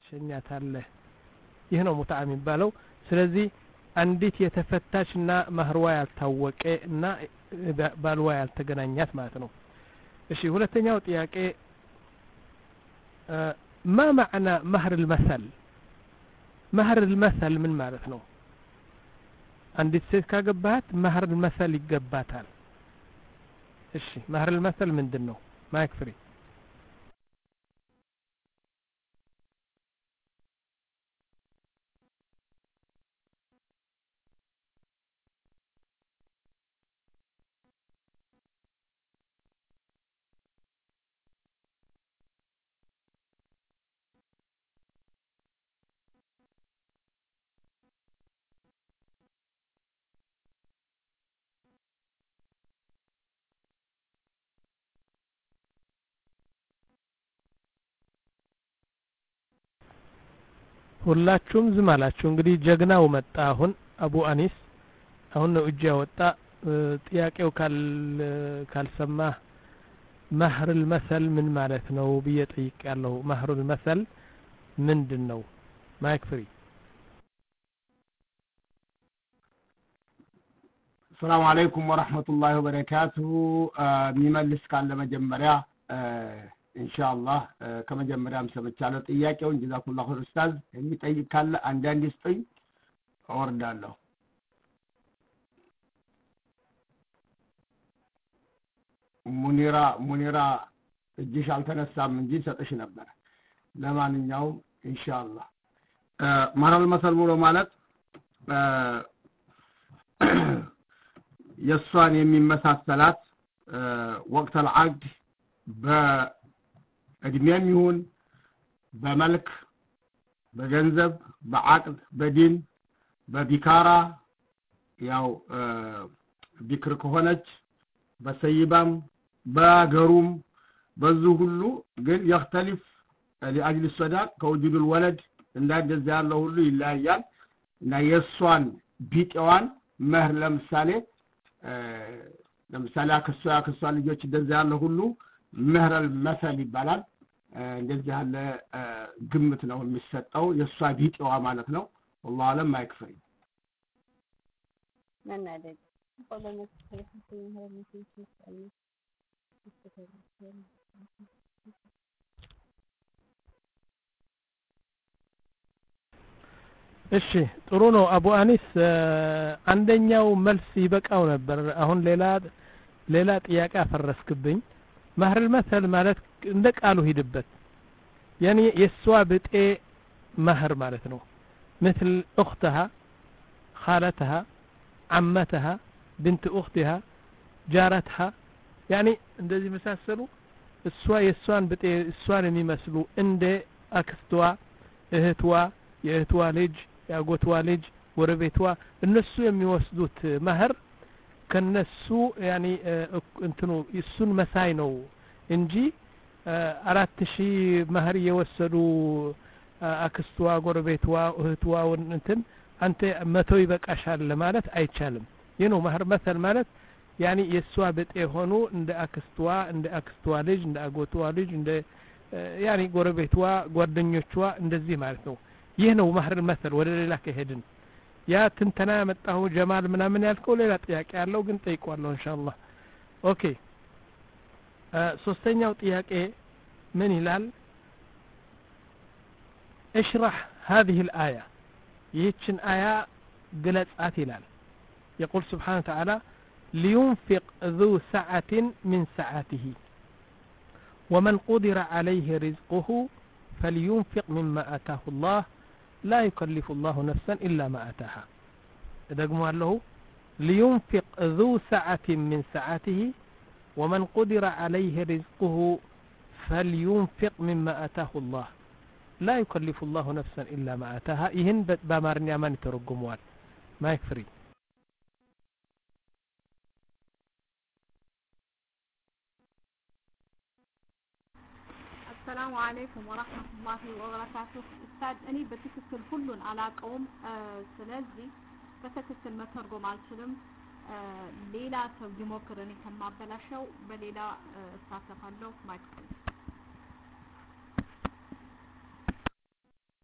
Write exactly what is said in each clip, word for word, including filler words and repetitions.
ሸኛታለህ ይህ ነው ሙትዓ የሚባለው ስለዚህ አንዲት የተፈታችና ማህርዋ ያልታወቀ እና ባልዋ ያልተገናኛት ማለት ነው እሺ ሁለተኛው ጥያቄ ما معنى مهر المثل مهر المثل من ማለት ነው አንዲት ሴት ካገባሃት مهر المثل ይገባታል እሺ مهر المثل ምንድነው ማይክ ፍሪ ሁላችሁም ዝም አላችሁ እንግዲህ ጀግናው መጣ አሁን አቡ አኒስ አሁን ነው እጅ ያወጣ ጥያቄው ካል ካልሰማ مهر المثل من ማለት ነው በየጠይቅ ያለው مهر المثل ምንድነው ማይክ ፍሪ السلام عليكم ورحمة الله وبركاته ሚመልስ ካለ መጀመሪያ ኢንሻአላህ ከመጀመሪያም ሰምቻለሁ ጥያቄውን ጀዛኩላሁ ኸይር ኡስታዝ የሚጠይቅ ካለ አንዳንድ ይስጠኝ አወርዳለሁ ሙኒራ ሙኒራ እጅሽ አልተነሳም እንጂ ሰጥሽ ነበር ለማንኛውም ኢንሻአላህ ማራል መሰል ብሎ ማለት የሷን የሚመሳሰላት ወቅት العقد በእድሜም ይሁን በመልክ በገንዘብ በአቅድ በዲን በቢካራ ያው ቢክር ከሆነች በሰይባም በገሩም በዙ ሁሉ ግን يختلف لاجل الصداق كوجود الولد እንደዚህ ያለው ሁሉ ይለያያል እና የሷን ቢጤዋን መህር ለምሳሌ ለምሳሌ አክሷ አክሷ ልጆች እንደዚህ ያለው ሁሉ مهر المثل ይባላል እንደዚህ ያለ ግምት ነው የሚሰጠው የሷ ቢጤዋ ማለት ነው والله አለም ማይክፈይ ነናደግ ቆለመት ስለዚህ መህር ምትይስልኝ እሺ ጥሩ ነው አቡ አኒስ አንደኛው መልስ ይበቃው ነበር አሁን ሌላ ሌላ ጥያቄ አፈረስክብኝ مهر المثل ማለት እንደ ቃሉ ሂድበት يعني የሷ ብጤ مهر ማለት ነው مثل اختها خالتها عمتها بنت اختها جارتها يعني እንደዚህ መሳሰሉ እሷ የሷን ብጤ እሷን የሚመስሉ እንደ አክስቷ እህቷ የእህቷ ልጅ ያጎቷ ልጅ ወረቤቷ እነሱ የሚወስዱት مهر ከነሱ ያኒ እንትኑ እሱን መሳይ ነው እንጂ አራት ሺህ مهر የወሰዱ አክስቷ ጎረቤቷ እህቷ እንትን አንተ መቶ ይበቃሻል ለማለት አይቻልም ይሄ ነው مهر مثل ማለት ያኒ የሷ ብጤ ሆኑ እንደ አክስቷ እንደ አክስቷ ልጅ እንደ አጎቷ ልጅ እንደ ያኒ ጎረቤቷ ጓደኞቿ እንደዚህ ማለት ነው ይሄ ነው مهر مثل ወደ ሌላ ከሄድን ያ ትንተና መጣሁ ጀማል ምናምን ያልከው ሌላ ጥያቄ ያለው ግን ጠይቋለሁ ኢንሻአላህ ኦኬ ሶስተኛው ጥያቄ ምን ይላል اشرح هذه الآية ይህችን አያ ግለጻት ይላል يقول سبحانه وتعالى لينفق ذو سعة من سعته ومن قدر عليه رزقه فلينفق مما آتاه الله لا يكلف الله نفسا إلا ما آتاها دغموا له لينفق ذو سعة من سعته ومن قدر عليه رزقه فلينفق مما آتاه الله لا يكلف الله نفسا إلا ما آتاها ይህን በአማርኛ ማን ተረጉመዋል ማይክ ፍሪ السلام عليكم ورحمة الله وبركاته استاذ اني بتكتل كلن على قوم ስለዚህ በትክክል መተርጎም አልችልም ሌላ ሰው ይሞክርኒ ከማበላሸው በሌላ እሳተፋለሁ ማይክ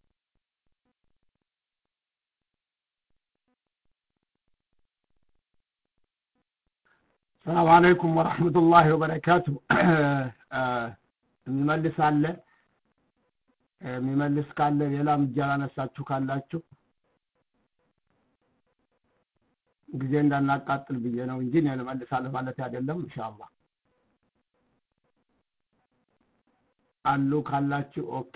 السلام عليكم ورحمة الله وبركاته የሚመልስ አለ የሚመልስ ካለ ሌላም እጃላ ነሳችሁ ካላችሁ ጊዜ እንዳናቃጥል ብዬ ነው እንጂ እኔ ልመልሳለሁ ማለት አይደለም ኢንሻአላህ አሉ ካላችሁ ኦኬ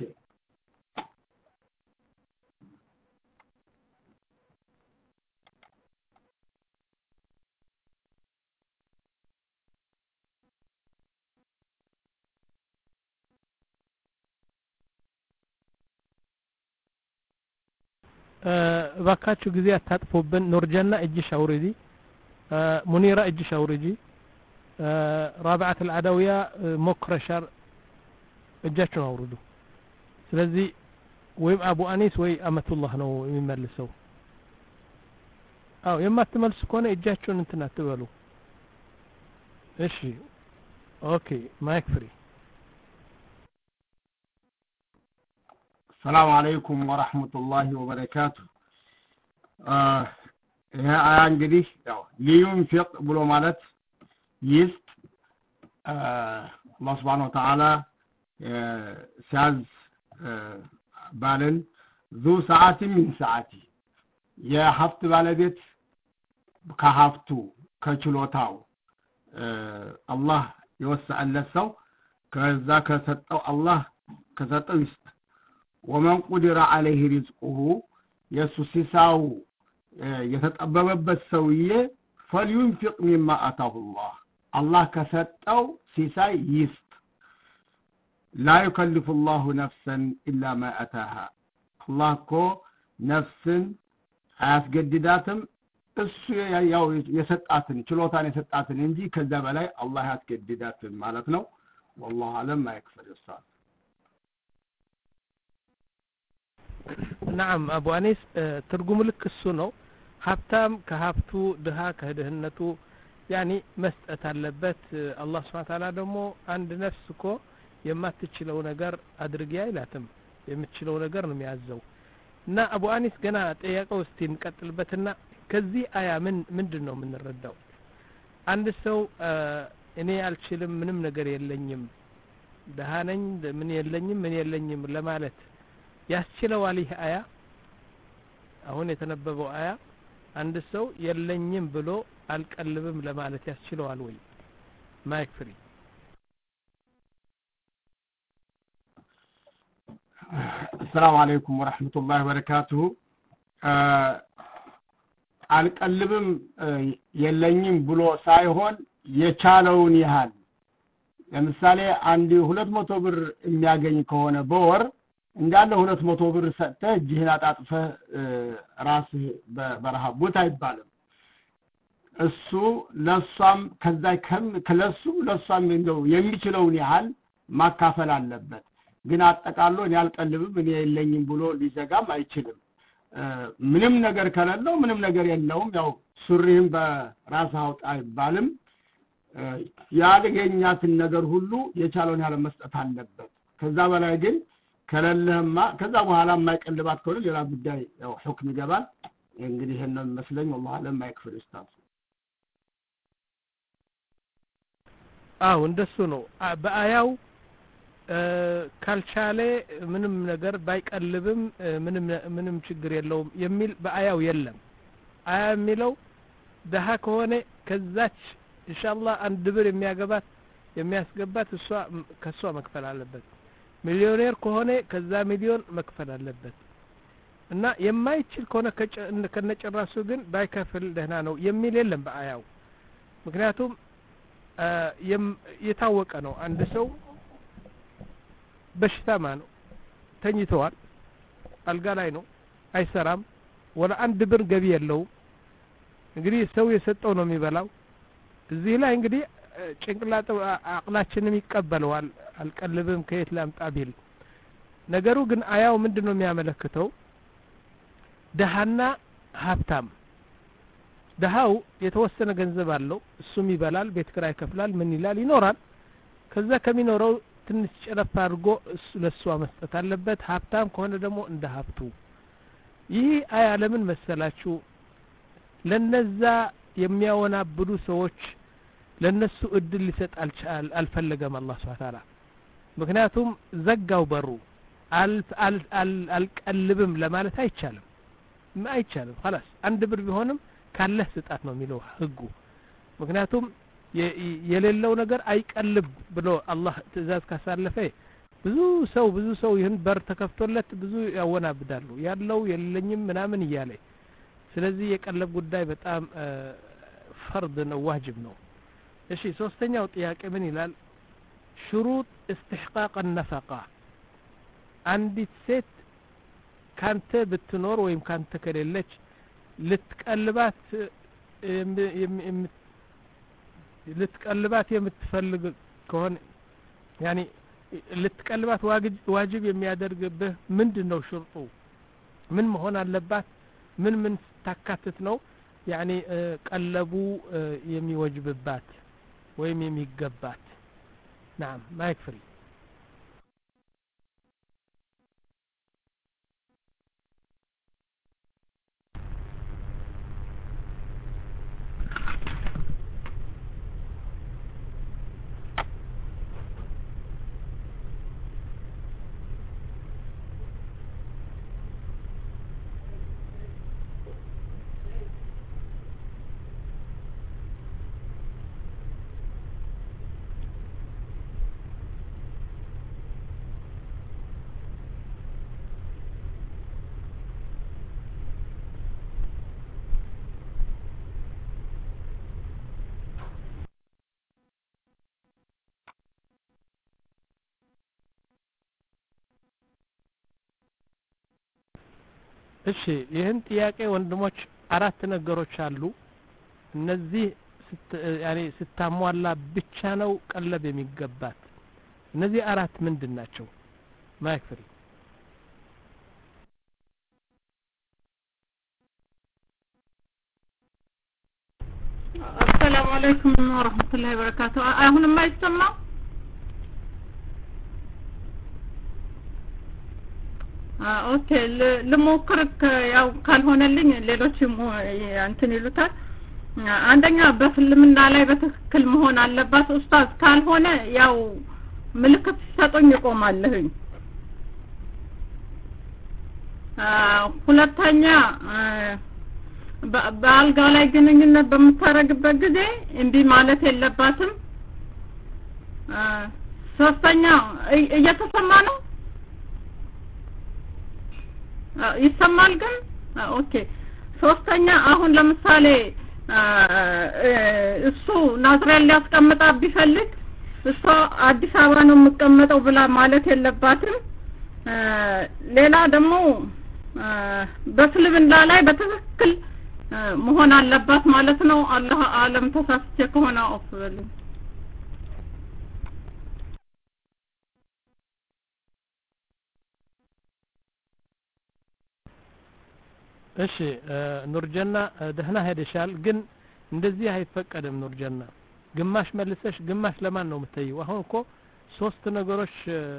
ባካችሁ ጊዜ አታጥፉብን ኑርጀና እጅሽ አውርዲ ሙኒራ እጅሽ አውርጂ رابعه العدويه مكرشر እጃችሁን አውርዱ ስለዚህ ወይም አቡ አኒስ ወይ አመቱላህ ነው የሚመልሰው አው የማትመልሱ ከሆነ እጃችሁን እንትን አትበሉ እሺ ኦኬ ማይክ ፍሪ السلام عليكم ورحمة الله وبركاته ይሄ አያ እንግዲህ ያው ሊዩንፊቅ ብሎ ማለት ይስጥ አላህ Subhanahu Wa Ta'ala ሲያዝ ባልን ذو ساعة من ساعتي የሀብት ባለቤት ከሀብቱ ከችሎታው አላህ ይወስዓለት ሰው ከዛ ከሰጠው አላህ ከሰጠው ይስጥ ومن قدر عليه رزقه يسسساو يتطببበት ሰውዬ فلينفق مما آتاه الله الله ከሰጠው ሲሳይ ይስጥ لا يكلف الله نفسا إلا ما أتاها الله እኮ ነፍስን አያስገድዳትም እሱ ያው የሰጣትን ችሎታን የሰጣትን እንጂ ከዛ በላይ አላህ ያስገድዳትን ማለት ነው والله አለም ማይክፈል ይሳል نعم أبو أنيس ترجم لك السنة ሀብታም ከሀብቱ ድሃ ከድህነቱ ያኒ መስጠት አለበት አላህ Subhanahu Ta'ala ደግሞ አንድ ነፍስ እኮ የማትችለው ነገር አድርጊ አይላትም የምትችለው ነገር ነው የሚያዘው እና አቡ አኒስ ገና ጠያቀው እስቲ እንቀጥልበትና ከዚህ አያ ምን ምንድነው የምንረዳው አንድ ሰው እኔ አልችልም ምንም ነገር የለኝም ድሃ ነኝ ምን የለኝም ምን የለኝም ለማለት ያስችለዋል ይሄ አያ አሁን የተነበበው አያ አንድ ሰው የለኝም ብሎ አልቀልብም ለማለት ያስችለዋል ወይ ማይክ ፍሪ السلام عليكم ورحمة الله وبركاته አልቀልብም የለኝም ብሎ ሳይሆን የቻለውን ያህል ለምሳሌ አንድ ሁለት መቶ ብር የሚያገኝ ከሆነ በወር እንዳለ ሁለት መቶ ብር ሰጥተህ እጅህን አጣጥፈህ ራስህ በበረሃ ቦታ ይባላል እሱ ለሷም ከዛ ከም ከለሱ ለሷም እንደው የሚችለውን ያህል ማካፈል አለበት ግን አጠቃሎ እኔ አልቀልብም እኔ የለኝም ብሎ ሊዘጋም አይችልም ምንም ነገር ከሌለው ምንም ነገር የለውም ያው ሱሪህም በራስ አውጣ አይባልም ያለገኛትን ነገር ሁሉ የቻለውን ያህል መስጠት አለበት ከዛ በላይ ግን ከለለህማ ከዛ በኋላ የማይቀልባት ከሆነ ሌላ ጉዳይ ያው ሁክም ይገባል እንግዲህ ይሄን ነው መስለኝ والله አለም ማይክፍል ስታፍ አው እንደሱ ነው በአያው ካልቻለ ምንም ነገር ባይቀልብም ምንም ምንም ችግር የለውም የሚል በአያው የለም አያ የሚለው ደሃ ከሆነ ከዛች ኢንሻአላህ አንድ ብር የሚያገባት የሚያስገባት እሷ ከሷ መክፈል አለበት ሚሊዮኔር ከሆነ ከዛ ሚሊዮን መክፈል አለበት እና የማይችል ከሆነ ከነጨራሱ ግን ባይከፍል ደህና ነው የሚል የለም በአያው ምክንያቱም የታወቀ ነው አንድ ሰው በሽታማ ነው ተኝተዋል አልጋ ላይ ነው አይሰራም ወላ አንድ ብር ገቢ የለው እንግዲህ ሰው የሰጠው ነው የሚበላው እዚህ ላይ እንግዲህ ጭንቅላት አቅላችንም ይቀበለዋል አልቀልብም ከየት ላምጣ ቢል ነገሩ ግን አያው ምንድነው የሚያመለክተው ደሃና ሀብታም ደሃው የተወሰነ ገንዘብ አለው እሱም ይበላል ቤት ኪራይ ይከፍላል ምን ይላል ይኖራል ከዛ ከሚኖረው ትንሽ ጨረፍ አድርጎ ለሷ መስጠት አለበት ሀብታም ከሆነ ደግሞ እንደ ሀብቱ ይህ አያ ለምን መሰላችሁ ለነዛ የሚያወናብዱ ሰዎች ለነሱ እድል ሊሰጥ አልቻል አልፈለገም አላህ Subhanahu Ta'ala ምክንያቱም ዘጋው በሩ አልቀልብም ለማለት አይቻልም አይቻልም خلاص አንድ ብር ቢሆንም ካለህ ስጣት ነው የሚለው ህጉ ምክንያቱም የሌለው ነገር አይቀልብ ብሎ አላህ ትእዛዝ ካሳለፈ ብዙ ሰው ብዙ ሰው ይህን በር ተከፍቶለት ብዙ ያወናብዳሉ ያለው የለኝም ምናምን ይያለ ስለዚህ የቀለብ ጉዳይ በጣም ፈርድ ነው ዋጅብ ነው እሺ ሶስተኛው ጥያቄ ምን ይላል شروط استحقاق النفقه አንዲት ሴት ካንተ ብትኖር ወይም ካንተ ከሌለች ልትቀልባት ልትቀልባት የምትፈልግ ከሆነ ያኒ ልትቀልባት ዋጅብ የሚያደርግብህ ምንድነው ሽርጡ ምን መሆን አለባት ምን ምን ታካትት ነው ያኒ ቀለቡ የሚወጅብባት ወይም የሚገባት نعم ما يكفي እሺ ይሄን ጥያቄ ወንድሞች አራት ነገሮች አሉ እነዚህ ያኔ ስታሟላ ብቻ ነው ቀለብ የሚገባት እነዚህ አራት ምንድናቸው ማይክፍሪ السلام عليكم ورحمة الله وبركاته አሁን የማይሰማ ኦኬ ለሞክርክ ያው ካልሆነልኝ ሌሎች እንትን ይሉታል አንደኛ በፍልምና ላይ በትክክል መሆን አለባት ኡስታዝ ካልሆነ ያው ምልክት ሰጠኝ ይቆማልኝ ሁለተኛ በአልጋ ላይ ግንኙነት በመታረግበት ጊዜ እንቢ ማለት የለባትም ሶስተኛ እየተሰማ ነው ይሰማል ግን ኦኬ ሶስተኛ አሁን ለምሳሌ እሱ ናዝሬት ሊያስቀምጣ ቢፈልግ እሱ አዲስ አበባ ነው የምቀመጠው ብላ ማለት የለባትም ሌላ ደግሞ በፍልምና ላይ በትክክል መሆን አለባት ማለት ነው አላህ ዓለም ተሳስቼ ከሆነ አፍበል እሺ ኑርጀና ደህና ሄደሻል ግን እንደዚህ አይፈቀድም ኑርጀና ግማሽ መልሰሽ ግማሽ ለማን ነው የምትይው አሁን እኮ ሶስት ነገሮች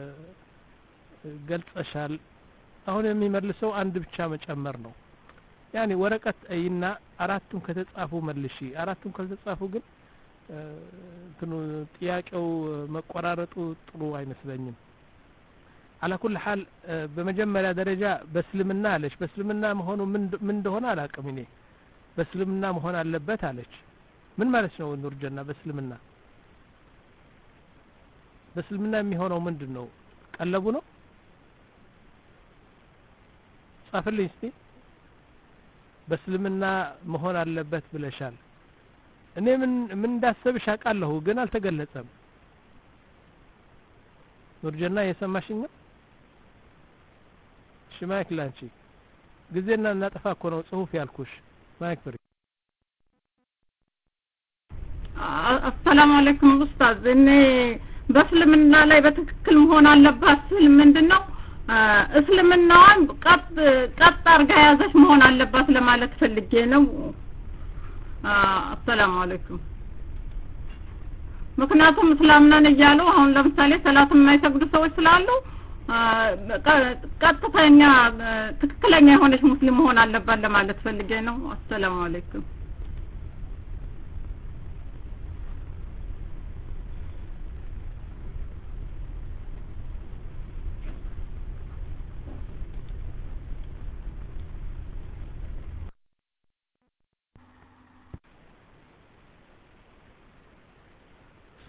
ገልጸሻል አሁን የሚመልሰው አንድ ብቻ መጨመር ነው ያኒ ወረቀት አይና አራቱን ከተጻፉ መልሺ አራቱን ከተጻፉ ግን እንትኑ ጥያቄው መቆራረጡ ጥሩ አይመስለኝም على كل حال بمجمل درجة بسلمنا عليش بسلمنا مهون من እንደሆነ አላቀም እኔ በስልምና መሆን አለበት አለች ምን ማለት ነው ኑር ጀና በስልምና በስልምና የሚሆነው ምንድነው ቀለቡ ነው ጻፈልኝ እስቲ በስልምና መሆን አለበት ብለሻል እኔ ምን ምን እንዳሰብሽ አቃለሁ ግን አልተገለጸም ኑር ጀና የሰማሽኝ ሽማይክ ላንቺ ግዜና እናጠፋ እኮ ነው ጽሁፍ ያልኩሽ ማይክ ፍሪ السلام عليكم ኡስታዝ እኔ በእስልምና ላይ በትክክል መሆን አለባት ስል ምንድነው እስልምናውን ቀጥ ቀጥ አርጋ ያዘች መሆን አለባት ለማለት ፈልጌ ነው السلام عليكم ምክንያቱም እስላም ነን እያሉ አሁን ለምሳሌ ሰላት የማይሰግዱ ሰዎች ስላሉ ቀጥተኛ ትክክለኛ የሆነች ሙስሊም መሆን አለባት ለማለት ፈልጌ ነው السلام عليكم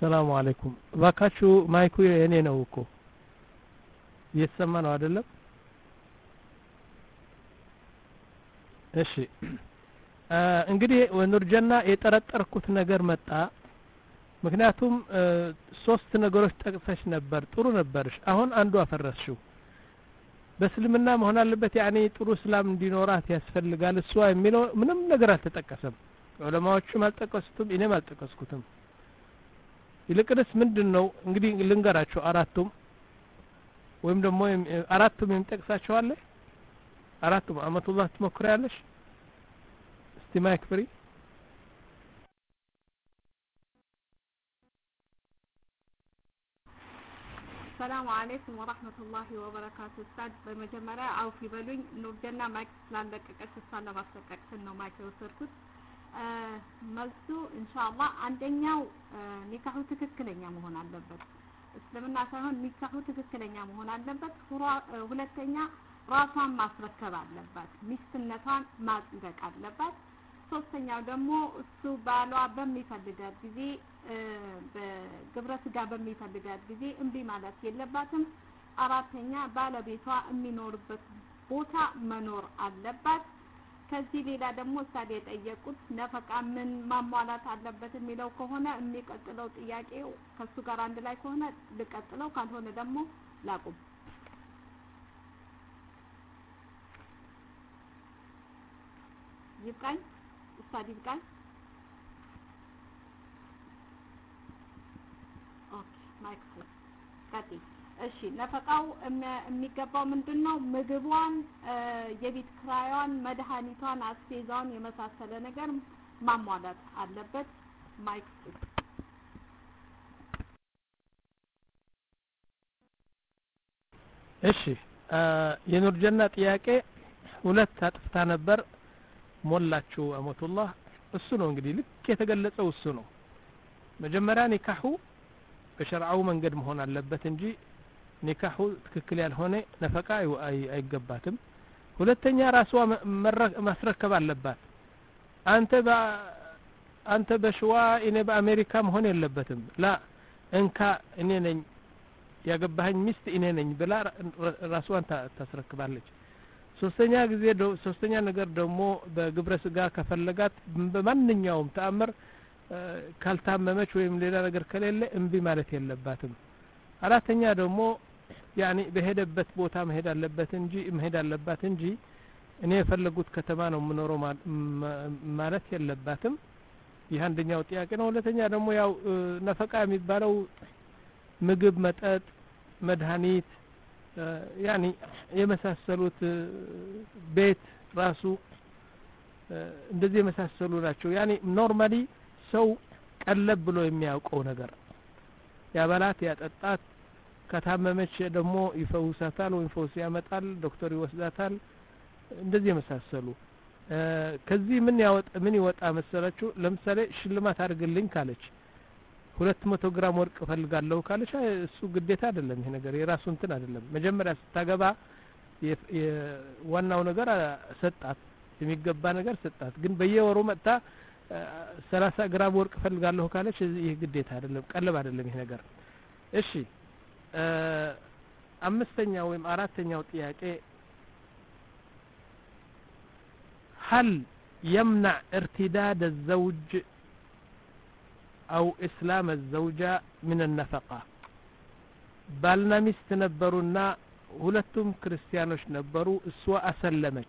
ሰላም አለይኩም ባካችሁ ማይኩ የኔ ነው እኮ እየተሰማ ነው አይደለም እሺ እንግዲህ ወንዱር ጀና የጠረጠርኩት ነገር መጣ ምክንያቱም ሶስት ነገሮች ጠቅሰሽ ነበር ጥሩ ነበርሽ አሁን አንዱ አፈረስሽው በእስልምና መሆን አለበት ያኔ ጥሩ እስላም እንዲኖራት ያስፈልጋል እሷ የሚለው ምንም ነገር አልተጠቀሰም ዑለማዎቹም አልጠቀሱትም እኔም አልጠቀስኩትም ይልቅስ ምንድነው እንግዲህ ልንገራችሁ አራቱም ወይም ደግሞ አራቱም የሚጠቅሳቸው አለ አራቱም አመቱላህ ትሞክሪያለሽ እስቲ ማይክ ፍሪ ሰላም አለይኩም ወራህመቱላሂ ወበረካቱ ኡስታዝ በመጀመሪያ አውፍ ይበሉኝ ኑርጀና ማይክ ስላለቀቀች እሷን ለማስለቀቅ ነው ማይክ የወሰድኩት መልሱ ኢንሻአላህ አንደኛው ኒካሁ ትክክለኛ መሆን አለበት እስልምና ሳይሆን ኒካሁ ትክክለኛ መሆን አለበት ሁለተኛ ራሷን ማስረከብ አለባት ሚስትነቷን ማጽደቅ አለባት ሶስተኛው ደግሞ እሱ ባሏ በሚፈልጋት ጊዜ በግብረ ስጋ በሚፈልጋት ጊዜ እንቢ ማለት የለባትም አራተኛ ባለቤቷ የሚኖርበት ቦታ መኖር አለባት ከዚህ ሌላ ደግሞ ሳደ የጠየቁት ነፈቃ ምን ማሟላት አለበት የሚለው ከሆነ የሚቀጥለው ጥያቄው ከሱ ጋር አንድ ላይ ከሆነ ልቀጥለው ካልሆነ ደግሞ ላቁም ይብቃኝ ኡስታድ ይብቃኝ ኦኬ ማይክ ቀጥ እሺ ነፈቃው የሚገባው ምንድነው ምግቧን የቤት ክራዩን መድኃኒቷን አስፌዛውን የመሳሰለ ነገር ማሟላት አለበት ማይክ እሺ የኑርጀና ጥያቄ ሁለት አጥፍታ ነበር ሞላችሁ አመቱላህ እሱ ነው እንግዲህ ልክ የተገለጸው እሱ ነው መጀመሪያ ኒካሁ በሸርዓው መንገድ መሆን አለበት እንጂ ኒካሁ ትክክል ያልሆነ ነፈቃ አይገባትም ሁለተኛ ራስዋ ማስረከብ አለባት አንተ አንተ በሽዋ እኔ በአሜሪካ መሆን የለበትም ላ እንካ እኔ ነኝ ያገባኝ ሚስት እኔ ነኝ ብላ ራስዋን ታስረክባለች ሶስተኛ ጊዜ ሶስተኛ ነገር ደግሞ በግብረ ስጋ ከፈለጋት በማንኛውም ተአምር ካልታመመች ወይም ሌላ ነገር ከሌለ እንቢ ማለት የለባትም አራተኛ ደግሞ ያኒ በሄደበት ቦታ መሄድ አለበት እንጂ መሄድ አለባት እንጂ እኔ የፈለጉት ከተማ ነው ምኖረው ማለት የለባትም ይህ አንደኛው ጥያቄ ነው ሁለተኛ ደግሞ ያው ነፈቃ የሚባለው ምግብ መጠጥ መድኃኒት ያኒ የመሳሰሉት ቤት ራሱ እንደዚህ የመሳሰሉ ናቸው ያኒ ኖርማሊ ሰው ቀለብ ብሎ የሚያውቀው ነገር ያበላት ያጠጣት ከታመመች ደግሞ ይፈውሳታል ወይ ፈውስ ያመጣል ዶክተር ይወስዳታል እንደዚህ የመሳሰሉ ከዚህ ምን ያወጣ ምን ይወጣ መሰላችሁ ለምሳሌ ሽልማት አድርግልኝ ካለች ሁለት መቶ ግራም ወርቅ ፈልጋለሁ ካለች እሱ ግዴታ አይደለም ይሄ ነገር የራሱ እንትን አይደለም መጀመሪያ ስታገባ ዋናው ነገር ሰጣት የሚገባ ነገር ሰጣት ግን በየወሩ መጣ ሰላሳ ግራም ወርቅ ፈልጋለሁ ካለች ይሄ ግዴታ አይደለም ቀለብ አይደለም ይሄ ነገር እሺ አምስተኛው ወይም አራተኛው ጥያቄ هل يمنع ارتداد الزوج أو إسلام الزوجة من النفقة بالنا ሚስት ነበሩና ሁለቱም ክርስቲያኖች ነበሩ እሷ አሰለመች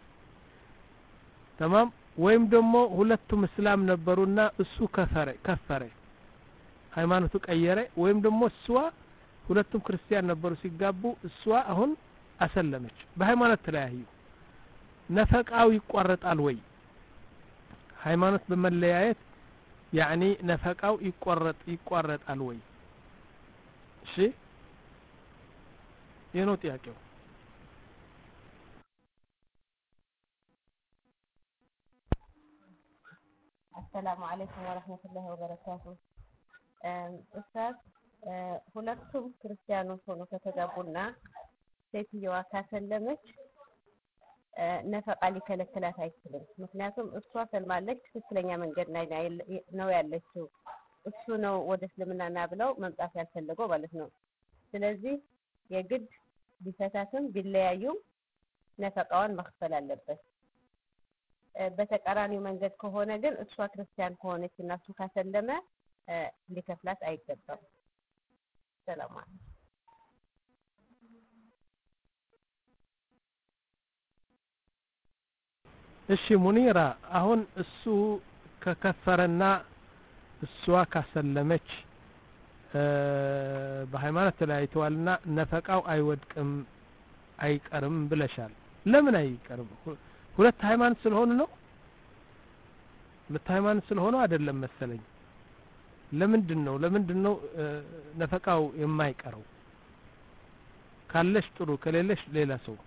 تمام ወይም ደግሞ ሁለቱም እስላም ነበሩና እሱ ከፈረ ከፈረ ሃይማኖቱ ቀየረ ወይም ደግሞ እሷ ሁለቱም ክርስቲያን ነበሩ ሲጋቡ እሷ አሁን አሰለመች በሃይማኖት ተለያዩ ነፈቃው ይቋረጣል ወይ ሃይማኖት በመለያየት ያኒ ነፈቃው ይቋረጥ ይቋረጣል ወይ እሺ የኖ ጥያቄው السلام عليكم ورحمة الله وبركاته أستاذ ሁለቱም ክርስቲያኖች ሆነው ከተጋቡና ሴትየዋ ካሰለመች ነፈቃ ሊከለክላት አይችልም ምክንያቱም እሷ ሰልማለች ትክክለኛ መንገድ ላይ ነው ያለችው እሱ ነው ወደ እስልምናና ብለው መምጣት ያልፈለገው ማለት ነው። ስለዚህ የግድ ቢፈታትም ቢለያዩም ነፈቃዋን መክፈል አለበት። በተቃራኒው መንገድ ከሆነ ግን እሷ ክርስቲያን ከሆነች እና እሱ ካሰለመ ሊከፍላት አይገባም። ሰላም አለይኩም። እሺ ሙኒራ አሁን እሱ ከከፈረና እሷ ካሰለመች በሃይማኖት ተለያይተዋልና ነፈቃው አይወድቅም አይቀርም ብለሻል። ለምን አይቀርም? ሁለት ሃይማኖት ስለሆነ ነው? ሁለት ሃይማኖት ስለሆነ አይደለም መሰለኝ። ለምንድን ነው ለምንድን ነው ነፈቃው የማይቀረው? ካለሽ ጥሩ ከሌለሽ ሌላ ሰው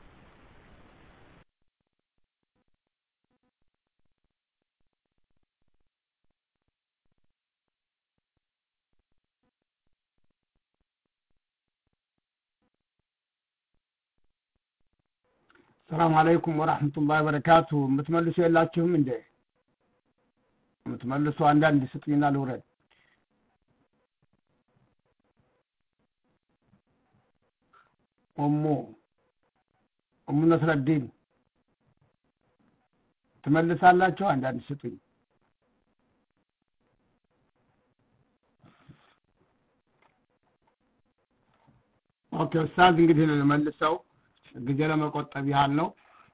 السلام عليكم ورحمة الله وبركاته. متملسوا يلاችሁም እንዴ? متملسوا አንዳንድ ስጥኝና ልውረድ። ኡሙ ኡሙ ነስረዲን ትመልሳላችሁ? አንዳንድ ስጥኝ። ኦኬ ኡስታዝ እንግዲህ ልመልሰው ጊዜ ለመቆጠብ ያህል ነው።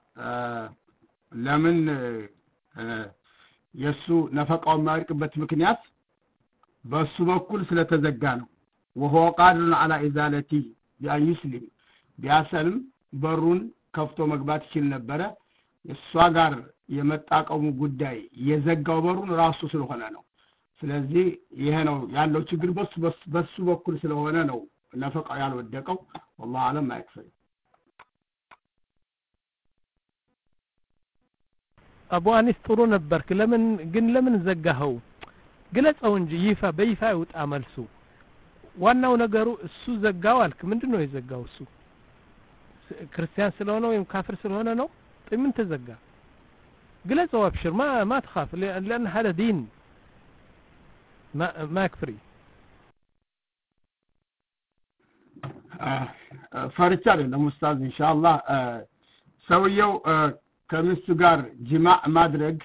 ለምን የሱ ነፈቃው የማይርቅበት ምክንያት በሱ በኩል ስለተዘጋ ነው። وهو قادر على ازالتي بأن يسلم ቢያሰልም በሩን ከፍቶ መግባት ይችል ነበረ። እሷ ጋር የመጣቀሙ ጉዳይ የዘጋው በሩን ራሱ ስለሆነ ነው። ስለዚህ ይሄ ነው ያለው ችግር በሱ በሱ በኩል ስለሆነ ነው ነፈቃው ያልወደቀው። والله አለም አይክፈል። አቡ አኒስ ጥሩ ነበርክ። ለምን ግን ለምን ዘጋኸው? ግለጸው እንጂ ይፋ በይፋ ይውጣ መልሱ። ዋናው ነገሩ እሱ ዘጋው አልክ። ምንድነው የዘጋው? እሱ ክርስቲያን ስለሆነ ወይም ካፍር ስለሆነ ነው? ምን ተዘጋ? ግለጸው አብሽር ما ما تخاف لان هذا دين ما ما يكفري. ፈርቻ አይደለም ኡስታዝ ኢንሻአላህ ሰውየው ከሚስቱ ጋር ጅማዕ ማድረግ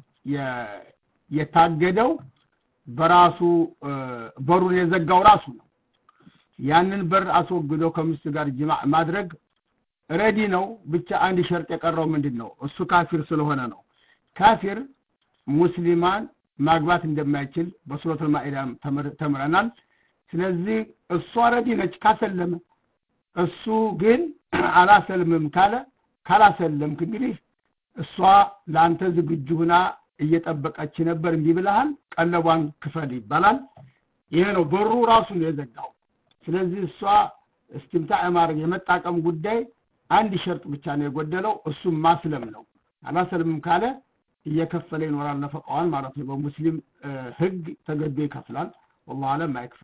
የታገደው በራሱ በሩን የዘጋው ራሱ ነው። ያንን በር አስወግዶ ከሚስቱ ጋር ጅማዕ ማድረግ ረዲ ነው። ብቻ አንድ ሸርጥ የቀረው ምንድነው? እሱ ካፊር ስለሆነ ነው። ካፊር ሙስሊማን ማግባት እንደማይችል በሱረቱል ማኢዳም ተምረናል። ስለዚህ እሷ ረዲ ነች ካሰለመ። እሱ ግን አላሰልምም ካለ ካላሰለምክ እንግዲህ እሷ ላንተ ዝግጁ ሆና እየጠበቀች ነበር እንዲህ ብለሃል ቀለቧን ክፈል ይባላል። ይሄ ነው በሩ ራሱ ነው የዘጋው። ስለዚህ እሷ እስቲምታዕ ማድረግ የመጣቀም ጉዳይ አንድ ሸርጥ ብቻ ነው የጎደለው፣ እሱም ማስለም ነው። አላሰልምም ካለ እየከፈለ ይኖራል ነፈቃዋን ማለት ነው። በሙስሊም ህግ ተገዶ ይከፍላል። والله አለም አይክፈል።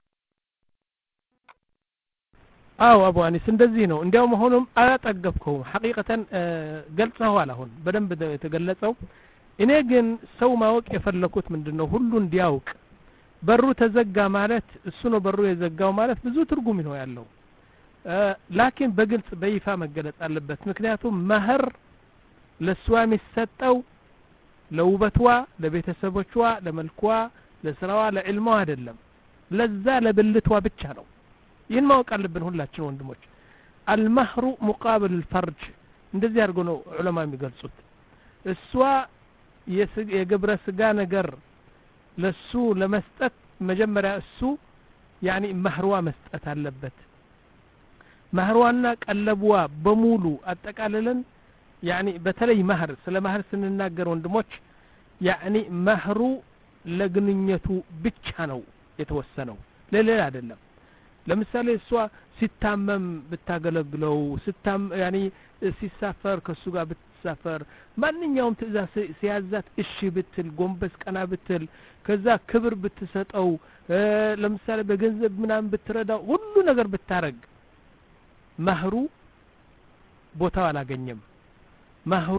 አው አቡ አኒስ እንደዚህ ነው። እንዲያው መሆኑም አላጠገብከው ሐቂቀተን ገልጸዋል። አሁን በደንብ የተገለጸው። እኔ ግን ሰው ማወቅ የፈለኩት ምንድነው ሁሉ እንዲያውቅ በሩ ተዘጋ ማለት እሱ ነው በሩ የዘጋው ማለት ብዙ ትርጉም ነው ያለው። ላኪን በግልጽ በይፋ መገለጽ አለበት። ምክንያቱም መህር ለሷ የሚሰጠው ለውበቷ፣ ለቤተሰቦቿ፣ ለመልኳ፣ ለስራዋ፣ ለዕልሟ አይደለም። ለዛ ለብልቷ ብቻ ነው። ይህን ማወቅ አለብን ሁላችን ወንድሞች። አልመህሩ ሙቃብል الفرج እንደዚህ አድርጎ ነው ዑለማ የሚገልጹት። እሷ የግብረ ስጋ ነገር ለሱ ለመስጠት መጀመሪያ እሱ ያኒ መህሯ መስጠት አለበት። መህሯና ቀለቧ በሙሉ አጠቃለለን ያኒ በተለይ መህር ስለ መህር ስንናገር ወንድሞች ያኒ መህሩ ለግንኙነቱ ብቻ ነው የተወሰነው ለሌላ አይደለም። ለምሳሌ እሷ ሲታመም ብታገለግለው ስታም ያኒ ሲሳፈር ከሱ ጋር ብትሳፈር ማንኛውም ትእዛዝ ሲያዛት እሺ ብትል ጎንበስ ቀና ብትል ከዛ ክብር ብትሰጠው ለምሳሌ በገንዘብ ምናምን ብትረዳው ሁሉ ነገር ብታረግ መህሩ ቦታው አላገኘም። መህሩ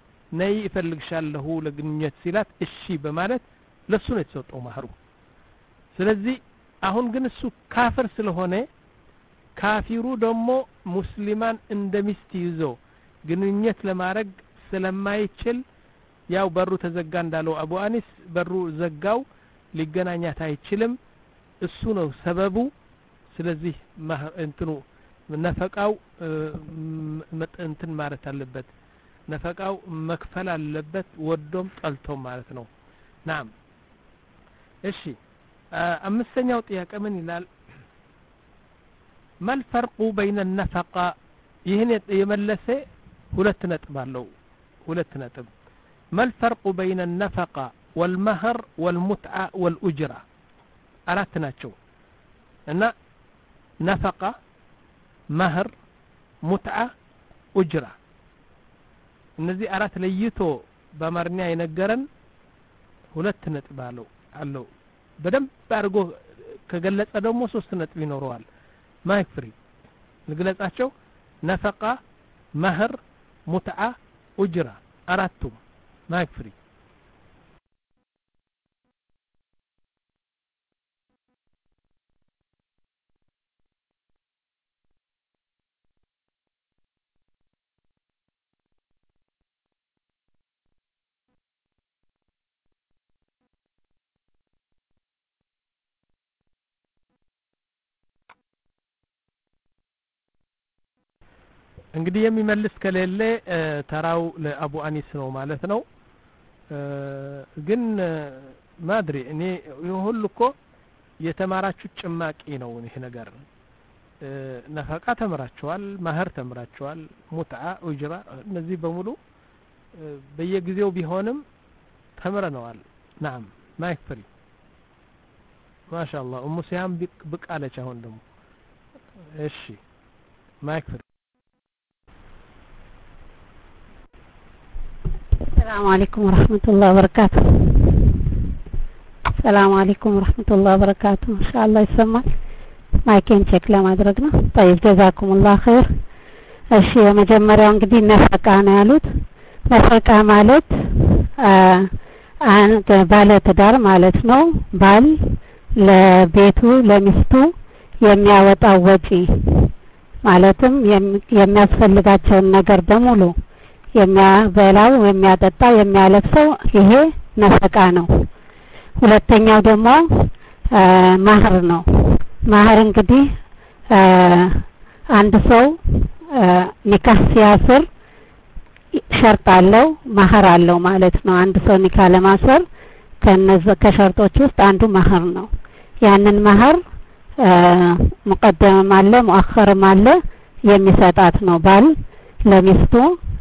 ነይ እፈልግሻለሁ ለግንኙነት ሲላት እሺ በማለት ለሱ ነው የተሰጠው መህሩ። ስለዚህ አሁን ግን እሱ ካፍር ስለሆነ ካፊሩ ደግሞ ሙስሊማን እንደሚስት ይዞ ግንኙነት ለማድረግ ስለማይችል ያው በሩ ተዘጋ እንዳለው አቡ አኒስ በሩ ዘጋው ሊገናኛት አይችልም እሱ ነው ሰበቡ ስለዚህ እንትኑ ነፈቃው እንትን ማለት አለበት ነፈቃው መክፈል አለበት ወዶም ጠልቶም ማለት ነው ናም እሺ አምስተኛው ጥያቄ ምን ይላል ما الفرق بين النفقة ይህን የመለሰ ሁለት ነጥብ አለው ሁለት ነጥብ ما الفرق بين النفقة والمهر والمتعة والأجرة አራት ናቸው እና نفقة مهر متعة أجرة እነዚህ አራት ለይቶ በአማርኛ የነገረን ሁለት ነጥብ አለው አለው በደንብ አድርጎ ከገለጸ ደግሞ ሶስት ነጥብ ይኖረዋል ማይክ ፍሪ ልግለጻቸው نفقة مهر متعة أجرة አራቱም ማይክ ፍሪ እንግዲህ የሚመልስ ከሌለ ተራው ለአቡ አኒስ ነው ማለት ነው ግን ማድሪ እኔ ሁሉ እኮ የተማራችሁ ጭማቂ ነው ይሄ ነገር ነፈቃ ተምራችኋል ማህር ተምራችኋል ሙትዓ ኡጅራ እነዚህ በሙሉ በየጊዜው ቢሆንም ተምረናል ናም ማይክ ፍሪ ማሻአላህ ኡሙ ሲያም ብቃለች አሁን ደግሞ እሺ ማይክ ፍሪ السلام عليكم ورحمة الله وبركاته السلام عليكم ورحمة الله وبركاته إن شاء الله يسمع ማይኬን ቼክ ለማድረግ ነው طيب جزاكم الله خير እሺ የመጀመሪያው እንግዲህ ነፈቃ ነው ያሉት ነፈቃ ማለት አንተ ባለ ትዳር ማለት ነው ባል ለቤቱ ለሚስቱ የሚያወጣው ወጪ ማለትም የሚያስፈልጋቸውን ነገር በሙሉ የሚያበላው የሚያጠጣ የሚያለብሰው ይሄ ነፈቃ ነው ሁለተኛው ደግሞ ማህር ነው ማህር እንግዲህ አንድ ሰው ኒካህ ሲያስር ሸርጥ አለው ማህር አለው ማለት ነው አንድ ሰው ኒካህ ለማሰር ከነዛ ከሸርጦች ውስጥ አንዱ ማህር ነው ያንን ማህር ሙቀደም አለ ሙአኸርም አለ የሚሰጣት ነው ባል ለሚስቱ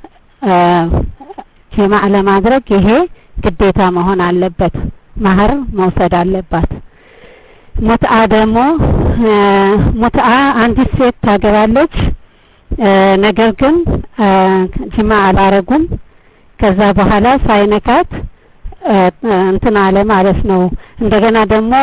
ጀማዕ ለማድረግ ይሄ ግዴታ መሆን አለበት ማህር መውሰድ አለባት ሙትዓ ደግሞ ሙትዓ አንዲት ሴት ታገባለች ነገር ግን ጀማዕ አላረጉም ከዛ በኋላ ሳይነካት እንትን አለ ማለት ነው እንደገና ደግሞ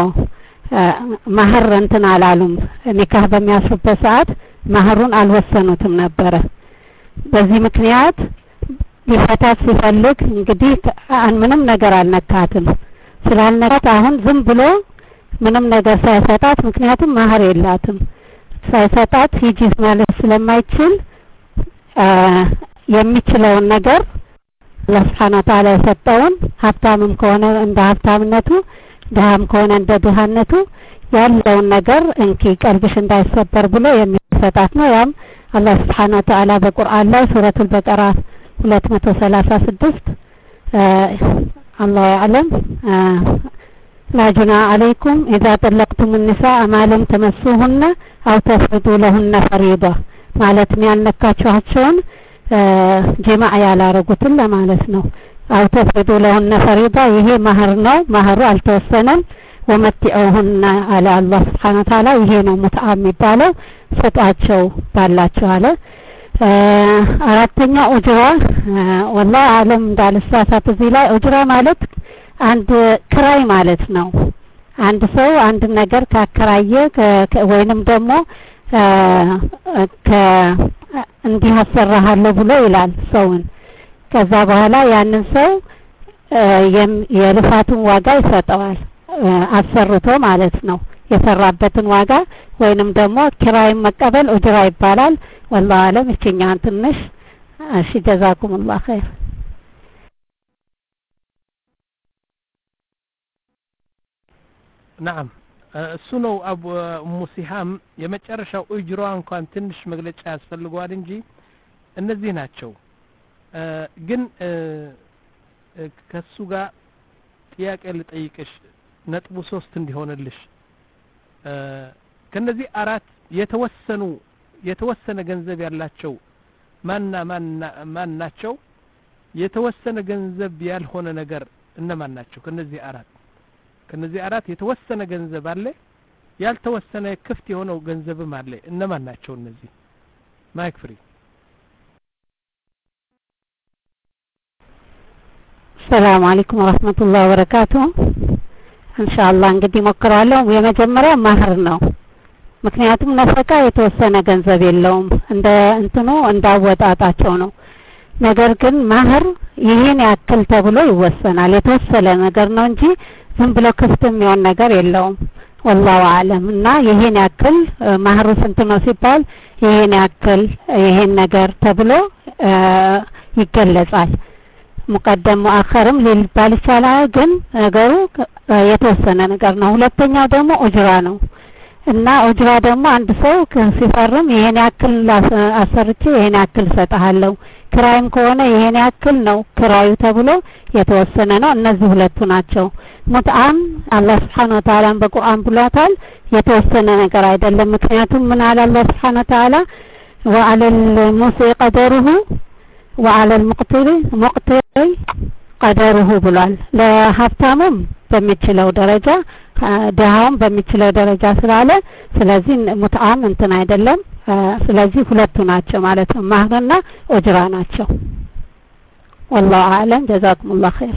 ማህር እንትን አላሉም ኒካህ በሚያስሩበት ሰዓት ማህሩን አልወሰኑትም ነበር በዚህ ምክንያት ሊፈታት ሲፈልግ እንግዲህ ምንም ነገር አልነካትም ስላልነካት አሁን ዝም ብሎ ምንም ነገር ሳይሰጣት ምክንያቱም ማህር የላትም ሳይሰጣት ሂጂ ማለት ስለማይችል የሚችለውን ነገር አላህ Subhanahu Wa Ta'ala የሰጠውን ሀብታምም ከሆነ እንደ ሀብታምነቱ ድሃም ከሆነ እንደ ድሃነቱ ያለውን ነገር እንኪ ቀልብሽ እንዳይሰበር ብሎ የሚሰጣት ነው ያም الله سبحانه وتعالى በቁርአን ላይ ሱረቱል በቀራ ሁለት መቶ ሰላሳ ስድስት الله يعلم لا جناح عليكم إذا طلقتم النساء ما لم تمسوهن أو تفرضوا لهن فريضة ማለት ያልነካችኋቸውን ጀማዓ ያላረጉትን ለማለት ነው أو تفرضوا لهن فريضة ይሄ ማህር ነው ማህሩ አልተወሰነም ወመትዑሁን አለ الله سبحانه وتعالى ይሄ ነው ሙትዓ የሚባለው ሰጣቸው ባላቸው አለ አራተኛ ኡጅራ والله ዓለም እንዳልሳሳት እዚህ ላይ ኡጅራ ማለት አንድ ክራይ ማለት ነው አንድ ሰው አንድ ነገር ካከራየ ወይንም ደግሞ ከ እንዲህ አሰራሃለሁ ብሎ ይላል ሰውን ከዛ በኋላ ያንን ሰው የልፋቱን ዋጋ ይሰጠዋል አሰርቶ ማለት ነው የሰራበትን ዋጋ ወይንም ደግሞ ኪራይን መቀበል ኡጅራ ይባላል والله አለም እቺኛን ትንሽ እሺ ጀዛኩሙላህ ኸይር نعم እሱ ነው አቡ ሙሲሃም የመጨረሻው ኡጅራ እንኳን ትንሽ መግለጫ ያስፈልገዋል እንጂ እነዚህ ናቸው ግን ከሱ ጋር ጥያቄ ልጠይቅሽ ነጥቡ ሶስት እንዲሆንልሽ ከነዚህ አራት የተወሰኑ የተወሰነ ገንዘብ ያላቸው ማንና ማንና ማን ናቸው የተወሰነ ገንዘብ ያልሆነ ነገር እነማን ናቸው ከነዚህ አራት ከነዚህ አራት የተወሰነ ገንዘብ አለ ያልተወሰነ ክፍት የሆነው ገንዘብም አለ እነማን ናቸው እነዚህ ማይክ ፍሪ ሰላም አለይኩም ወራህመቱላሂ ወበረካቱ ኢንሻአላህ እንግዲህ ሞክራለሁ የመጀመሪያው ማህር ነው ምክንያቱም ነፈቃ የተወሰነ ገንዘብ የለውም እንደ እንትኑ እንዳወጣጣቸው ነው ነገር ግን ማህር ይሄን ያክል ተብሎ ይወሰናል የተወሰነ ነገር ነው እንጂ ዝም ብሎ ክፍትም የሆነ ነገር የለውም والله اعلم እና ይሄን ያክል ማህሩ ስንት ነው ሲባል ይሄን ያክል ይሄን ነገር ተብሎ ይገለጻል ሙቀደም ሙአኸርም ሊባል ይችላል ግን ነገሩ የተወሰነ ነገር ነው ሁለተኛው ደግሞ ኡጅራ ነው እና ኡጅራ ደግሞ አንድ ሰው ሲፈርም ይሄን ያክል አሰርቼ ይሄን ያክል ሰጣለሁ ክራይም ከሆነ ይሄን ያክል ነው ክራዩ ተብሎ የተወሰነ ነው እነዚህ ሁለቱ ናቸው ሙትዓም አላህ Subhanahu Wa Ta'ala በቁርአን ብሏታል የተወሰነ ነገር አይደለም ምክንያቱም ምን አለ አላህ Subhanahu Wa Ta'ala وعلى الموسع قدره وعلى المقتر مقتر قدره ብሏል ለሀብታሙም በሚችለው ደረጃ ደሃውም በሚችለው ደረጃ ስላለ ስለዚህ ሙትዓም እንትን አይደለም ስለዚህ ሁለቱ ናቸው ማለት ነው ማህርና ኡጅራ ናቸው والله اعلم جزاكم الله خير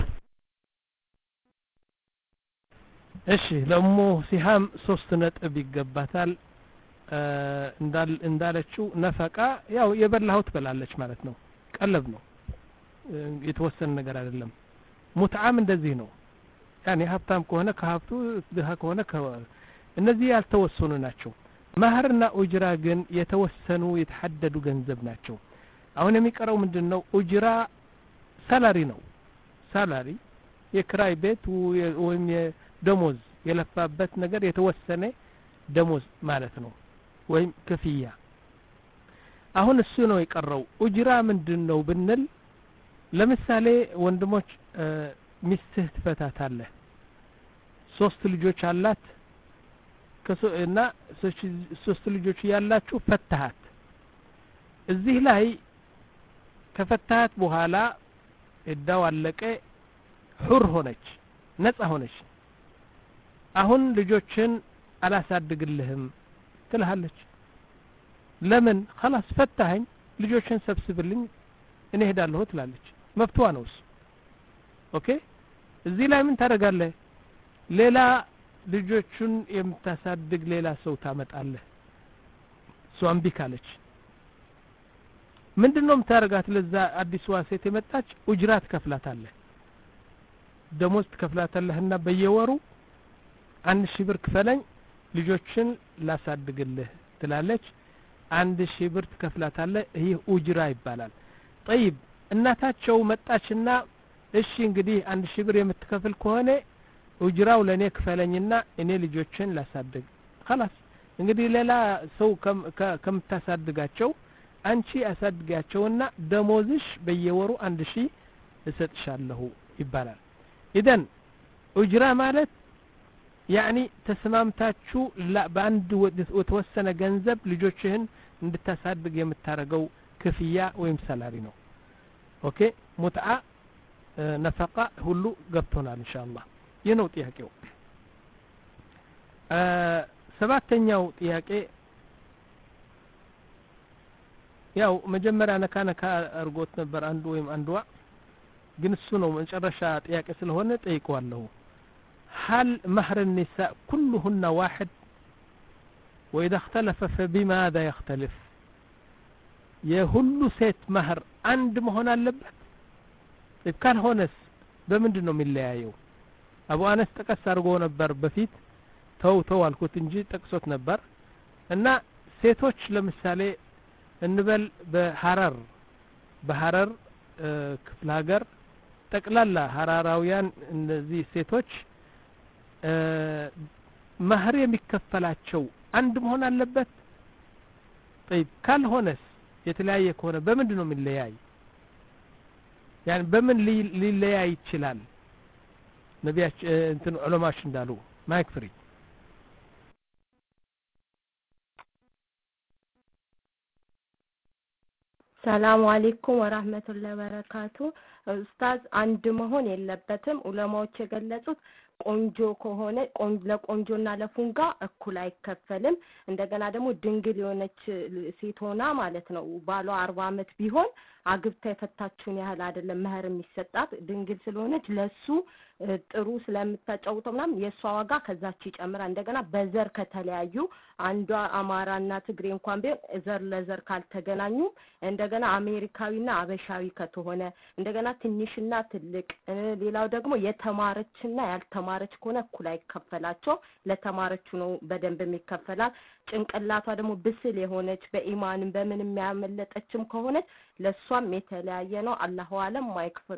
እሺ ለሙ ሲሃም ሶስት ነጥብ ይገባታል እንዳል እንዳለችው ነፈቃ ያው የበላው ትበላለች ማለት ነው ቀለብ ነው የተወሰነ ነገር አይደለም ሙትዓም እንደዚህ ነው ያኔ ሀብታም ከሆነ ከሀብቱ ድሃ ከሆነ እነዚህ ያልተወሰኑ ናቸው ማህርና ኡጅራ ግን የተወሰኑ የተሐደዱ ገንዘብ ናቸው አሁን የሚቀረው ምንድነው ኡጅራ ሳላሪ ነው ሳላሪ የክራይ ቤት ወይም የደሞዝ የለፋበት ነገር የተወሰነ ደሞዝ ማለት ነው ወይም ክፍያ አሁን እሱ ነው የቀረው ኡጅራ ምንድነው ብንል ለምሳሌ ወንድሞች ሚስትህ ትፈታታለህ ሶስት ልጆች አላት እና ሶስት ልጆች ያላችሁ ፈታሃት እዚህ ላይ ከፈታሃት በኋላ እዳው አለቀ ሁር ሆነች ነፃ ሆነች አሁን ልጆችን አላሳድግልህም ትልሃለች ለምን خلاص ፈታኸኝ ልጆችን ሰብስብልኝ እኔ ሄዳለሁ ትላለች መብቷ ነው ኦኬ እዚህ ላይ ምን ታደርጋለህ ሌላ ልጆቹን የምታሳድግ ሌላ ሰው ታመጣለህ ሷም ቢካለች ምንድነው የምታረጋት ለዛ አዲስ ዋሴት የመጣች ኡጅራት ከፍላታለህ ደሞዝ ትከፍላታለህና በየወሩ አንድ ሺህ ብር ክፈለኝ ልጆችን ላሳድግልህ ትላለች አንድ ሺህ ብር ትከፍላታለህ ይሄ ኡጅራ ይባላል طيب እናታቸው መጣችና እሺ እንግዲህ አንድ ሺህ ብር የምትከፍል ከሆነ ኡጅራው ለኔ ክፈለኝና እኔ ልጆችን ላሳድግ خلاص እንግዲህ ሌላ ሰው ከምታሳድጋቸው አንቺ አሳድጋቸውና ደሞዝሽ በየወሩ አንድ ሺህ እሰጥሻለሁ ይባላል ኢደን ኡጅራ ማለት ያኒ ተስማምታችሁ በአንድ ወተወሰነ ገንዘብ ልጆችህን እንድታሳድግ የምታረገው ክፍያ ወይም ሳላሪ ነው ኦኬ ሙትዓ ነፈቃ ሁሉ ገብቶናል ኢንሻአላህ የነው ጥያቄው ሰባተኛው ጥያቄ ያው መጀመሪያ ነካ ነካ አርጎት ነበር አንዱ ወይም አንዷ ግን እሱ ነው መጨረሻ ጥያቄ ስለሆነ ጠይቀዋለሁ هل مهر النساء كلهن واحد واذا اختلف فبماذا يختلف የሁሉ ሴት مهر አንድ መሆን አለበት كان هونس በምንድነው የሚለያየው አቡ አነስ ጠቀስ አድርጎ ነበር በፊት ተው ተው አልኩት እንጂ ጠቅሶት ነበር እና ሴቶች ለምሳሌ እንበል በሐረር በሐረር ክፍለ ሀገር ጠቅላላ ሐራራውያን እነዚህ ሴቶች ማህር የሚከፈላቸው አንድ መሆን አለበት طيب ካልሆነስ የተለያየ ከሆነ በምንድን ነው የሚለያይ يعني በምን ሊለያይ ይችላል ነቢያችን እንትን ዑለማዎች እንዳሉ ማይክፍሪ ሰላም አለይኩም ወራህመቱላሂ ወበረካቱ ኡስታዝ አንድ መሆን የለበትም ዑለማዎች የገለጹት ቆንጆ ከሆነ ለቆንጆና ለፉንጋ እኩል አይከፈልም እንደገና ደግሞ ድንግል የሆነች ሴት ሆና ማለት ነው ባሏ አርባ አመት ቢሆን አግብታ የፈታችውን ያህል አይደለም መህር የሚሰጣት ድንግል ስለሆነች ለሱ ጥሩ ስለምታጫውተው ምናምን የሷ ዋጋ ከዛች ይጨምራል እንደገና በዘር ከተለያዩ አንዷ አማራና ትግሬ እንኳን ቢሆን ዘር ለዘር ካልተገናኙ እንደገና አሜሪካዊና አበሻዊ ከተሆነ እንደገና ትንሽና ትልቅ ሌላው ደግሞ የተማረችና ያልተማረች ከሆነ እኩል አይከፈላቸው ለተማረቹ ነው በደንብ የሚከፈላል ጭንቅላቷ ደግሞ ብስል የሆነች በኢማንም በምንም ያመለጠችም ከሆነች ለሷም የተለያየ ነው አላሁ አለም ማይክፍሪ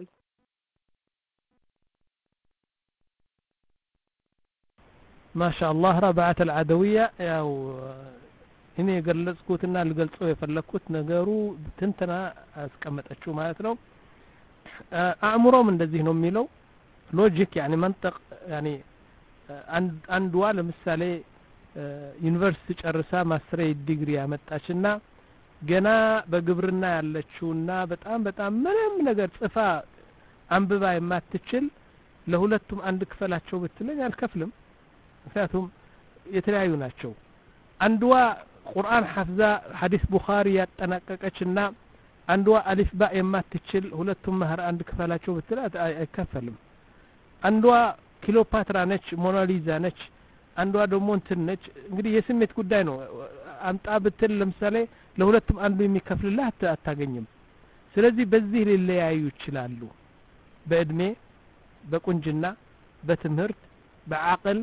ما شاء الله ربعت العدوية ያው እኔ ገለጽኩትና ልገልጸው የፈለኩት ነገሩ ትንተና አስቀመጠችው ማለት ነው አእምሮም እንደዚህ ነው የሚለው ሎጂክ يعني منطق يعني አንድ አንዷ ለምሳሌ ዩኒቨርሲቲ ጨርሳ ማስተር ዲግሪ ያመጣችና ገና በግብርና ያለችውና በጣም በጣም ምንም ነገር ጽፋ አንብባ የማትችል ለሁለቱም አንድ ክፈላቸው ብትለኝ አልከፍልም ምክንያቱም የተለያዩ ናቸው አንዷ ቁርአን ሐፍዛ ሐዲስ ቡኻሪ ያጠናቀቀችና አንዷ አሊፍ ባ የማትችል ሁለቱም መህር አንድ ክፈላቸው ብትላት አይከፈልም አንዷ ክሊዮፓትራ ነች ሞናሊዛ ነች አንዷ ደግሞ እንትን ነች እንግዲህ የስሜት ጉዳይ ነው አምጣ ብትል ለምሳሌ ለሁለቱም አንዱ የሚከፍልላት አታገኝም ስለዚህ በዚህ ሊለያዩ ይችላሉ በእድሜ በቁንጅና በትምህርት በአቅል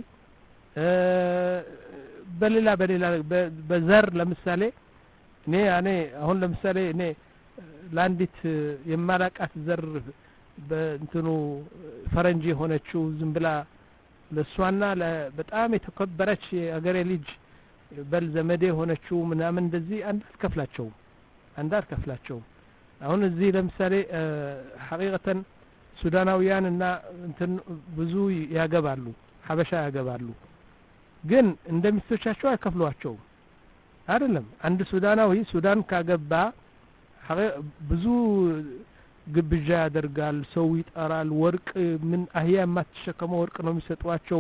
በሌላ በሌላ በዘር ለምሳሌ እኔ እኔ አሁን ለምሳሌ እኔ ላንዲት የማላቃት ዘር በእንትኑ ፈረንጂ ሆነችው ዝም ብላ ለሷና በጣም የተከበረች አገሬ ልጅ በል ዘመዴ ሆነችው ምናምን እንደዚህ አንድ አትከፍላቸው አንድ አትከፍላቸው አሁን እዚህ ለምሳሌ ሐቂቀተን ሱዳናውያን እና እንትን ብዙ ያገባሉ ሐበሻ ያገባሉ ግን እንደሚስቶቻቸው አይከፍሏቸው አይደለም አንድ ሱዳናዊ ሱዳን ካገባ ብዙ ግብዣ ያደርጋል ሰው ይጣራል ወርቅ ምን አህያ የማትሸከመው ወርቅ ነው የሚሰጧቸው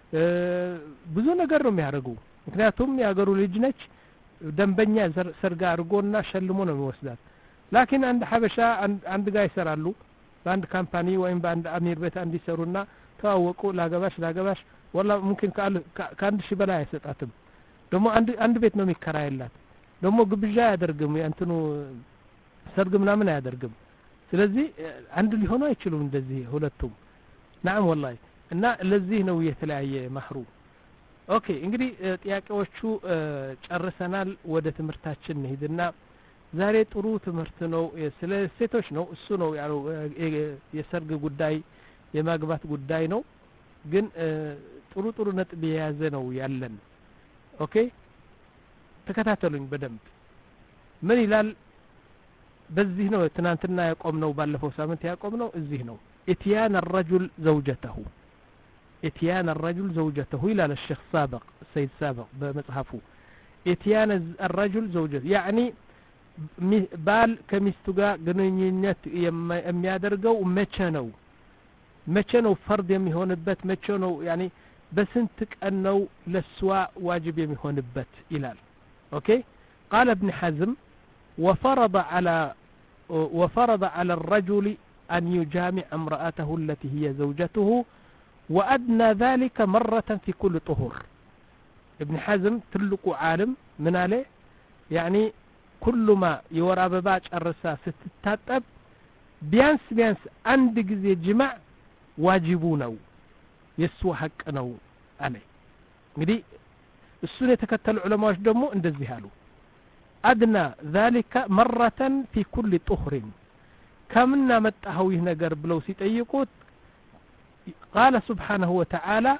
ብዙ ነገር ነው የሚያደርጉ ምክንያቱም ያገሩ ልጅ ነች ደንበኛ ሰርጋ አድርጎና ሸልሞ ነው የሚወስዳት ላኪን አንድ ሐበሻ አንድ ጋር ይሰራሉ በአንድ ካምፓኒ ወይም በአንድ አሚር ቤት አንድ ይሰሩና ተዋወቁ ላገባሽ ላገባሽ ወላ ممكن ከአንድ ሺህ በላይ አይሰጣትም ደግሞ አንድ አንድ ቤት ነው የሚከራይላት ደግሞ ግብዣ ያደርግም እንትኑ ሰርግ ምናምን አያደርግም ስለዚህ አንድ ሊሆኑ አይችሉም እንደዚህ ሁለቱም نعم والله እና ለዚህ ነው የተለያየ ማህሩ ኦኬ እንግዲህ ጥያቄዎቹ ጨርሰናል ወደ ትምህርታችን እንሂድና ዛሬ ጥሩ ትምህርት ነው ስለ ሴቶች ነው እሱ ነው ያለው የሰርግ ጉዳይ የማግባት ጉዳይ ነው ግን ጥሩ ጥሩ ነጥብ የያዘ ነው ያለን ኦኬ ተከታተሉኝ በደንብ ምን ይላል በዚህ ነው ትናንትና ያቆምነው ባለፈው ሳምንት ያቆምነው እዚህ ነው اتيان الرجل زوجته اتيان الرجل زوجته الى الشيخ سابق السيد سابق بمصحفه اتيان الرجل زوجته يعني ባል ከሚስቱ ጋር ግንኙነት የሚያደርገው መቼ ነው መቼ ነው ፈርድ የሚሆንበት መቼ ነው يعني በስንት ቀን ነው ለስዋ ዋጅብ የሚሆንበት ይላል ኦኬ قال ابن حزم وفرض على وفرض على الرجل أن يجامع امرأته التي هي زوجته وأدنى ذلك مرة في كل طهور ابن حزم تلق عالم من عليه يعني كل ما يورا بباج الرسا ستتاتب بيانس بيانس عند جزي جماع واجبونه የሱ ሐቅ ነው አለ እንግዲህ እሱን የተከተሉ ዑለማዎች ደግሞ እንደዚህ አሉ أدنى ذلك مرة في كل طهر كمنا متهويه نجر بلو سيطيقوت قال سبحانه وتعالى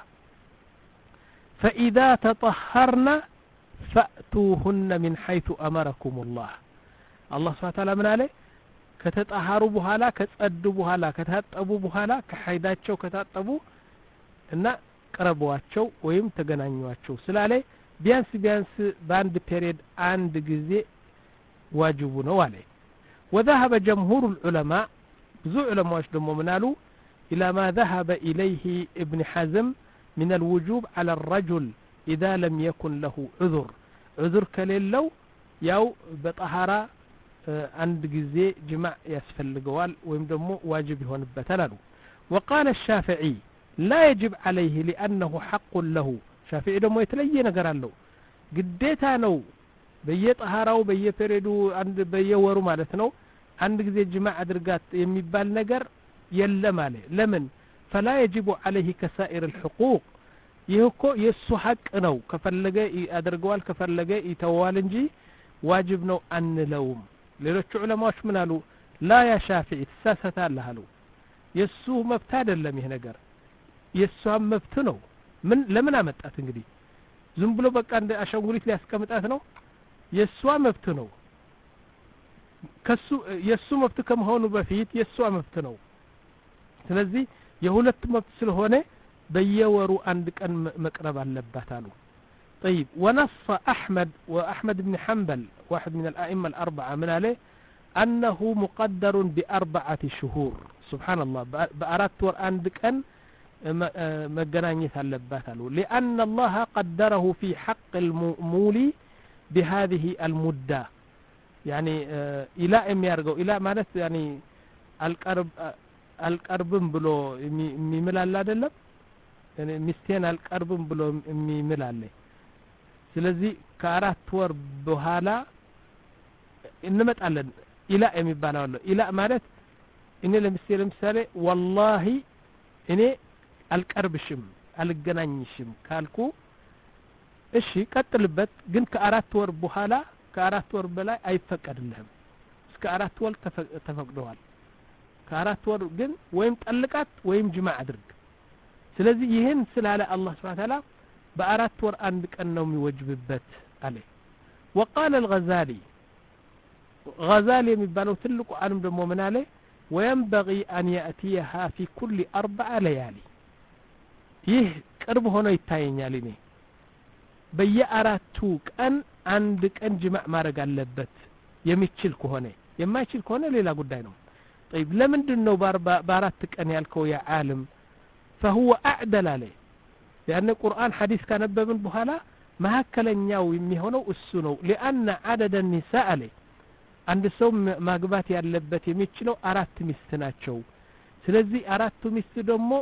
فإذا تطهرنا فأتوهن من حيث أمركم الله الله سبحانه وتعالى من عليه كتطهروا بهالا كتصدوا بهالا كتطبوا بهالا كحيداتشو كتطبوا إن قربواتشو ويم تغنانيواتشو سلالي ቢያንስ ቢያንስ በአንድ ፔሪድ አንድ ጊዜ ዋጅቡ ነው አለ وذهب جمهور العلماء ብዙ ዑለማዎች ደግሞ ምናሉ الى ما ذهب اليه ابن حزم من الوجوب على الرجل اذا لم يكن له عذر عذر ከሌለው ያው በطهارة አንድ ጊዜ ጅማዕ ያስፈልገዋል ወይም ደግሞ ዋጅብ ይሆንበታል አሉ وقال الشافعي لا يجب عليه لانه حق له ሻፊዒ ደግሞ የተለየ ነገር አለው ግዴታ ነው በየጣሃራው በየፔሪዱ አንድ በየወሩ ማለት ነው አንድ ጊዜ ጅማዕ አድርጋት የሚባል ነገር የለም አለ ለምን فلا يجب عليه كسائر الحقوق ይህኮ የሱ ሐቅ ነው ከፈለገ ያደርገዋል ከፈለገ ይተዋል እንጂ ዋጅብ ነው አንለውም ሌሎች ዑለማዎች ምን አሉ لا يا شافعي ተሳሳታለህ አሉ የሱ መብት አይደለም ይሄ ነገር የሱ መብት ነው ምን ለምን አመጣት እንግዲህ ዝም ብሎ በቃ እንደ አሻንጉሊት ሊያስቀምጣት ነው የሷ መብት ነው ከሱ የሱ መብት ከመሆኑ በፊት የሷ መብት ነው ስለዚህ የሁለት መብት ስለሆነ በየወሩ አንድ ቀን መቅረብ አለባት አሉ طيب ونص احمد واحمد بن حنبل واحد من الائمه الاربعه من عليه انه مقدر باربعه شهور سبحان الله بارات ور عند ቀን መገናኘት አለባት አሉ لان الله قدره في حق المولي بهذه المده يعني الى የሚያርገው الى ማለት يعني አልቀርብ አልቀርብም ብሎ የሚምላል አይደለም يعني ሚስቴን አልቀርብም ብሎ የሚምላል ስለዚህ ከአራት ወር በኋላ እንመጣለን ኢላ የሚባለው አለ ኢላ ማለት እኔ ለምሳሌ ለምሳሌ والله እኔ አልቀርብሽም አልገናኝሽም ካልኩ እሺ ቀጥልበት ግን ከአራት ወር በኋላ ከአራት ወር በላይ አይፈቀድልህም እስከ አራት ወር ተፈቅዷል ከአራት ወር ግን ወይም ጠልቃት ወይም ጅማዕ አድርግ ስለዚህ ይሄን ስላለ አላህ Subhanahu Wa Ta'ala በአራት ወር አንድ ቀን ነው የሚወጅብበት አለ وقال الغزالي غزالي የሚባለው ትልቁ ዓለም ደግሞ ምን አለ وينبغي أن يأتيها في كل أربع ليالي ይህ ቅርብ ሆኖ ይታየኛል እኔ በየአራቱ ቀን አንድ ቀን ጅማዕ ማድረግ አለበት የሚችል ከሆነ የማይችል ከሆነ ሌላ ጉዳይ ነው طيب ለምንድን ነው በአራት ቀን ያልከው ያ ዓለም فهو أعدل عليه لأن القرآن حديث كنببن بحالا መካከለኛው የሚሆነው እሱ ነው لأن عدد النساء عليه አንድ ሰው ማግባት ያለበት የሚችለው አራት ሚስት ናቸው ስለዚህ አራቱ ሚስት ደግሞ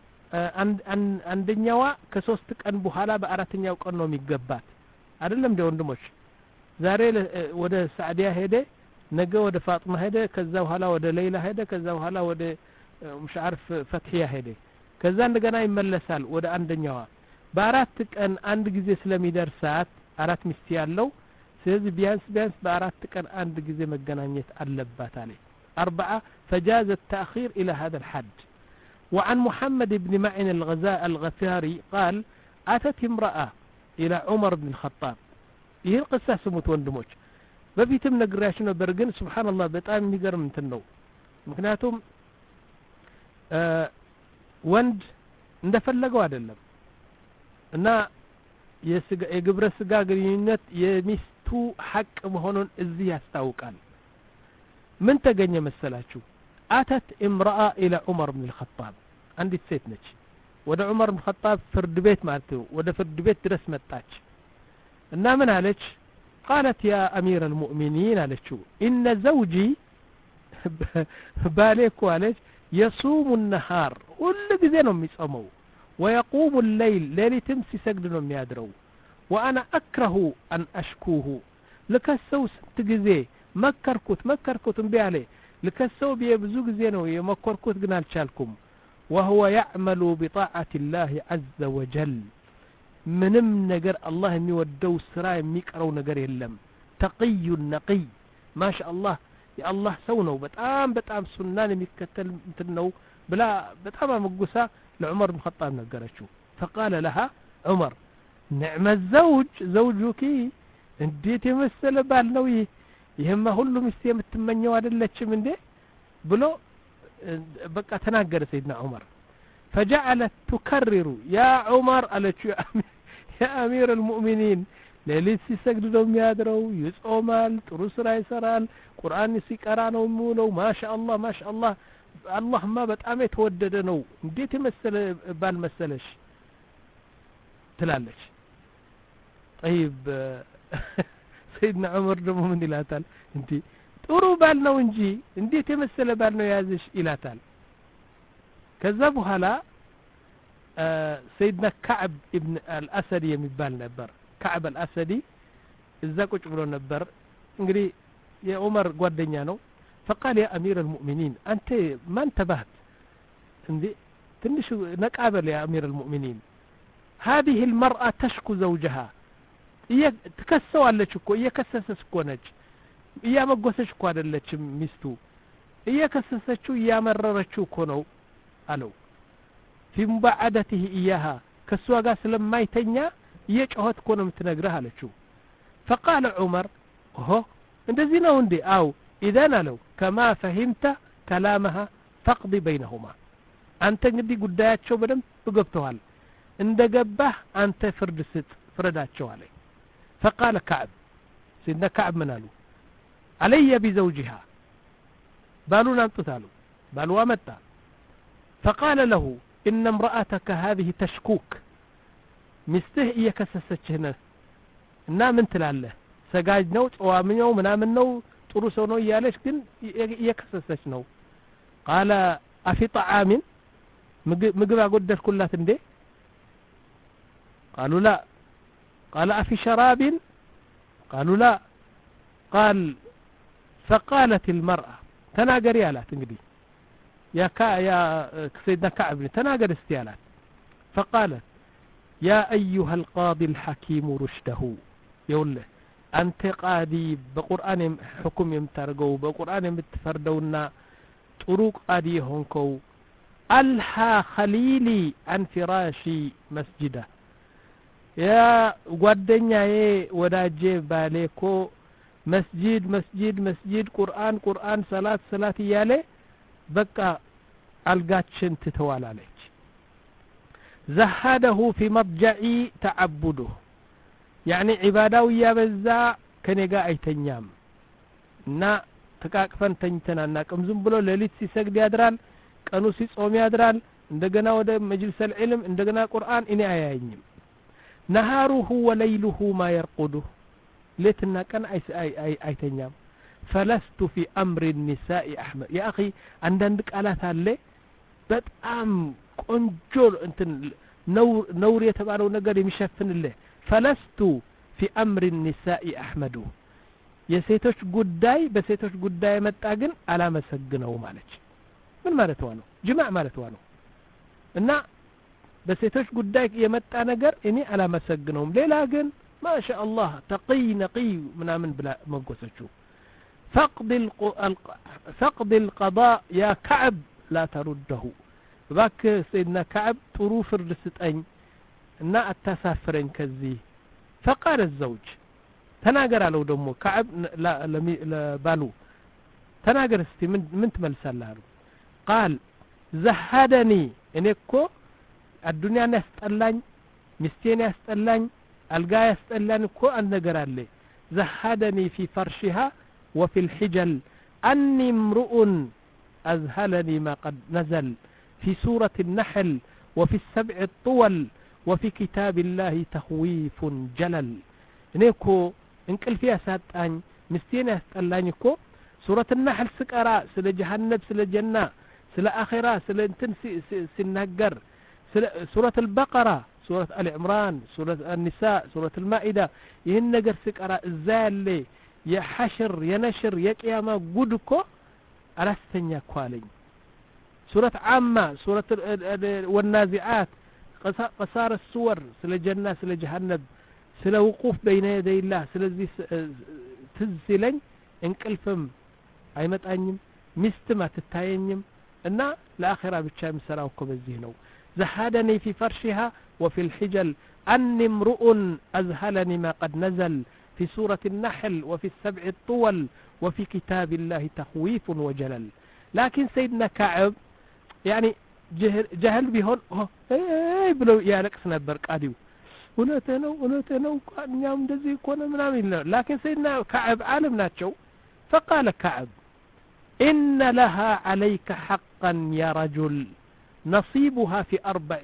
አንደኛዋ ከሶስት ቀን በኋላ በአራተኛው ቀን ነው የሚገባት አይደለም እንደ ወንድሞች ዛሬ ወደ ሳዕዲያ ሄደ ነገ ወደ ፋጥማ ሄደ ከዛ በኋላ ወደ ሌላ ሄደ ከዛ በኋላ ወደ مش عارف ፈትሂያ ሄደ ከዛ እንደገና ይመለሳል ወደ አንደኛዋ በአራት ቀን አንድ ጊዜ ስለሚደርሳት አራት ሚስት ያለው ስለዚህ ቢያንስ ቢያንስ በአራት ቀን አንድ ጊዜ መገናኘት አለባት አለ أربعة فجاز التأخير إلى هذا الحد وعن محمد بن معن الغزاء الغفاري قال أتت امرأة إلى عمر بن الخطاب ይህ القصة سموت ወንድሞች በፊትም ነግራችሁ ነበር ግን ሱብሃንአላህ በጣም የሚገርም እንትን ነው ምክንያቱም ወንድ እንደፈለገው አይደለም እና የስጋ የግብረ ስጋ ግንኙነት የሚስቱ ሐቅ መሆኑን እዚህ ያስታውቃል ምን ተገኘ መሰላችሁ አተት امرأة إلى عمر بن الخطاب አንዲት ሴት ነች ወደ ዑመር بن الخطاب ፍርድ ቤት ማለት ነው ወደ ፍርድ ቤት ድረስ መጣች እና ምን አለች قالت يا أمير المؤمنين አለችው إن زوجي بالك አለች يصوم النهار كل ጊዜ ነው የሚጾመው ويقوم الليل ليلتم ሲሰግድ ነው የሚያድረው وانا اكره ان اشكوه لكسو ስንት ጊዜ መከርኩት መከርኩት እምቢ አለ ለከሰው በብዙ ጊዜ ነው የመከርኩት ግን አልቻልኩም وهو يعمل بطاعة الله عز وجل ምንም ነገር አላህ የሚወደው ስራ የሚቀረው ነገር የለም ተቅይ ነቅይ ማሻአላህ የአላህ ሰው ነው በጣም በጣም ሱናን የሚከተል እንትን ነው ብላ በጣም አመጉሳ ለዑመር ብን ኸጣብ ነገረችው فقال لها عمر نعم الزوج زوجك እንዴት የመሰለ ባል ነው ይሄ ይሄማ ሁሉ ሚስት የምትመኘው አይደለችም እንዴ ብሎ በቃ ተናገረ ሰይድና ዑመር فجعلت تكرر يا عمر አለችው يا أمير المؤمنين ሌሊት ሲሰግድ ነው የሚያድረው ይጾማል ጥሩ ስራ ይሰራል ቁርአን ሲቀራ ነው የሚውለው ማሻአላህ ማሻአላህ አላህማ በጣም የተወደደ ነው እንዴት የመሰለ ባል መሰለሽ ትላለች طيب سيدنا عمر ደግሞ ምን ይላታል እንዴ ጥሩ ባል ነው እንጂ እንዴት የመሰለ ባል ነው ያዝሽ ይላታል ከዛ በኋላ سيدنا كعب ابن الأسد የሚባል ነበር كعب الأسدي እዛ ቁጭ ብሎ ነበር እንግዲህ የዑመር ጓደኛ ነው فقال يا أمير المؤمنين أنت ما انتبهت እንዴ ትንሽ ነቃበል يا أمير المؤمنين هذه المرأة تشكو زوجها ትከሰዋለች እኮ እየከሰሰች እኮ ነች እያመጎሰች እኮ አይደለችም ሚስቱ እየከሰሰችው እያመረረችው እኮ ነው አለው في مبعدته إياها كسوا قاس لما يتنيا يجهد كون متنقرها لشو فقال عمر هو اندزينا وندي أو إذا لو كما فهمت كلامها فقضي بينهما أنت قدي قدايات شو بدم بقبتوها اند قبه أنت فرد ست فردات شو عليه فقال كعب سيدنا كعب منالو علي بزوجها بالو نانتو بالو أمتا فقال له إن امرأتك هذه تشكوك مسته يكسسچ هنا እና ምን ትላለህ ሰጋጅ ነው ጾዋምኛው ምናምን ነው ጥሩ ሰው ነው ያለሽ ግን የከሰሰች ነው قال افي طعام ምግብ አጎደልኩላት እንዴ قالوا لا قال افي شراب قالوا لا قال فقالت المرأة تناغري አላት እንግዲህ يا كا يا سيدنا كعب تناقر استيالات فقالت يا أيها القاضي الحكيم رشده يقول له أنت قاضي بقرآن حكم يمترقو بقرآن يمتفردونا طرق قاضي هونكو ألها خليلي عن فراشي مسجده يا ጓደኛ ወዳጄ ባሌኮ መስጂድ መስጂድ መስጂድ ቁርአን ቁርአን ሰላት ሰላት ይያለ በቃ አልጋችን ትተዋላለች زهده في مضجعي تعبده يعني عباداو ያበዛ ከኔ ጋር አይተኛም እና ተቃቅፈን ተኝተን አናቅም ዝም ብሎ ሌሊት ሲሰግድ ያድራል ቀኑ ሲጾም ያድራል እንደገና ወደ መጅልስ العلم እንደገና ቁርአን እኔ አያየኝም نهاره وليله ما يرقده ليتنا كان አይተኛም فلست في أمر النساء أحمد يا أخي عندك قالات አለ በጣም ቆንጆ እንትን نور نور የተባለው ነገር የሚሸፍንልህ فلست في أمر النساء أحمد የሴቶች ጉዳይ በሴቶች ጉዳይ መጣ ግን አላመሰግነው ማለት ምን ማለት ነው ጅማዕ ማለት ነው እና በሴቶች ጉዳይ የመጣ ነገር እኔ አላመሰግነውም ሌላ ግን ማሻአላህ ተقي نقي ምናምን ብላ መጎሰችው فقد فقد القضاء يا كعب لا ترده باك سيدنا كعب طرو فرد سطኝ እና አታሳፍረኝ ከዚህ فقال الزوج ተናገር አለው ደግሞ كعب ለባሉ ተናገር እስቲ ምን ምን ትመልሳለህ አለው قال زهدني እኔ እኮ አዱንያን ያስጠላኝ ሚስቴን ያስጠላኝ አልጋ ያስጠላኝ እኮ አንድ ነገር አለ زهدني في فرشها وفي الحجل أني امرؤ أذهلني ما قد نزل في سورة النحل وفي السبع الطول وفي كتاب الله تخويف جلل نيكو انكل فيها ساتان مستين يستقلانيكو سورة النحل سكرا سل جهنم سل جنة سل آخرة سل انتن سنهجر سورة البقرة سورة آل عمران سورة النساء سورة المائدة يهن نجر سكرا الزالي يا حشر يا نشر يا قيامة قدكو ألستنيا كوالي سورة عامة سورة والنازعات قصار السور سلا جنة سلا جهنم سلا وقوف بين يدي الله سلا زي تزلين انقلفم አይመጣኝም ሚስትም አትታየኝም እና ለአኺራ ብቻ የምሰራው እኮ በዚህ ነው زهدني في فرشها وفي الحجل أني امرؤ أزهلني ما قد نزل في سورة النحل وفي السبع الطول وفي كتاب الله تخويف وجلل لكن سيدنا كعب يعني جهل, جهل بهون ايه بلو يالكس نبر قاديو እውነቴ ነው እውነቴ ነው እኛም እንደዚህ እኮ ነው ምናምን ይላል لكن سيدنا كعب عالم ናቸው فقال كعب إن لها عليك حقا يا رجل نصيبها في أربع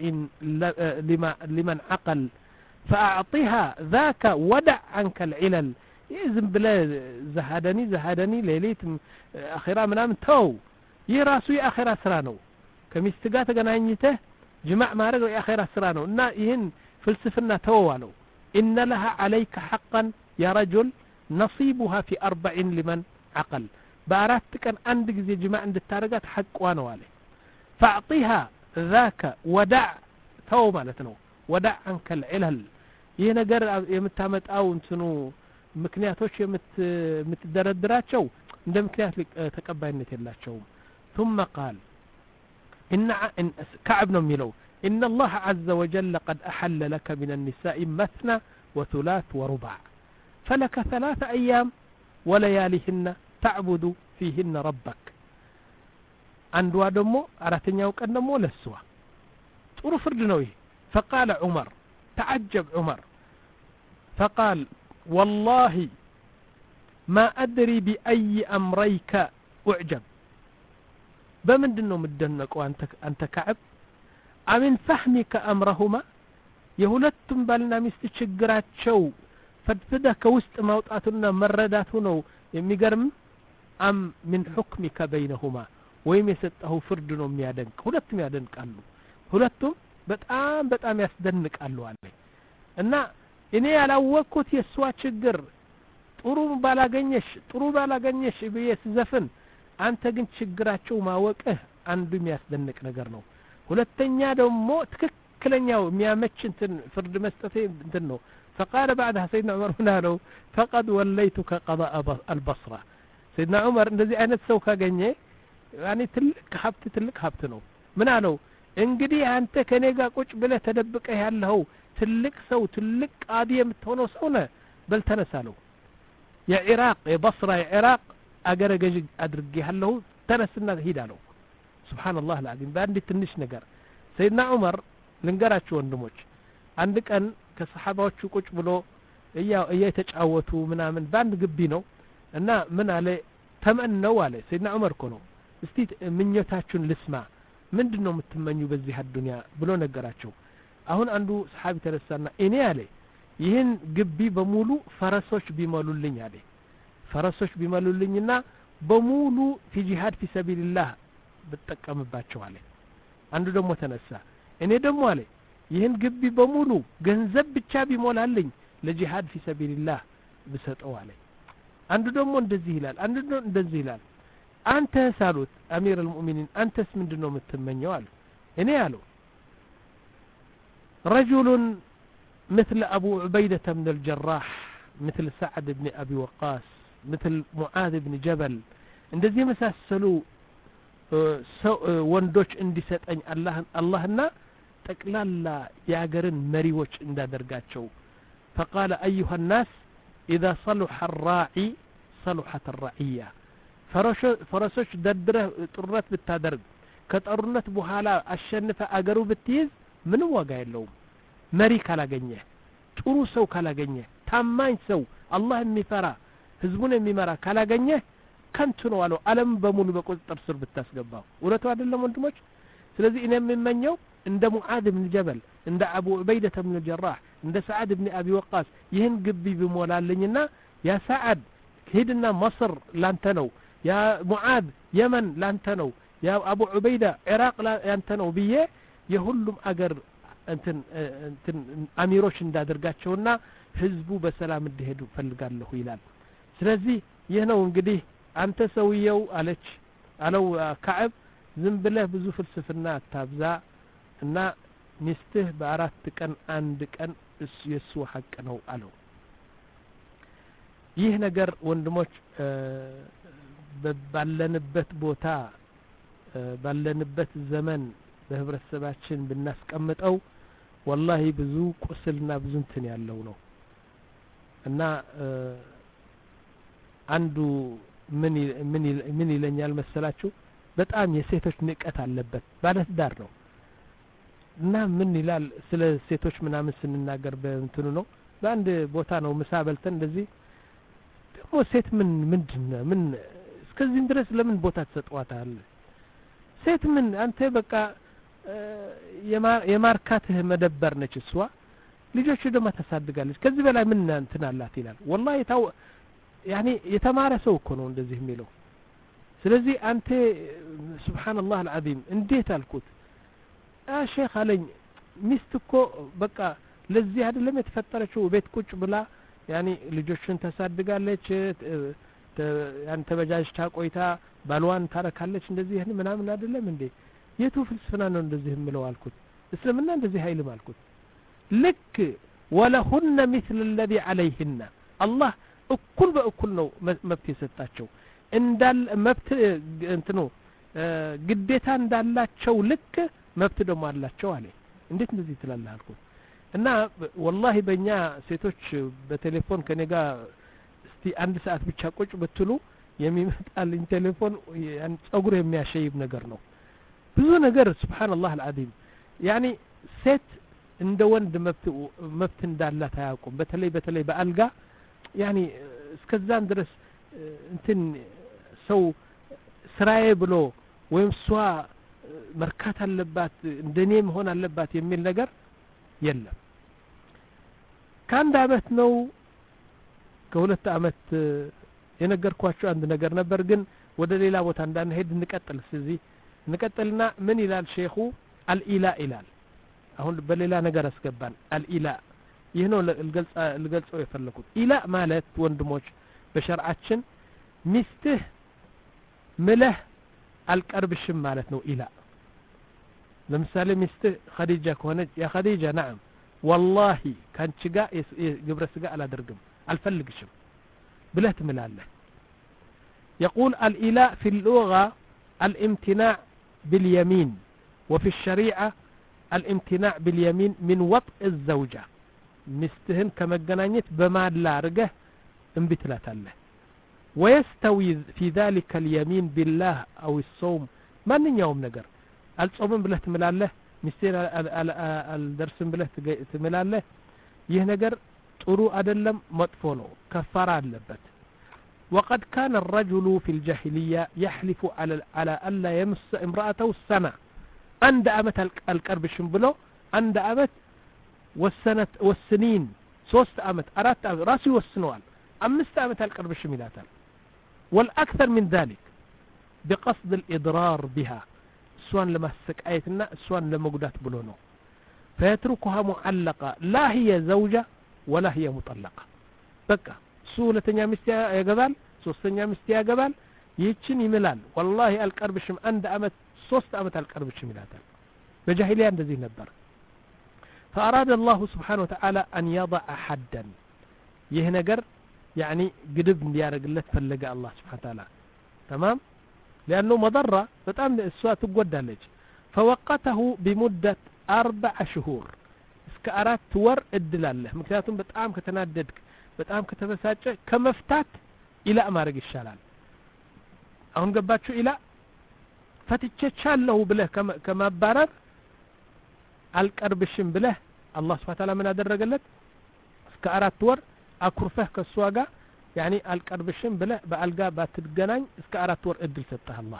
لمن عقل فأعطها ذاك ودع عنك العلل يزم بلا زهدني زهدني ليليت أخيرا منام تو يراسو أخيرا سرانو كمستقات قنانيته جماع ما رجل أخيرا سرانو إنا يهن فلسفنا توالو إن لها عليك حقا يا رجل نصيبها في أربع لمن عقل بارات كان عندك زي جماع عند التارقات حق وانا والي فأعطيها ذاك ودع تو مالتنو ودع عنك العلل ينقر يمتامت او انتنو مكنياتوش يمت متدردراتشو عند مكنيات تقباينت يلاتشو ثم قال إن كعب نميلو إن الله عز وجل قد أحل لك من النساء مثنى وثلاث وربع فلك ثلاث أيام ولياليهن تعبد فيهن ربك عند وادمو أراتنيا وكأنمو لسوا طور فردنوي فقال عمر تعجب عمر فقال والله ما أدري بأي أمريك أعجب بمندنو مدنك وأنت أنت كعب أمن فهمك أمرهما يهولتم بالنا مستشجرات شو فدفدك وسط موطاتنا مرداتنا يميقرم أم من حكمك بينهما ወይም የሰጠው ፍርድ ነው የሚያደንቅ ሁለቱም ያደንቃሉ ሁለቱም በጣም በጣም ያስደንቃሉ አለ እና እኔ ያላወቅኩት የሷ ችግር ጥሩ ባላገኘሽ ጥሩ ባላገኘሽ በየስ ዘፈን አንተ ግን ችግራቸው ማወቅህ አንዱ የሚያስደንቅ ነገር ነው ሁለተኛ ደግሞ ትክክለኛው የሚያመች እንትን ፍርድ መስጠት እንትን ነው فقال بعدها سيدنا عمر هنا له فقد وليتك قضاء البصره سيدنا عمر እንደዚህ አይነት ሰው ካገኘ يعني ትልቅ ሀብት ትልቅ ሀብት ነው ምን አለው እንግዲህ አንተ ከኔ ጋር ቁጭ ብለህ ተደብቀህ ያለው ትልቅ ሰው ትልቅ ቃዲ የምትሆነው ሰው ነህ በል ተነሳለው የኢራቅ የበስራ የኢራቅ አገረ ገዥ አድርጌ ያለው ተነስና ሂድ አለው ሱብሃንአላህ العظيم በአንድ ትንሽ ነገር ሰይድና ዑመር ልንገራችሁ ወንድሞች አንድ ቀን ከሰሃባዎቹ ቁጭ ብሎ እያው እየተጫወቱ ምናምን ባንድ ግቢ ነው እና ምን አለ ተመነው አለ ሰይድና ዑመር እኮ ነው እስቲ ምኞታችሁን ልስማ ምንድነው የምትመኙ በዚህ አዱንያ ብሎ ነገራቸው አሁን አንዱ ሰሃቢ ተነሳና እኔ አለ ይህን ግቢ በሙሉ ፈረሶች ቢመሉልኝ አለ ፈረሶች ቢመሉልኝና በሙሉ في جهاد في سبيل الله በተጠቀምባቸው አለ አንዱ ደግሞ ተነሳ እኔ ደግሞ አለ ይህን ግቢ በሙሉ ገንዘብ ብቻ ቢሞላልኝ ለጂሃድ في سبيل الله ብሰጠው አለ አንዱ ደግሞ እንደዚህ ይላል አንዱ ደግሞ እንደዚህ ይላል አንተ ሳሉት አሚር المؤمنين አንተስ ምንድነው የምትመኘው አለ እኔ አለው رجل مثل ابو عبيدة بن الجراح مثل سعد بن ابي وقاص مثل معاذ بن جبل እንደዚህ መሳሰሉ ወንዶች እንዲሰጠኝ አላህ አላህና ጠቅላላ ያገርን መሪዎች እንዳደርጋቸው فقال ايها الناس اذا صلح الراعي صلحت الرعيه ፈረሶች ደድረ ጥረት ብታደርግ ከጦርነት በኋላ አሸንፈ አገሩ ብትይዝ ምንም ዋጋ የለውም መሪ ካላገኘ ጥሩ ሰው ካላገኘ ታማኝ ሰው አላህ የሚፈራ ህዝቡን የሚመራ ካላገኘ ከንቱ ነው አለው ዓለም በሙሉ በቁጥጥር ስር ብታስገባው ወለቱ አይደለም ወንድሞች ስለዚህ እኔ የምመኘው እንደ ሙዓዝ ብን ጀበል እንደ አቡ ዑበይደህ ብን ጀራህ እንደ ሰዓድ ብን አቢ ወቃስ ይህን ግቢ ቢሞላልኝና ያ ሰዓድ ሄድና መስር ላንተ ነው ያ ሙዓዝ የመን ላንተ ነው ያ አቡ ዑበይዳ ኢራቅ ላንተ ነው ብዬ የሁሉም አገር እንትን እንትን አሚሮች እንዳደርጋቸውና ህዝቡ በሰላም እንዲሄዱ ፈልጋለሁ ይላል ስለዚህ ይህ ነው እንግዲህ አንተ ሰውየው አለች አለው ከዓብ ዝም ብለህ ብዙ ፍልስፍና አታብዛ እና ሚስትህ በአራት ቀን አንድ ቀን እሱ የሱ ሐቅ ነው አለው። ይህ ነገር ወንድሞች ባለንበት ቦታ ባለንበት ዘመን በህብረተሰባችን ብናስቀምጠው ወላሂ ብዙ ቁስልና ብዙ እንትን ያለው ነው እና አንዱ ምን ምን ምን ይለኛል መሰላችሁ በጣም የሴቶች ንቀት አለበት ባለትዳር ነው እና ምን ይላል ስለ ሴቶች ምናምን ስንናገር በእንትኑ ነው በአንድ ቦታ ነው ምሳ በልተን እንደዚህ ደግሞ ሴት ምን ምንድነው ምን እስከዚህ ድረስ ለምን ቦታ ተሰጥቷታል ሴት ምን አንተ በቃ የማርካትህ መደበር ነች እሷ ልጆቹ ደግሞ ታሳድጋለች ከዚህ በላይ ምን እንትን አላት ይላል والله ታው ያኒ የተማረ ሰው እኮ ነው እንደዚህ የሚለው ስለዚህ አንተ ሱብሃንአላህ አልዓዚም እንዴት አልኩት አ ሼክ አለኝ ሚስት እኮ በቃ ለዚህ አይደለም የተፈጠረችው ቤት ቁጭ ብላ ያኒ ልጆችን ታሳድጋለች ያን ተበጃጅታ ቆይታ ባልዋን ታረካለች እንደዚህ ይሄን ምናምን አይደለም እንዴ የቱ ፍልስፍና ነው እንደዚህ የምለው አልኩት እስልምና እንደዚህ ኃይልም አልኩት ልክ ወለሁነ مثل الذي عليهن الله እኩል በእኩል ነው መብት የሰጣቸው እንዳል መብት እንትኑ ግዴታ እንዳላቸው ልክ መብት ደግሞ አላቸው አለ እንዴት እንደዚህ ትላለህ አልኩት እና والله በእኛ ሴቶች በቴሌፎን ከኔ ጋር እስቲ አንድ ሰዓት ብቻ ቁጭ ብትሉ የሚመጣልኝ ቴሌፎን ያን ጸጉር የሚያሸይብ ነገር ነው ብዙ ነገር ሱብሃንአላህ አልዓዚም ያኒ ሴት እንደ ወንድ መብት መብት እንዳላት አያውቁም በተለይ በተለይ በአልጋ ያኒ እስከዛን ድረስ እንትን ሰው ስራዬ ብሎ ወይም ሷ መርካት አለባት እንደኔ መሆን አለባት የሚል ነገር የለም ከአንድ አመት ነው ከሁለት አመት የነገርኳችሁ አንድ ነገር ነበር ግን ወደ ሌላ ቦታ እንዳንሄድ እንቀጥል ስለዚህ እንቀጥልና ምን ይላል ሼኹ አልኢላ ይላል አሁን በሌላ ነገር አስገባን አልኢላ ይህ ነው ልገልጸው የፈለኩት ኢላ ማለት ወንድሞች በሸርዓችን ሚስትህ ምለህ አልቀርብሽም ማለት ነው ኢላ ለምሳሌ ሚስትህ ኸዲጃ ከሆነች ያ ኸዲጃ نعم والله ካንቺ ጋር ግብረ ስጋ አላደርግም አልፈልግሽም ብለህ ትምላለህ يقول الإلاء في اللغة الامتناع باليمين وفي الشريعة الامتناع باليمين من وطء الزوجة مستهن كمجنانيت بما لا رجه انبتلات الله ويستوي في ذلك اليمين بالله أو الصوم من يوم نجر الصوم بله تملاله مستين الدرس بله تملاله يه نجر طرو أدلم مطفونه كفارة اللبت وقد كان الرجل في الجاهلية يحلف على على ألا يمس امرأته السنة عند أمت القرب شنبلو عند أمت والسنة والسنين ሶስት አመት አራት አመት ራሱ ይወስነዋል አምስት አመት القرب شميلاتال والأكثر من ذلك بقصد الإضرار بها سوان لما سكايتنا سوان لما قدات بلونو فيتركها معلقة لا هي زوجة ولا هي مطلقة بقى سولتنيا مستيا يقبال ሶስተኛ ሚስት ያገባል ይችን ይምላል والله القربሽም አንድ አመት ሶስት አመት القربሽም ይላታል በጃሂሊያ እንደዚህ ነበር فأراد الله سبحانه وتعالى أن يضع حدا ይህ ነገር يعني ግድብ እንዲያረግለት ፈለገ الله سبحانه وتعالى تمام لأنه مضرة በጣም እሷ ትጎዳለች فوقته بمدة أربع شهور እስከ አራት ወር እድላለህ ምክንያቱም በጣም ከተናደድክ በጣም ከተበሳጨ ከመፍታት ኢላ ማድረግ ይሻላል አሁን ገባችሁ ኢላ ፈትቼቻለሁ ብለህ ከማባረር አልቀርብሽም ብለህ አላህ Subhanahu Ta'ala ምን አደረገለት እስከ አራት ወር አኩርፈህ ከሷ ጋር يعني አልቀርብሽም ብለህ በአልጋ ባትገናኝ እስከ አራት ወር እድል ሰጠህ አላህ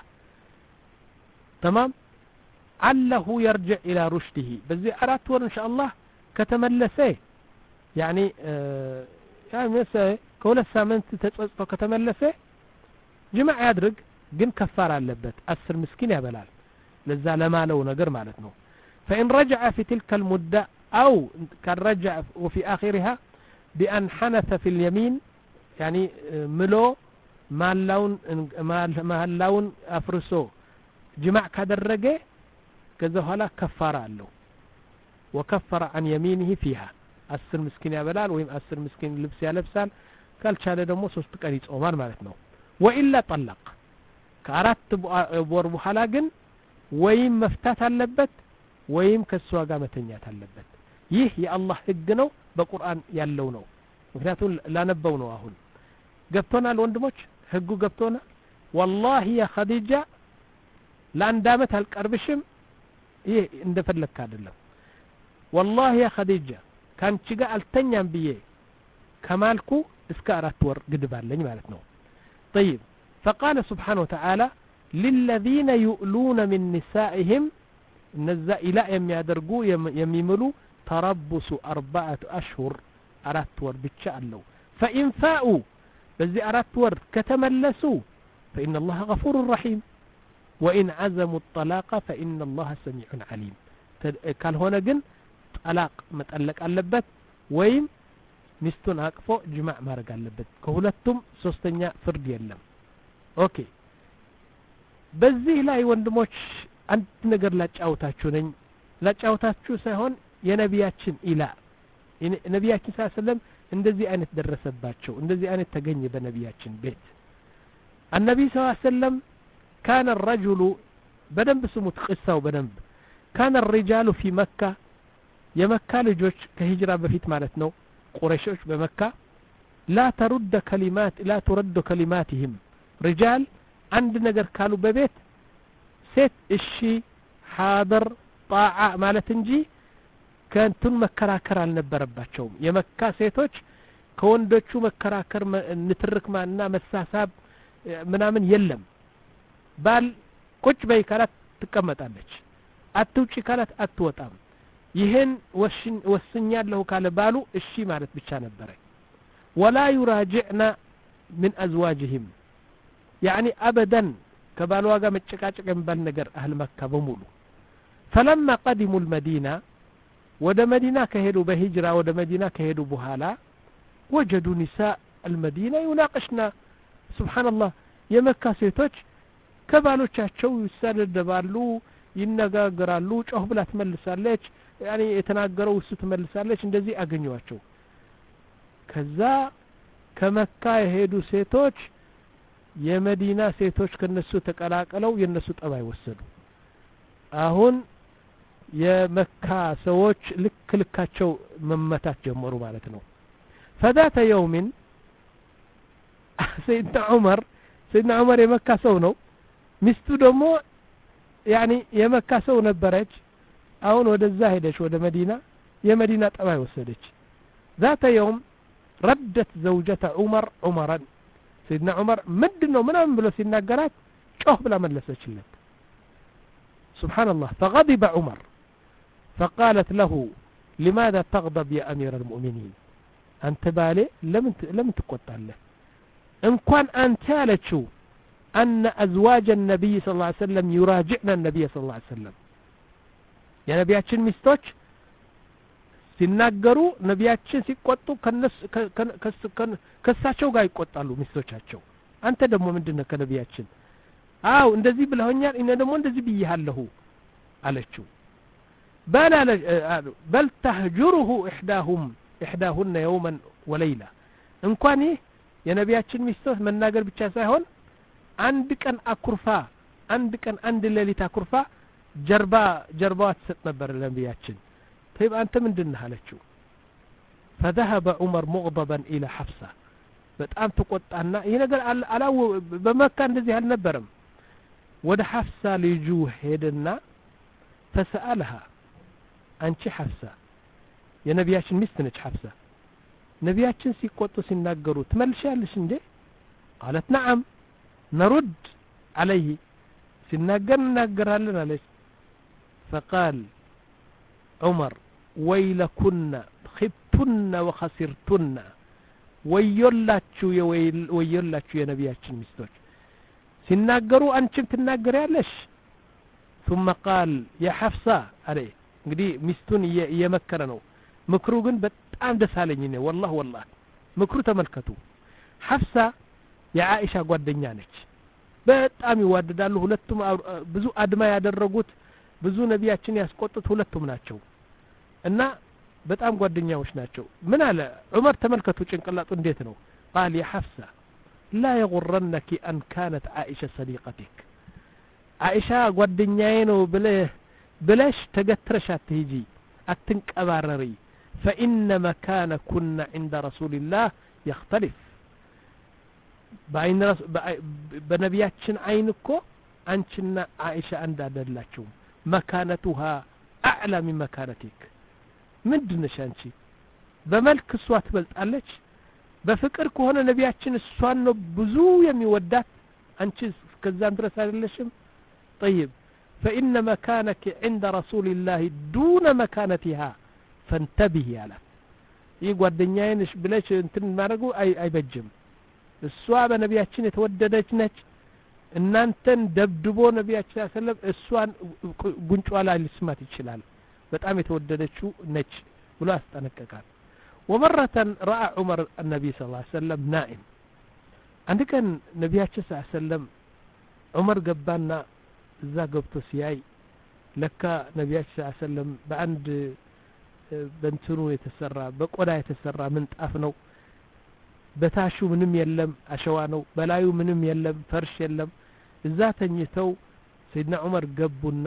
تمام علّه يرجع الى رشده በዚህ አራት ወር ኢንሻአላህ ከተመለሰ يعني يعني مثلا ከሁለት ሳምንት ተጸጽቶ ከተመለሰ ጅማዕ ያድርግ ግን ከፋራ አለበት አስር ምስኪን ያበላል ለዛ ለማለው ነገር ማለት ነው فإن رجع في تلك المدة أو كان رجع وفي آخرها بأن حنث في اليمين يعني ملو مالون مالون أفرسو ጅማዕ ካደረገ ከዛ በኋላ ከፋራ አለው ወከፈረ عن يمينه فيها አስር ምስኪን ያበላል ወይም አስር ምስኪን ልብስ ያለብሳል ካልቻለ ደግሞ ሶስት ቀን ይጾማል ማለት ነው ወኢላ ጠለቅ ከአራት ወር በኋላ ግን ወይም መፍታት አለበት ወይም ከሷ ጋር መተኛት አለበት ይህ የአላህ ህግ ነው በቁርአን ያለው ነው ምክንያቱም ላነበው ነው አሁን ገብቶናል ወንድሞች ህጉ ገብቶናል والله يا خديجة ለአንድ አመት አልቀርብሽም ይህ እንደፈለክ አይደለም والله يا خديجة ካንቺ ጋር አልተኛም ብዬ ከማልኩ እስከ አራት ወር ግድባለኝ ማለት ነው طيب فقال سبحانه وتعالى للذين يؤلون من نسائهم እነዛ ኢላ የሚያደርጉ የሚምሉ ተረብሱ አርባዓቱ አሽሁር አራት ወር ብቻ አለው فإن فاءوا በዚህ አራት ወር ከተመለሱ فإن الله غفور رحيم وإن عزموا الطلاق فإن الله سميع عليم ካልሆነ ግን ጠላቅ መጠለቅ አለበት ወይም ሚስቱን አቅፎ ጅማዕ ማድረግ አለበት ከሁለቱም ሶስተኛ ፍርድ የለም ኦኬ በዚህ ላይ ወንድሞች አንድ ነገር ላጫውታችሁ ነኝ ላጫውታችሁ ሳይሆን የነቢያችን ኢላ ነቢያችን ሰለላሁ ዐለይሂ ወሰለም እንደዚህ አይነት ደረሰባቸው እንደዚህ አይነት ተገኘ በነቢያችን ቤት النبي صلى الله عليه وسلم كان الرجل بدنب سموت قصة وبدنب كان الرجال في مكة የመካ ልጆች ከሂጅራ በፊት ማለት ነው ቁረይሾች በመካ لا ترد كلمات لا ترد كلماتهم رجال አንድ ነገር ካሉ በቤት ሴት እሺ حاضر طاعة ማለት እንጂ ከንቱን መከራከር አልነበረባቸውም የመካ ሴቶች ከወንዶቹ መከራከር ንትርክማና መሳሳብ ምናምን የለም ባል ቁጭ በይ ካላት ትቀመጣለች አትውጪ ካላት አትወጣም ይሄን ወስኛለሁ ካለ ባሉ እሺ ማለት ብቻ ነበር ولا يراجعنا من ازواجهم يعني ابدا ከባሏ ጋር መጨቃጨቅ የሚባል ነገር አህል መካ በሙሉ فلما قدموا المدينة ወደ መዲና ከሄዱ በሂጅራ ወደ መዲና ከሄዱ በኋላ وجدوا نساء المدينة يناقشنا سبحان الله የመካ ሴቶች ከባሎቻቸው ይሰደባሉ ይነጋገራሉ ጮህ ብላ ትመልሳለች يعني የተናገረው እሱ ትመልሳለች እንደዚህ አገኘዋቸው ከዛ ከመካ የሄዱ ሴቶች የመዲና ሴቶች ከነሱ ተቀላቀለው የነሱ ጠባይ ወሰዱ አሁን የመካ ሰዎች ልክ ልካቸው መመታት ጀመሩ ማለት ነው فذات يوم سيدنا عمر سيدنا عمر የመካ ሰው ነው ሚስቱ ደግሞ يعني የመካ ሰው ነበረች አሁን ወደዛ ሄደች ወደ መዲና የመዲና ጠባይ ወሰደች ذات يوم ردت زوجة عمر عمرا سيدنا عمر ምንድነው ምናምን ብሎ ሲናገራት ጮህ ብላ መለሰችለት سبحان الله فغضب عمر فقالت له لماذا تغضب يا أمير المؤمنين أنت بالي لم لم تقطعله إن كان أنت لتشو أن أزواج النبي صلى الله عليه وسلم يراجعنا النبي صلى الله عليه وسلم يا نبياتشن مستوش ሲናገሩ ነቢያችን ሲቆጡ ከነሱ ከሳቸው ጋር ይቆጣሉ ሚስቶቻቸው አንተ ደግሞ ምንድነው ከነቢያችን አው እንደዚህ ብለውኛል እኔ ደግሞ እንደዚህ ብዬሃለሁ አለችው بل بل تهجره احداهم احداهن يوما وليله እንኳን የነቢያችን ሚስቶች መናገር ብቻ ሳይሆን አንድ ቀን አኩርፋ አንድ ቀን አንድ ሌሊት አኩርፋ ጀርባ ጀርባዋ ተሰጥ ነበር ለነቢያችን طيب أنت من دنها على فذهب عمر مغضبا إلى حفصة بتأم تقول أن هنا قال على بمكان الذي هل نبرم وده حفصة لجوه هدنا فسألها أنت حفصة يا نبياتشن مستنج حفصة نبياتشن سيقوتو سيناقروا تملشها لشنجي قالت نعم نرد عليه سيناقر ناقرها لنا ليش فقال عمر ويلكن خبتن وخسرتن ويولاتشو يا ويل ويولاتشو يا نبياتشن مستوش سيناقروا أنتم تناقروا ثم قال يا حفصة عليه እንግዲህ ሚስቱን እየመከረ ነው ምክሩ ግን በጣም ደስ አለኝ ነው والله والله ምክሩ ተመልከቱ ሐፍሳ የአኢሻ ጓደኛ ነች በጣም ይዋደዳሉ ሁለቱም ብዙ አድማ ያደረጉት ብዙ ነቢያችን ያስቆጡት ሁለቱም ናቸው እና በጣም ጓደኛዎች ናቸው ምን አለ ዑመር ተመልከቱ ጭንቅላቱ እንዴት ነው قال يا حفصة لا يغرنك أن كانت عائشة صديقتك عائشة ጓደኛዬ ነው ብለህ ብለሽ ተገትረሽ አትሂጂ አትንቀባረሪ فإن مكان كنا عند رسول الله يختلف بعين رسول بنبياتشن عينكو أنشنا عائشة عند دلاتشو مكانتها أعلى من مكانتك ምንድን ሻንቺ በመልክ ሷት በልጣለች በፍቅር ከሆነ ነቢያችን እሷን ነው ብዙ የሚወዳት አንቺ ከዛን ድረስ አይደለሽም طيب فإن مكانك عند رسول الله دون مكانتها فانتبهي على ይጓደኛዬንሽ ብለሽ እንትን ማድረጉ አይ አይበጅም እሷ በነቢያችን የተወደደች ነች እናንተን ደብድቦ ነቢያችን ሰለላሁ ዐለይሂ ወሰለም እሷን ጉንጯ ላይ ሊስማት ይችላል በጣም የተወደደችው ነች ብሎ አስጠነቀቃል ومرة رأى عمر النبي صلى الله عليه وسلم نائم عندك النبي صلى الله عليه وسلم عمر قبانا እዛ ገብቶ ሲያይ ለካ ነቢያችን ሰለላሁ ዐለይሂ ወሰለም በአንድ በእንትኑ የተሰራ በቆዳ የተሰራ ምንጣፍ ነው በታሹ ምንም የለም አሸዋ ነው በላዩ ምንም የለም ፈርሽ የለም እዛ ተኝተው ሰይድና ዑመር ገቡና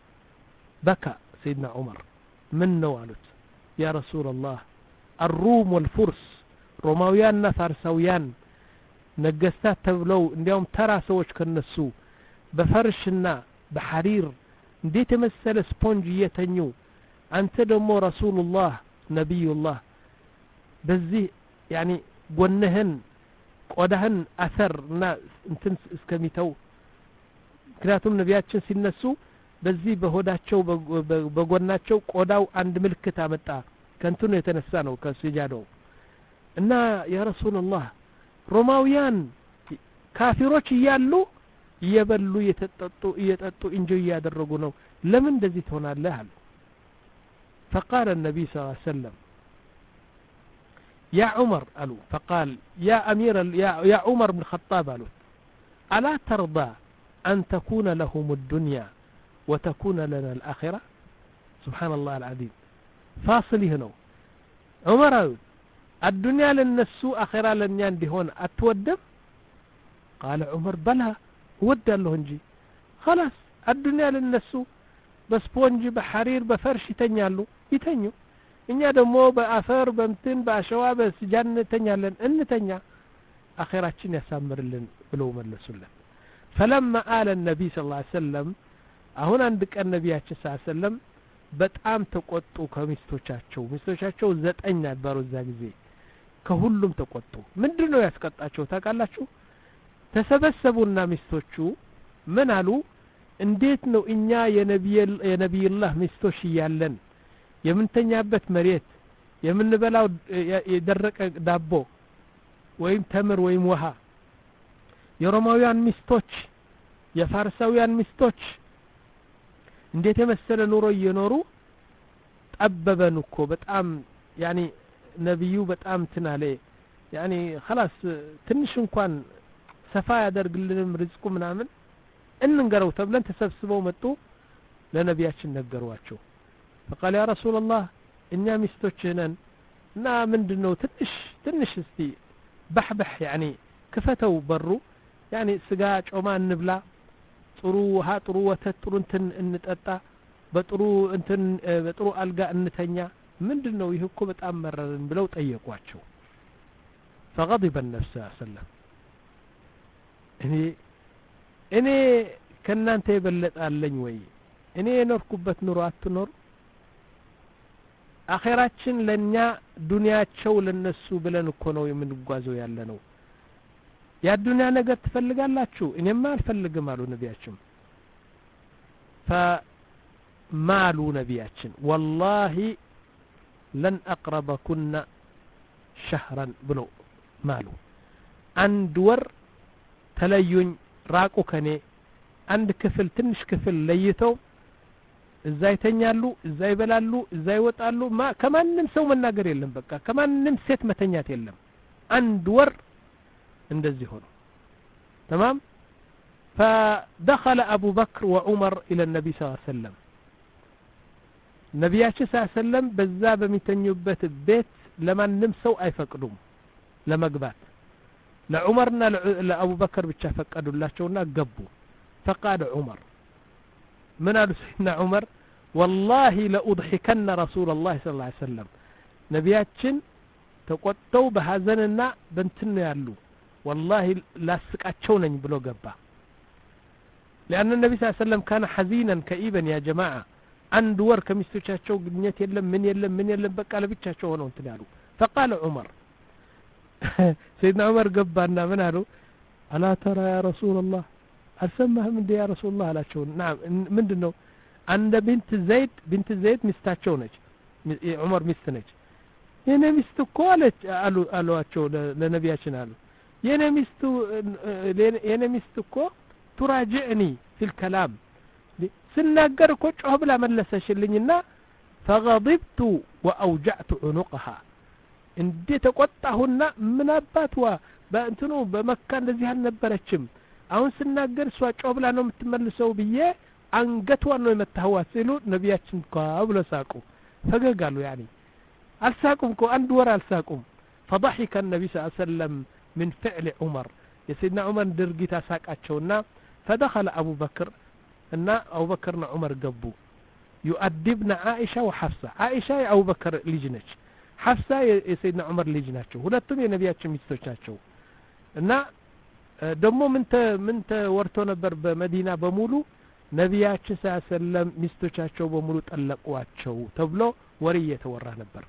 በካ ሰይድና ዑመር ምን ነው አሉት ያ ረሱላህ الروم والفرس ሮማውያንና ፋርሳውያን ነገስታት ተብለው እንዲያውም ተራ ሰዎች ከነሱ በፈርሽና በሐሪር እንዴት የመሰለ ስፖንጅ እየተኙ አንተ ደግሞ ረሱላህ ነብዩላህ በዚህ ያኒ ጎነህን ቆዳህን አሰርና እንትን እስከሚተው ምክንያቱም ነቢያችን ሲነሱ በዚህ በሆዳቸው በጎናቸው ቆዳው አንድ ምልክት አመጣ ከንቱን የተነሳ ነው ከስጃዳው እና ያ ረሱላህ ሮማውያን ካፊሮች እያሉ እየበሉ እየተጠጡ እየጠጡ እንጆ ያደረጉ ነው ለምን እንደዚህ ትሆናለህ አለ فقال النبي صلى الله عليه وسلم يا عمر قالوا فقال يا أمير يا, يا عمر بن الخطاب قالوا ألا ترضى أن تكون لهم الدنيا وتكون لنا الآخرة سبحان الله العظيم فاصل هنا عمر الدنيا للنسو آخرة لن يندهون أتودم قال عمر بلى ود له እንጂ خلاص الدنيا للنسو በስፖንጅ በሐሪር በፈርሽ ይተኛሉ ይተኙ እኛ ደግሞ በአፈር በእንትን በአሸዋ በስጃን እንተኛለን እንተኛ አኺራችን ያሳምርልን ብለው መለሱለት فلما آل النبي صلى الله عليه وسلم አሁን አንድ ቀን ነቢያችን ሰለላሁ ዐለይሂ ወሰለም በጣም ተቆጡ ከሚስቶቻቸው ሚስቶቻቸው ዘጠኝ ነበሩ እዛ ጊዜ ከሁሉም ተቆጡ ምንድነው ያስቀጣቸው ታውቃላችሁ ተሰበሰቡና ሚስቶቹ ምን አሉ እንዴት ነው እኛ የነብይ የነብይላህ ሚስቶች ይያለን የምንተኛበት መሬት የምንበላው የደረቀ ዳቦ ወይም ተምር ወይም ውሃ የሮማውያን ሚስቶች የፋርሳውያን ሚስቶች እንዴት የመሰለ ኑሮ እየኖሩ ጠበበን እኮ በጣም ያኒ ነብዩ በጣም ትናለ ያኒ خلاص ትንሽ እንኳን ሰፋ ያደርግልንም ርዝቁ ምናምን እንንገረው ተብለን ተሰብስበው መጡ ለነቢያችን ነገሯቸው فقال يا رسول الله እኛ ሚስቶች ነን እና ምንድነው ትንሽ ትንሽ እስቲ በحበህ ያኒ ክፈተው በሩ ያኒ ስጋ ጮማ እንብላ ጥሩ ውሃ ጥሩ ወተት ጥሩ እንትን እንጠጣ በጥሩ እንትን በጥሩ አልጋ እንተኛ ምንድነው ይሄ እኮ በጣም መረረን ብለው ጠየቋቸው فغضب النبي صلى الله عليه وسلم እኔ እኔ ከናንተ ይበልጣለኝ ወይ እኔ የኖርኩበት ኑሮ አትኖር አኺራችን ለኛ ዱንያቸው ለነሱ ብለን እኮ ነው የምንጓዘው ያለ ነው ያ ዱንያ ነገር ትፈልጋላችሁ እኔማ አልፈልግም አሉ ነቢያችን ፈማሉ ነቢያችን والله لن اقربكن شهرا ብሎ ማሉ አንድ ወር ተለዩኝ ራቁ ከኔ አንድ ክፍል ትንሽ ክፍል ለይተው እዛ ይተኛሉ እዛ ይበላሉ እዛ ይወጣሉ ከማንንም ሰው መናገር የለም በቃ ከማንንም ሴት መተኛት የለም አንድ ወር እንደዚህ ሆኖ تمام فدخل أبو بكر وعمر إلى النبي صلى الله عليه وسلم ነቢያችን ሰለላሁ ዐለይሂ ወሰለም በዛ በሚተኙበት ቤት ለማንም ሰው አይፈቅዱም ለመግባት ለዑመርና ለአቡበከር ብቻ ፈቀዱላቸውና ገቡ فقال عمر من قال سيدنا عمر والله لأضحكن رسول الله صلى الله عليه وسلم ነቢያችን ተቆጥተው በሐዘንና በእንትን ያሉ والله ላስቃቸው ነኝ ብሎ ገባ لأن النبي صلى الله عليه وسلم كان حزينا كئيبا يا جماعة አንድ ወር ከሚስቶቻቸው ግንኙነት የለም ምን የለም ምን የለም በቃ ለብቻቸው ሆነው እንትን ያሉ فقال عمر سيدنا عمر ገባና ምን አሉ ألا ترى يا رسول الله አልሰማህም እንዴ ያ رسول الله አላቸው نعم ምንድነው አንድ ቢንት ዘይድ ቢንት ዘይድ ሚስታቸው ነች ዑመር ሚስት ነች የኔ ሚስት እኮ አለች አሉ አሏቸው ለነቢያችን አሉ የኔ ሚስት የኔ ሚስት እኮ تراجعني في الكلام ስናገር እኮ ጮህ ብላ መለሰሽልኝና فغضبت واوجعت عنقها እንዴ ተቆጣሁና ምን አባትዋ በእንትኑ በመካ እንደዚህ አልነበረችም አሁን ስናገር እሷ ጮህ ብላ ነው የምትመልሰው ብዬ አንገቷን ነው የመታዋት ሲሉ ነቢያችን ብሎ ሳቁ ፈገጋሉ ያኒ አልሳቁም እኮ አንድ ወር አልሳቁም فضحك النبي صلى الله عليه وسلم من فعل عمر يسيدنا عمر درغيታ ሳቃቸውና فدخل ابو بكر እና አቡበከርና ዑመር ገቡ يؤدبنا عائشة وحفصة عائشة የአቡ በከር ልጅ ነች حفصة የሰይድና ዑመር ልጅ ናቸው ሁለቱም የነቢያችን ሚስቶች ናቸው እና ደግሞ ምን ምን ተወርቶ ነበር በመዲና በሙሉ ነቢያችን ሰለላም ሚስቶቻቸው በሙሉ ጠለቋቸው ተብሎ ወሬ የተወራ ነበር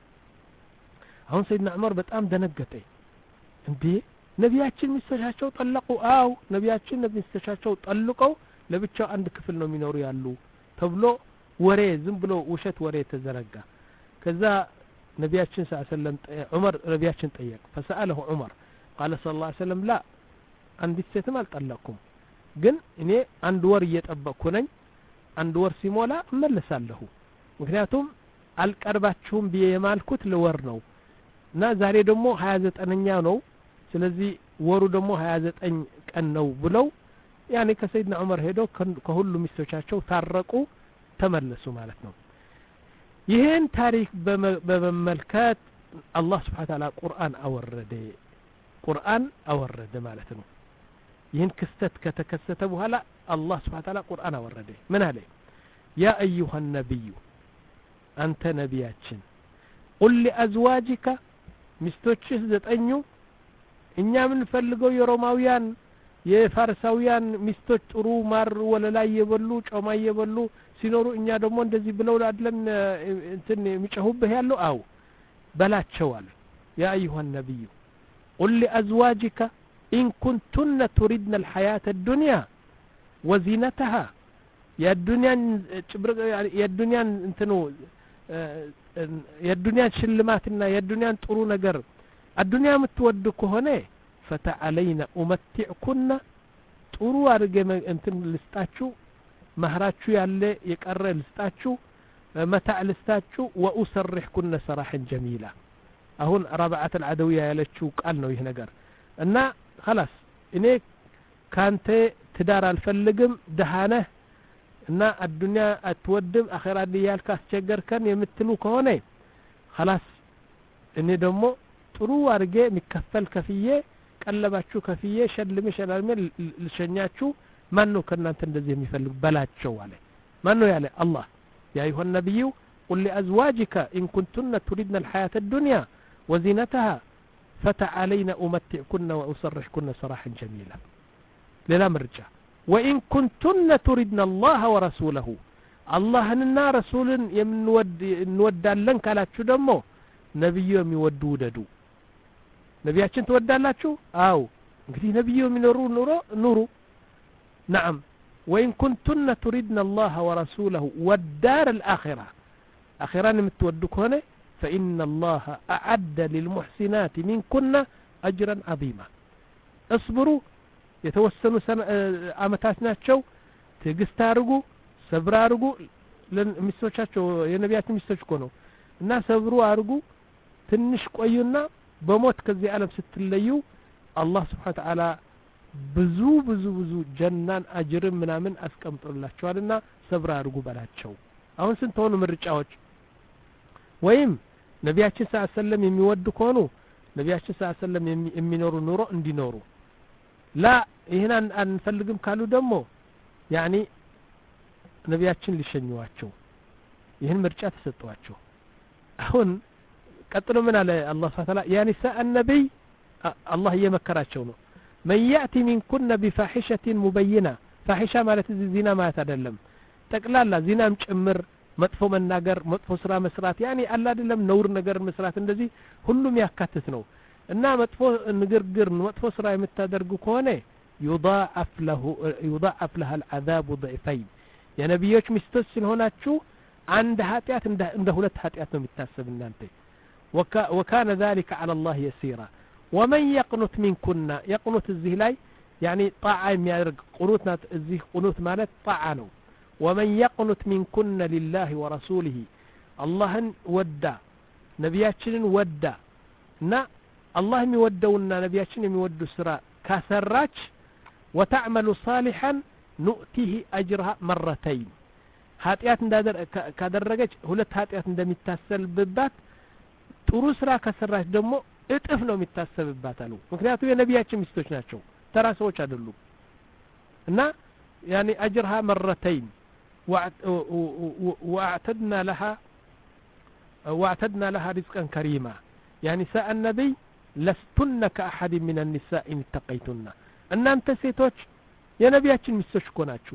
አሁን ሰይድና ዑመር በጣም ደነገጠ እንዴ ነቢያችን ሚስቶቻቸው ጠለቁ አው ነቢያችን ሚስቶቻቸው ጠልቀው ለብቻው አንድ ክፍል ነው የሚኖሩ ያሉ ተብሎ ወሬ ዝም ብሎ ውሸት ወሬ ተዘረጋ ከዛ ነቢያችን ሰለላም ዑመር ነቢያችን ጠየቅ فسأله عمر قال صلى الله عليه وسلم لا አንዲት ሴትም አልጠለኩም ግን እኔ አንድ ወር እየጠበቅኩ ነኝ አንድ ወር ሲሞላ እመለሳለሁ ምክንያቱም አልቀርባችሁም ብዬ የማልኩት ለወር ነው እና ዛሬ ደግሞ ሀያ ዘጠነኛ ነው ስለዚህ ወሩ ደግሞ ሀያ ዘጠኝ ቀን ነው ብለው ያኔ ከሰይድና ዑመር ሄደው ከሁሉ ሚስቶቻቸው ታረቁ ተመለሱ ማለት ነው ይሄን ታሪክ በመመልከት አላህ Subhanahu Wa Ta'ala ቁርአን አወረደ ቁርአን አወረደ ማለት ነው ይሄን ክስተት ከተከሰተ በኋላ አላህ Subhanahu Wa Ta'ala ቁርአን አወረደ ምን አለ ያ አዩሃ ነብዩ አንተ ነቢያችን قل لأزواجك ሚስቶችህ ዘጠኙ እኛ ምን ፈልገው የሮማውያን የፋርሳውያን ሚስቶች ጥሩ ማር ወለላ የበሉ ጮማ የበሉ ሲኖሩ እኛ ደግሞ እንደዚህ ብለው አይደለም እንትን የሚጨሁብህ ያለው አው በላቸው አለ ያ አዩሃ ነብዩ قل لأزواجك إن كنتن تريدن الحياة الدنيا وزينتها يا الدنيا يا الدنيا انتنو يا الدنيا شلماتنا يا الدنيا ጥሩ ነገር الدنيا متود كهونه فتعالينا أمتعكن ጥሩ አርገ እንትን ልስጣችሁ ማህራችሁ ያለ የቀረ ልስጣችሁ መታዕ ልስጣችሁ وأسرحكن سراحا جميلا አሁን رابعة العدوية ያለችው ቃል ነው ይሄ ነገር እና خلاص እኔ ካንተ ትዳር አልፈልግም ደሃነህ እና الدنيا አትወድም አኺራ ያልካ አስቸገርከን የምትሉ ከሆነ خلاص እኔ ደግሞ ጥሩ አርገ የሚከፈል ከፍዬ ቀለባችሁ ከፍዬ ሸልሜ ሸላልሜ ልሸኛችሁ ማን ነው ከናንተ እንደዚህ የሚፈልግ በላቸው አለ ማን ነው ያለ አላህ يا أيها النبي قل لأزواجك إن كنتن تريدن الحياة الدنيا وزينتها فتعالينا أمتعكن وأسرحكن سراحا جميلا للا مرجع وإن كنتن تريدن الله ورسوله الله أننا رسول يمنود نودالن ካላችሁ ደግሞ ነብዩ የሚወዱ ወደዱ ነቢያችን ተወዳላችሁ አው እንግዲህ ነብዩ የሚኖሩ ኑሮ ኑሩ نعم وإن كنتن تريدن الله ورسوله والدار الآخرة أخيرا متودك هنا فإن الله أعد للمحسنات منكن أجرا عظيما اصبروا يتوسنوا سنة عمتاتنا تشو تقستارقوا سبرارقوا لنمسوشاتشو ينبيات مستوشكونو الناس سبروا أرقوا تنشق أيونا بموت كذي ألم ستليو الله سبحانه وتعالى ብዙ ብዙ ብዙ ጀናን አጅርም ምናምን አስቀምጦላቸዋልና ሰብር አድርጉ በላቸው። አሁን ስንት ሆኑ ምርጫዎች? ወይም ነቢያችን ሰለላሁ ዐለይሂ ወሰለም የሚወዱ ከሆኑ ነቢያችን ሰለላሁ ዐለይሂ ወሰለም የሚኖሩ ኑሮ እንዲኖሩ፣ ላ ይሄን አንፈልግም ካሉ ደግሞ ያኒ ነቢያችን ሊሸኙዋቸው ይህን ምርጫ ተሰጥቷቸው። አሁን ቀጥሎ ምን አለ አላህ ሱብሓነሁ ወተዓላ ያ ኒሳእ ነቢይ አላህ እየመከራቸው ነው። መን ያእቲ ሚንኩነ ቢፋሒሸቲን ሙበይና ፋሒሻ ማለት እዚህ ዚና ማለት አይደለም፣ ጠቅላላ ዚናም ጭምር መጥፎ መናገር መጥፎ ስራ መስራት ያኒ አላ አይደለም ነውር ነገር መስራት እንደዚህ ሁሉም ያካትት ነው። እና መጥፎ ንግግር መጥፎ ስራ የምታደርጉ ከሆነ يضاعف له يضاعف لها العذاب ضعفين የነብዮች ሚስቶች ስለሆናችሁ አንድ ኃጢያት እንደ ሁለት ኃጢያት ነው የሚታሰብ እናንተ وكان ذلك على الله يسيرا ومن يقنت منكن يقنت እዚህ ላይ يعني طاعه የሚያደርግ ቁኑት ናት። እዚህ ቁኑት ማለት ጣዓ ነው። ومن يقنت منكن لله ورسوله አላህን ወዳ ነብያችንን ወዳ እና አላህ የሚወደውና ነብያችን የሚወዱ ስራ ካሰራች وتعمل صالحا نؤتيه اجرها مرتين ኃጢያት ካደረገች ሁለት ኃጢያት እንደሚታሰብባት ጥሩ ስራ ከሰራች ደግሞ እጥፍ ነው የሚታሰብባት አሉ። ምክንያቱም የነብያችን ሚስቶች ናቸው፣ ተራ ሰዎች አይደሉም። እና يعني اجرها مرتين واعتدنا لها واعتدنا لها رزقا كريما يعني نساء النبي لستن كأحد من النساء إن اتقيتن እናንተ ሴቶች የነቢያችን ሚስቶች እኮ ናችሁ።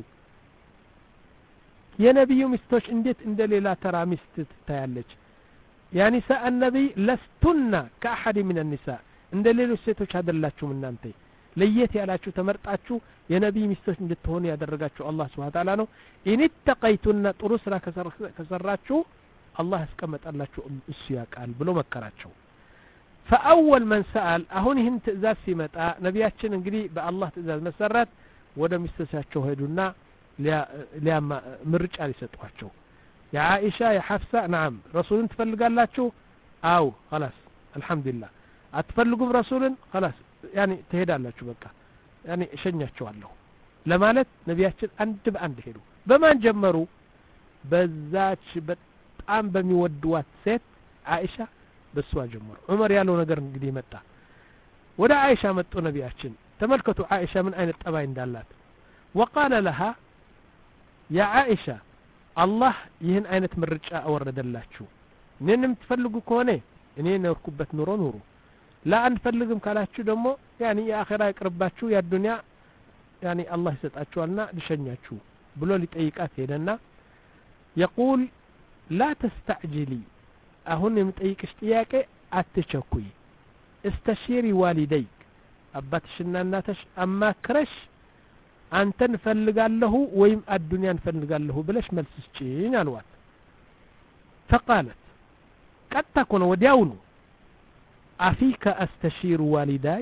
የነቢዩ ሚስቶች እንዴት እንደሌላ ተራ ሚስት ትታያለች? ያ ኒሳእ النبي لستن كأحد من النساء እንደ ሌሎች ሴቶች አይደላችሁም። እናንተ ለየት ያላችሁ ተመርጣችሁ የነቢይ ሚስቶች እንድትሆኑ ያደረጋችሁ አላህ Subhanahu Wa Ta'ala ነው። ኢን ተቀይቱና ጥሩ ስራ ከሰራችሁ አላህ ያስቀመጣላችሁ እሱ ያውቃል ብሎ መከራቸው። فأول من سأل አሁን ይህን ትእዛዝ ሲመጣ ነቢያችን እንግዲህ በአላህ ትእዛዝ መሰረት ወደ ሚስቶቻቸው ሄዱና ሊያማ ምርጫ ሊሰጧቸው ያ አይሻ ያ ሐፍሳ نعم ረሱልን ትፈልጋላችሁ? አው خلاص الحمدلله አትፈልጉም ረሱልን خلاص يعني ትሄዳላችሁ በቃ يعني እሸኛቸዋለሁ ለማለት ነቢያችን አንድ በአንድ ሄዱ። በማን ጀመሩ? በዛች በጣም በሚወዱዋት ሴት አይሻ በሷ ጀመሩ። ዑመር ያለው ነገር እንግዲህ መጣ። ወደ አይሻ መጡ ነቢያችን። ተመልከቱ አይሻ ምን አይነት ጠባይ እንዳላት። وقال لها يا عائشة الله ይህን አይነት ምርጫ አወረደላችሁ። እኔንም ትፈልጉ ከሆነ እኔ ነርኩበት ኑሮ ኑሩ፣ ላ አንፈልግም ካላችሁ ደግሞ يعني የአኺራ ይቅርባችሁ የዱንያ يعني الله ይሰጣችኋልና ልሸኛችሁ ብሎ ሊጠይቃት ሄደና يقول لا تستعجلي አሁን የምጠይቅሽ ጥያቄ አትቸኩይ፣ استشيري والديك አባትሽና እናትሽ አማክረሽ አንተን ፈልጋለሁ ወይም አዱንያን ፈልጋለሁ ብለሽ መልስ ስጪኝ አልዋት። فقالت قد تكون ወዲያውኑ አፊከ استشير والداي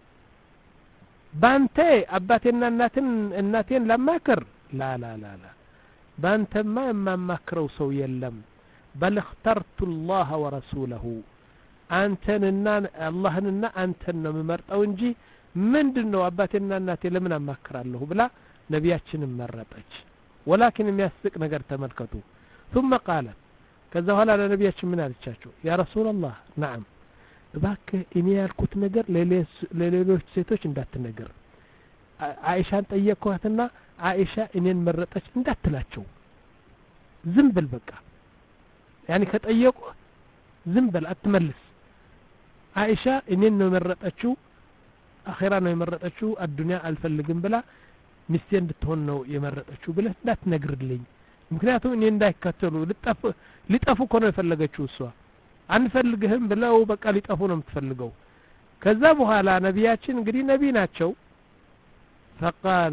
ባንተ አባቴና እናትን እናቴን ለማከር ላ ላ ላ ላ ባንተማ የማማክረው ሰው የለም بل اخترت الله ورسوله አንተንና አላህንና አንተን ነው መርጠው እንጂ ምንድነው አባቴና እናቴ ለምን አማክራለሁ ብላ ነቢያችንን መረጠች። ولكن የሚያስቅ ነገር ተመልከቱ። ثم قالت ከዛ በኋላ ለነቢያችን ምን አለቻቸው? ያ ረሱል الله نعم እባክህ እኔ ያልኩት ነገር ለሌሎች ሴቶች እንዳትነገር። አይሻን ጠየቅኳትና አይሻ እኔን መረጠች እንዳትላቸው፣ ዝም ብል በቃ يعني ከጠየቁ ዝም በል አትመልስ። አይሻ እኔን ነው መረጠችው፣ አኺራ ነው የመረጠችው፣ አዱንያ አልፈልግም ብላ ሚስቴ እንድትሆን ነው የመረጠችው ብለህ እንዳትነግርልኝ። ምክንያቱም እኔ እንዳይከተሉ ሊጠፉ ሊጠፉ እኮ ነው የፈለገችው እሷ። አንፈልግህም ብለው በቃ ሊጠፉ ነው የምትፈልገው። ከዛ በኋላ ነቢያችን እንግዲህ ነቢ ናቸው። فقال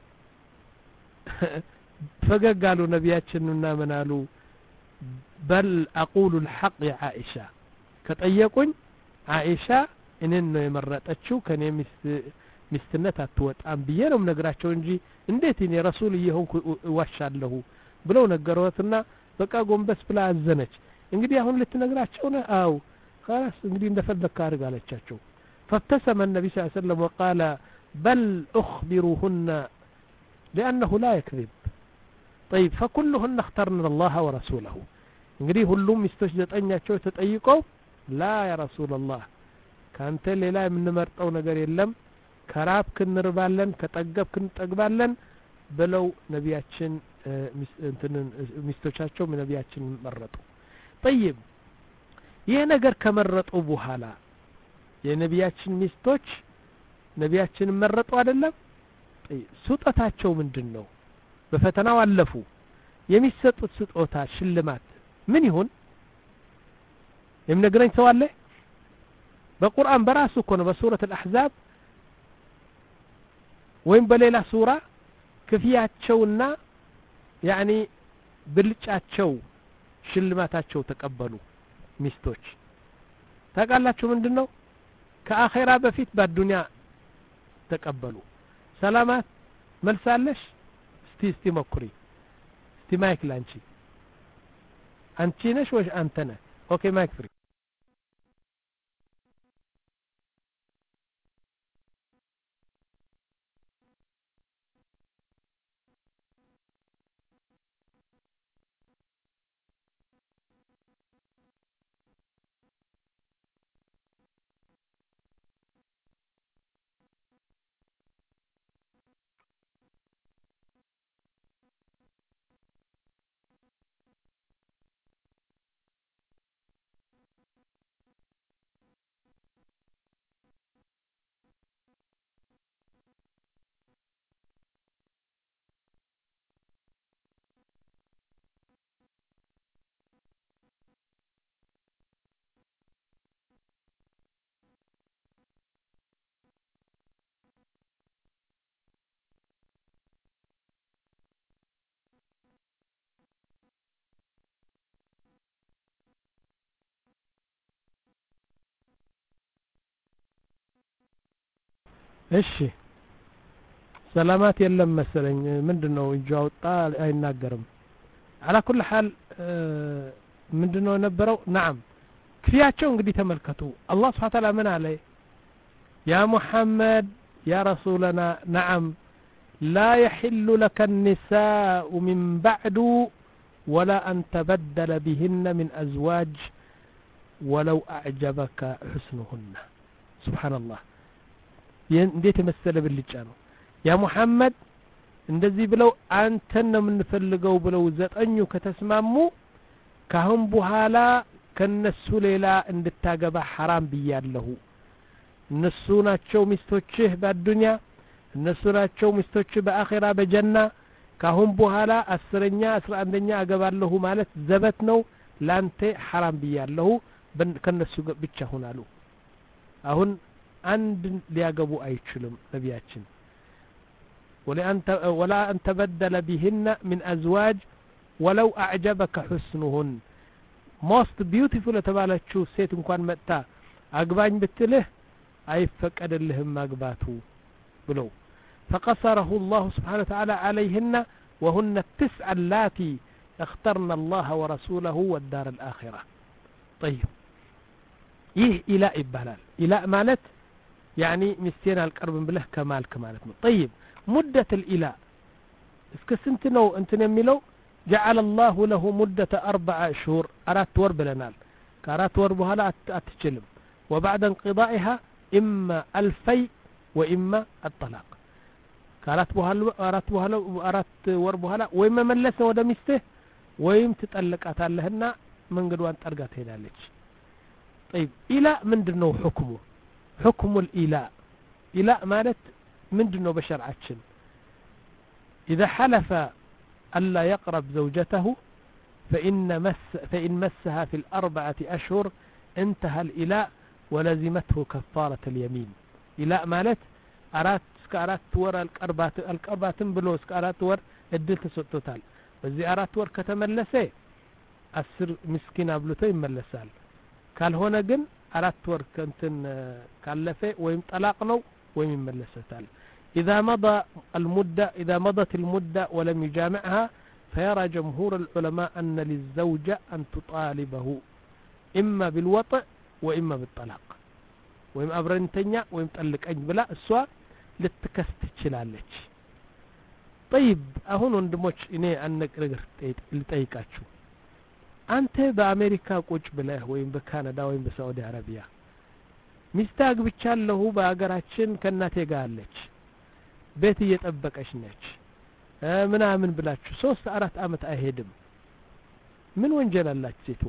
ፈገጋሉ ነቢያችንና ምን አሉ? بل أقول الحق يا عائشة كتأيقون عائشة إنن مرتأتشو كان يمس مستنت أتوت أنبياء من نجراتشو إنجي إنديتني رسول يهون واشان له بلو نجروتنا بقى قوم بس بلا الزنج إنجدي هون لتنجراتشونا أو خلاص إنجدي ندفد لكارج على تشاتشو فابتسم النبي صلى الله عليه وسلم وقال بل أخبروهن لأنه لا يكذب طيب فكلهن اخترن الله ورسوله እንግዲህ ሁሉም ሚስቶች ዘጠኛቸው ተጠይቀው ላ ያ ረሱላህ ካንተ ሌላ የምንመርጠው ነገር የለም ከራብክ እንርባለን ከጠገብክ እንጠግባለን ብለው ነቢያችን እንትንን ሚስቶቻቸው ነቢያችን መረጡ طيب ይሄ ነገር ከመረጡ በኋላ የነቢያችን ሚስቶች ነቢያችን መረጡ አይደለም ስጦታቸው ምንድነው በፈተናው አለፉ የሚሰጡት ስጦታ ሽልማት ምን ይሁን የምነግረኝ ሰው አለ በቁርአን በራሱ እኮ ነው በሱረት አልአሕዛብ ወይም በሌላ ሱራ ክፍያቸውና ያኒ ብልጫቸው ሽልማታቸው ተቀበሉ ሚስቶች ታቃላችሁ ምንድነው ከአኺራ በፊት በዱንያ ተቀበሉ ሰላማት መልሳለሽ እስቲ እስቲ መኩሪ እስቲ ማይክ ላንቺ አንቺ ነሽ ወይ አንተ ነህ ኦኬ ማይክ ፍሪ እሺ ሰላማት የለም መሰለኝ ምንድነው እጁ አውጣ አይናገርም على كل حال ምንድነው ነበረው نعم ክፍያቸው እንግዲህ ተመልከቱ አላህ Subhanahu Wa Ta'ala ምን አለ يا محمد يا رسولنا نعم لا يحل لك النساء من بعد ولا أن تبدل بهن من أزواج ولو أعجبك حسنهن سبحان الله እንዴት መሰለ ብልጫ ነው ያ ሙሐመድ እንደዚህ ብለው አንተን ነው የምንፈልገው ብለው ዘጠኙ ከተስማሙ ካሁን በኋላ ከነሱ ሌላ እንድታገባ حرام ብያለሁ እነሱ ናቸው ሚስቶችህ በዱንያ እነሱ ናቸው ሚስቶችህ በአኺራ በጀና ካሁን በኋላ አስረኛ አስራ አንደኛ አገባለሁ ማለት ዘበት ነው ላንተ حرام ብያለሁ ከነሱ ብቻ ሆናሉ አሁን አንድ ሊያገቡ አይችልም ነቢያችን ولا أن ولا أن تبدل بهن من أزواج ولو أعجبك حسنهن most beautiful ተባለችው ሴት እንኳን መጣ አግባኝ ብትልህ አይፈቀድልህም ማግባቱ ብለው فقصره الله سبحانه وتعالى عليهن وهن التسع اللاتي اخترن الله ورسوله والدار الآخرة طيب ይህ ኢላ ይባላል ኢላ ማለት يعني مستين القرب بله كمال كمالك طيب مدة الإلاء اسك سنتنو انتن يميلو جعل الله له مدة أربع شهور أرات ور بلنال كارات ور بهلا أتجلم وبعد انقضائها إما الفي وإما الطلاق كارات بهلا أرات بهلا أرات ور بهلا وإما ملسنا ودمسته وإم تتألق أتالهنا من قدوان ترقات هنا لك طيب إلاء من دنو حكمه حكم الإلاء إلاء مالت من دنو بشرعتشن إذا حلف ألا يقرب زوجته فإن, مس فإن مسها في الأربعة أشهر انتهى الإلاء ولزمته كفارة اليمين إلاء مالت أرات سكارات ور القربات القربات بلو سكارات ور الدل تسطوتال بزي أرات ور كتملسي أسر مسكين أبلوتو يملسال قال هنا جن أرات ور كنتن كالفة ويم طلاق نو ويم يملستال إذا مضى المدة إذا مضت المدة ولم يجامعها فيرى جمهور العلماء أن للزوجة أن تطالبه إما بالوطء وإما بالطلاق وإما أبرنتنيا وإما تطلق أجبلا السواء ልትከስ ትችላለች طيب አሁን ወንድሞች እኔ አንቅ ነገር ልጠይቃችሁ አንተ በአሜሪካ ቁጭ ብለህ ወይም በካናዳ ወይም በሳዑዲ አረቢያ ሚስት አግብቻለሁ በአገራችን ከናቴ ጋር አለች ቤት እየጠበቀች ነች ምናምን ብላችሁ ሶስት አራት አመት አይሄድም ምን ወንጀል አላችሁ ሴትዋ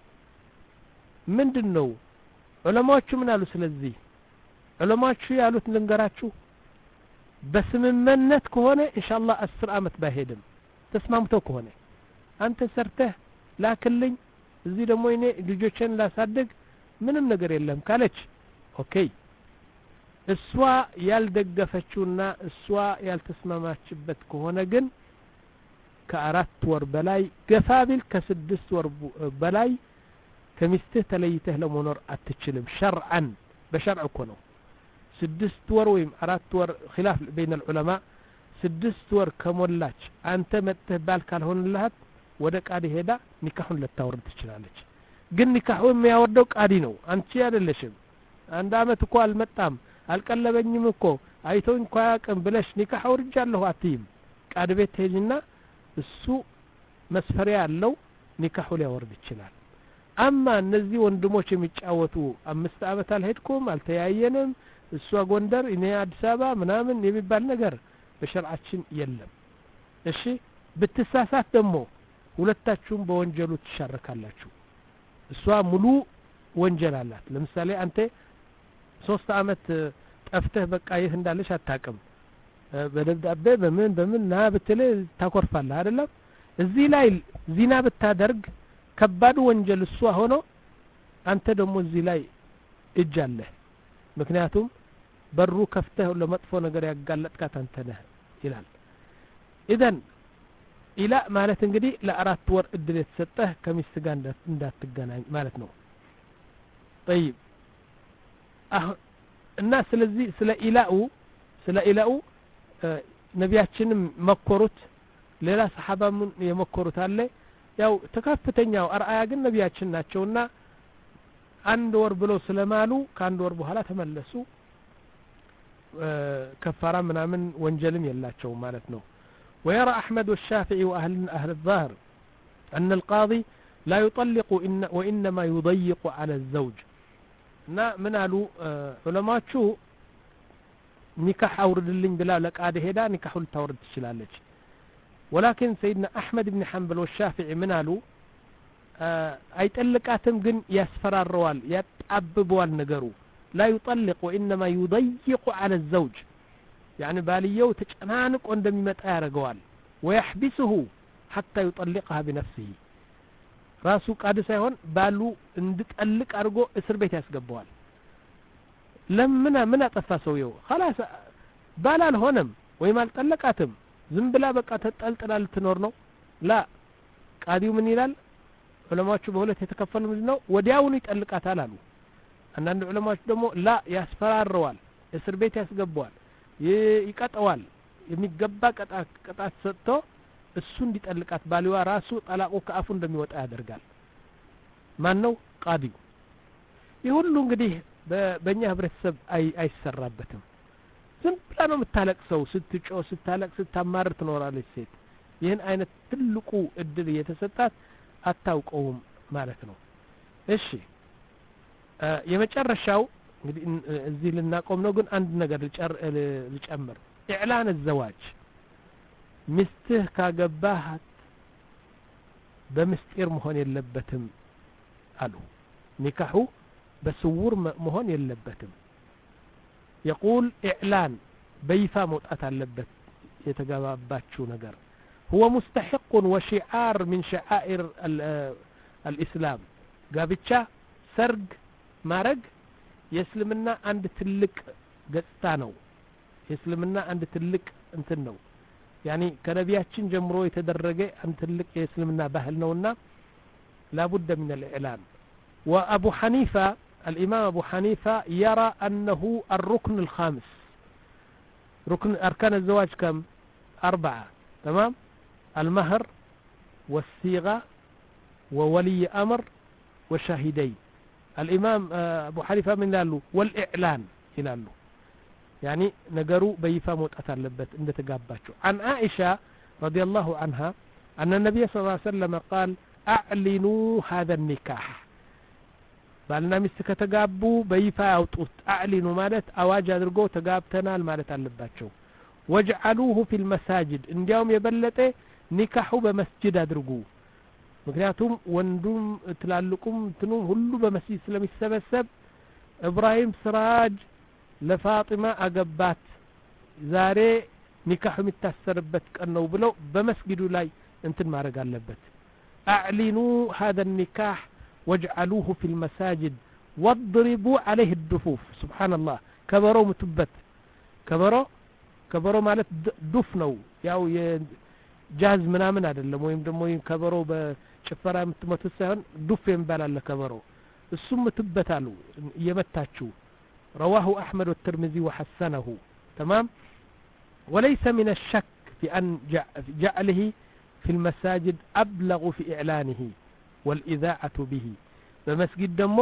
ምንድነው ዑለማዎቹ ምን አሉ ስለዚህ ዑለማዎቹ ያሉት ልንገራችሁ በስምምነት ከሆነ ኢንሻአላህ አስር አመት ባይሄድም ተስማምተው ከሆነ አንተ ሰርተህ ላክልኝ እዚህ ደግሞ እኔ ልጆችን ላሳድግ ምንም ነገር የለም ካለች ኦኬ እሷ ያልደገፈችውና እሷ ያልተስማማችበት ከሆነ ግን ከአራት ወር በላይ ገፋቢል ከስድስት ወር በላይ ከሚስትህ ተለይተህ ለመኖር አትችልም ሸርዓን በሸርዕ እኮ ነው ስድስት ወር ወይም አራት ወር ኺላፍ بين العلماء ስድስት ወር ከሞላች አንተ መጥተህ ባል ካልሆነልህ ወደ ቃዲ ሄዳ ኒካሁን ልታወርድ ትችላለች ግን ኒካሁ የሚያወርደው ቃዲ ነው አንቺ አይደለሽም አንድ አመት እኮ አልመጣም አልቀለበኝም እኮ አይቶኝ እንኳን ያቀም ብለሽ ኒካህ አውርጃለሁ አትይም ቃዲ ቤት ሄጂና እሱ መስፈሪያ ያለው ኒካሁ ሊያወርድ ይችላል አማ እነዚህ ወንድሞች የሚጫወቱ አምስት አመት አልሄድኩም አልተያየንም እሷ ጎንደር እኔ አዲስ አበባ ምናምን የሚባል ነገር በሸርዓችን የለም እሺ ብትሳሳት ደግሞ ሁለታችሁም በወንጀሉ ትሻረካላችሁ እሷ ሙሉ ወንጀል አላት ለምሳሌ አንተ ሶስት አመት ጠፍተህ በቃ የት እንዳለሽ አታውቅም በደብዳቤ በምን በምን ና ብትለ ታኮርፋለህ አይደለም እዚህ ላይ ዚና ብታደርግ ከባድ ወንጀል እሷ ሆኖ አንተ ደግሞ እዚህ ላይ እጅ አለ ምክንያቱም በሩ ከፍተህ ለመጥፎ ነገር ያጋለጥካት አንተ ነህ ይላል ኢደን ኢላ ማለት እንግዲህ ለአራት ወር እድል የተሰጠህ ከሚስት ጋር እንዳትገናኝ ማለት ነው طيب እና ስለዚህ ስለ ኢላኡ ስለ ኢላኡ ነቢያችንም መከሩት ሌላ ሰሃባም የመከሩት አለ ያው ተከፍተኛው አርአያ ግን ነቢያችን ናቸውና አንድ ወር ብሎ ስለማሉ ከአንድ ወር በኋላ ተመለሱ ከፋራ ምናምን ወንጀልም የላቸው ማለት ነው ويرى أحمد والشافعي وأهل أهل الظاهر أن القاضي لا يطلق إن وإنما يضيق على الزوج نا من قالوا علماء شو نكاح أورد اللين بلا لك عاده هدا نكاح التورد تشلالج ولكن سيدنا أحمد بن حنبل والشافعي من قالوا أي تلقاتم جن يسفر الروال يتعببوال نجرو لا يطلق وإنما يضيق على الزوج يعني باليو تجنانك عندما يمتى يرجوال ويحبسه حتى يطلقها بنفسه راسو قاد سيهون بالو اندتقلق ارغو اسر بيت ياسغبوال لمنا من اطفاسويو خلاص بالا الهونم ويما الطلقاتم ዝም ብላ በቃ ተጠልጥላ ልትኖር ነው لا ቃዲው ምን ይላል ዑለማዎቹ በሁለት የተከፈሉ ምንድነው ወዲያውኑ ይጠልቃታል አሉ አንዳንድ ዑለማዎች ደግሞ لا ያስፈራረዋል እስር ቤት ያስገባዋል ይቀጣዋል የሚገባ ቅጣት ሰጥቶ እሱ እንዲጠልቃት ባሊዋ ራሱ ጠላቁ ከአፉ እንደሚወጣ ያደርጋል ማን ነው ቃዲው ይሁሉ እንግዲህ በእኛ ህብረተሰብ አይ አይሰራበትም ዝም ብላ ነው የምታለቅሰው ስትጮ ስታለቅ ስታማር ትኖራለች ሴት ይህን አይነት ትልቁ እድል እየተሰጣት አታውቀውም ማለት ነው እሺ የመጨረሻው እንግዲህ እዚህ ልናቆም ነው ግን አንድ ነገር ልጨምር ኢዕላን الزواج ሚስትህ ካገባህ በምስጢር መሆን የለበትም አሉ ኒካሁ በስውር መሆን የለበትም يقول إعلان بيفا موطات አለበት የተጋባባችሁ ነገር هو مستحق وشعار من شعائر الإسلام ጋብቻ ሰርግ ማረግ የእስልምና አንድ ትልቅ ገጽታ ነው የእስልምና አንድ ትልቅ እንትን ነው يعني ከነቢያችን ጀምሮ የተደረገ አንድ ትልቅ የእስልምና ባህል ነውና لابد من الإعلان وأبو حنيفة الإمام أبو حنيفة يرى أنه الركن الخامس ركن أركان الزواج كم أربعة تمام المهر والصيغة وولي أمر وشاهدين الإمام أبو حنيفة من قال له والإعلان إلى له يعني ነገሩ በይፋ መውጣት አለበት እንደተጋባቸው عن عائشة رضي الله عنها أن النبي صلى الله عليه وسلم قال أعلنوا هذا النكاح ባልና ሚስት ከተጋቡ በይፋ ያውጡት አዕሊኑ ማለት አዋጅ አድርጎ ተጋብተናል ማለት አለባቸው ወجعلوه في المساجد እንዲያውም የበለጠ ኒካሁ በመስጂድ አድርጉ ምክንያቱም ወንዱም ትላልቁም እንትኑ ሁሉ በመስጂድ ስለሚሰበሰብ ኢብራሂም ስራጅ ለፋጢማ አገባት ዛሬ ኒካሁ የሚታሰርበት ቀን ነው ብለው በመስጊዱ ላይ እንትን ማድረግ አለበት أعلنوا هذا النكاح واجعلوه في المساجد واضربوا عليه الدفوف سبحان الله كبروا متبت كبروا كبروا ማለት ዱፍ ነው ያው የጃዝ ምናምን አይደለም ወይም ደግሞ ከበረው በጭፈራ የምትመቱት ሳይሆን ዱፍ የሚባል አለ ከበረው እሱም ምትበታሉ እየመታችሁ رواه أحمد والترمذي وحسنه تمام وليس من الشك في أن جعله في المساجد أبلغ في إعلانه والإذاعة به በመስጊድ ደግሞ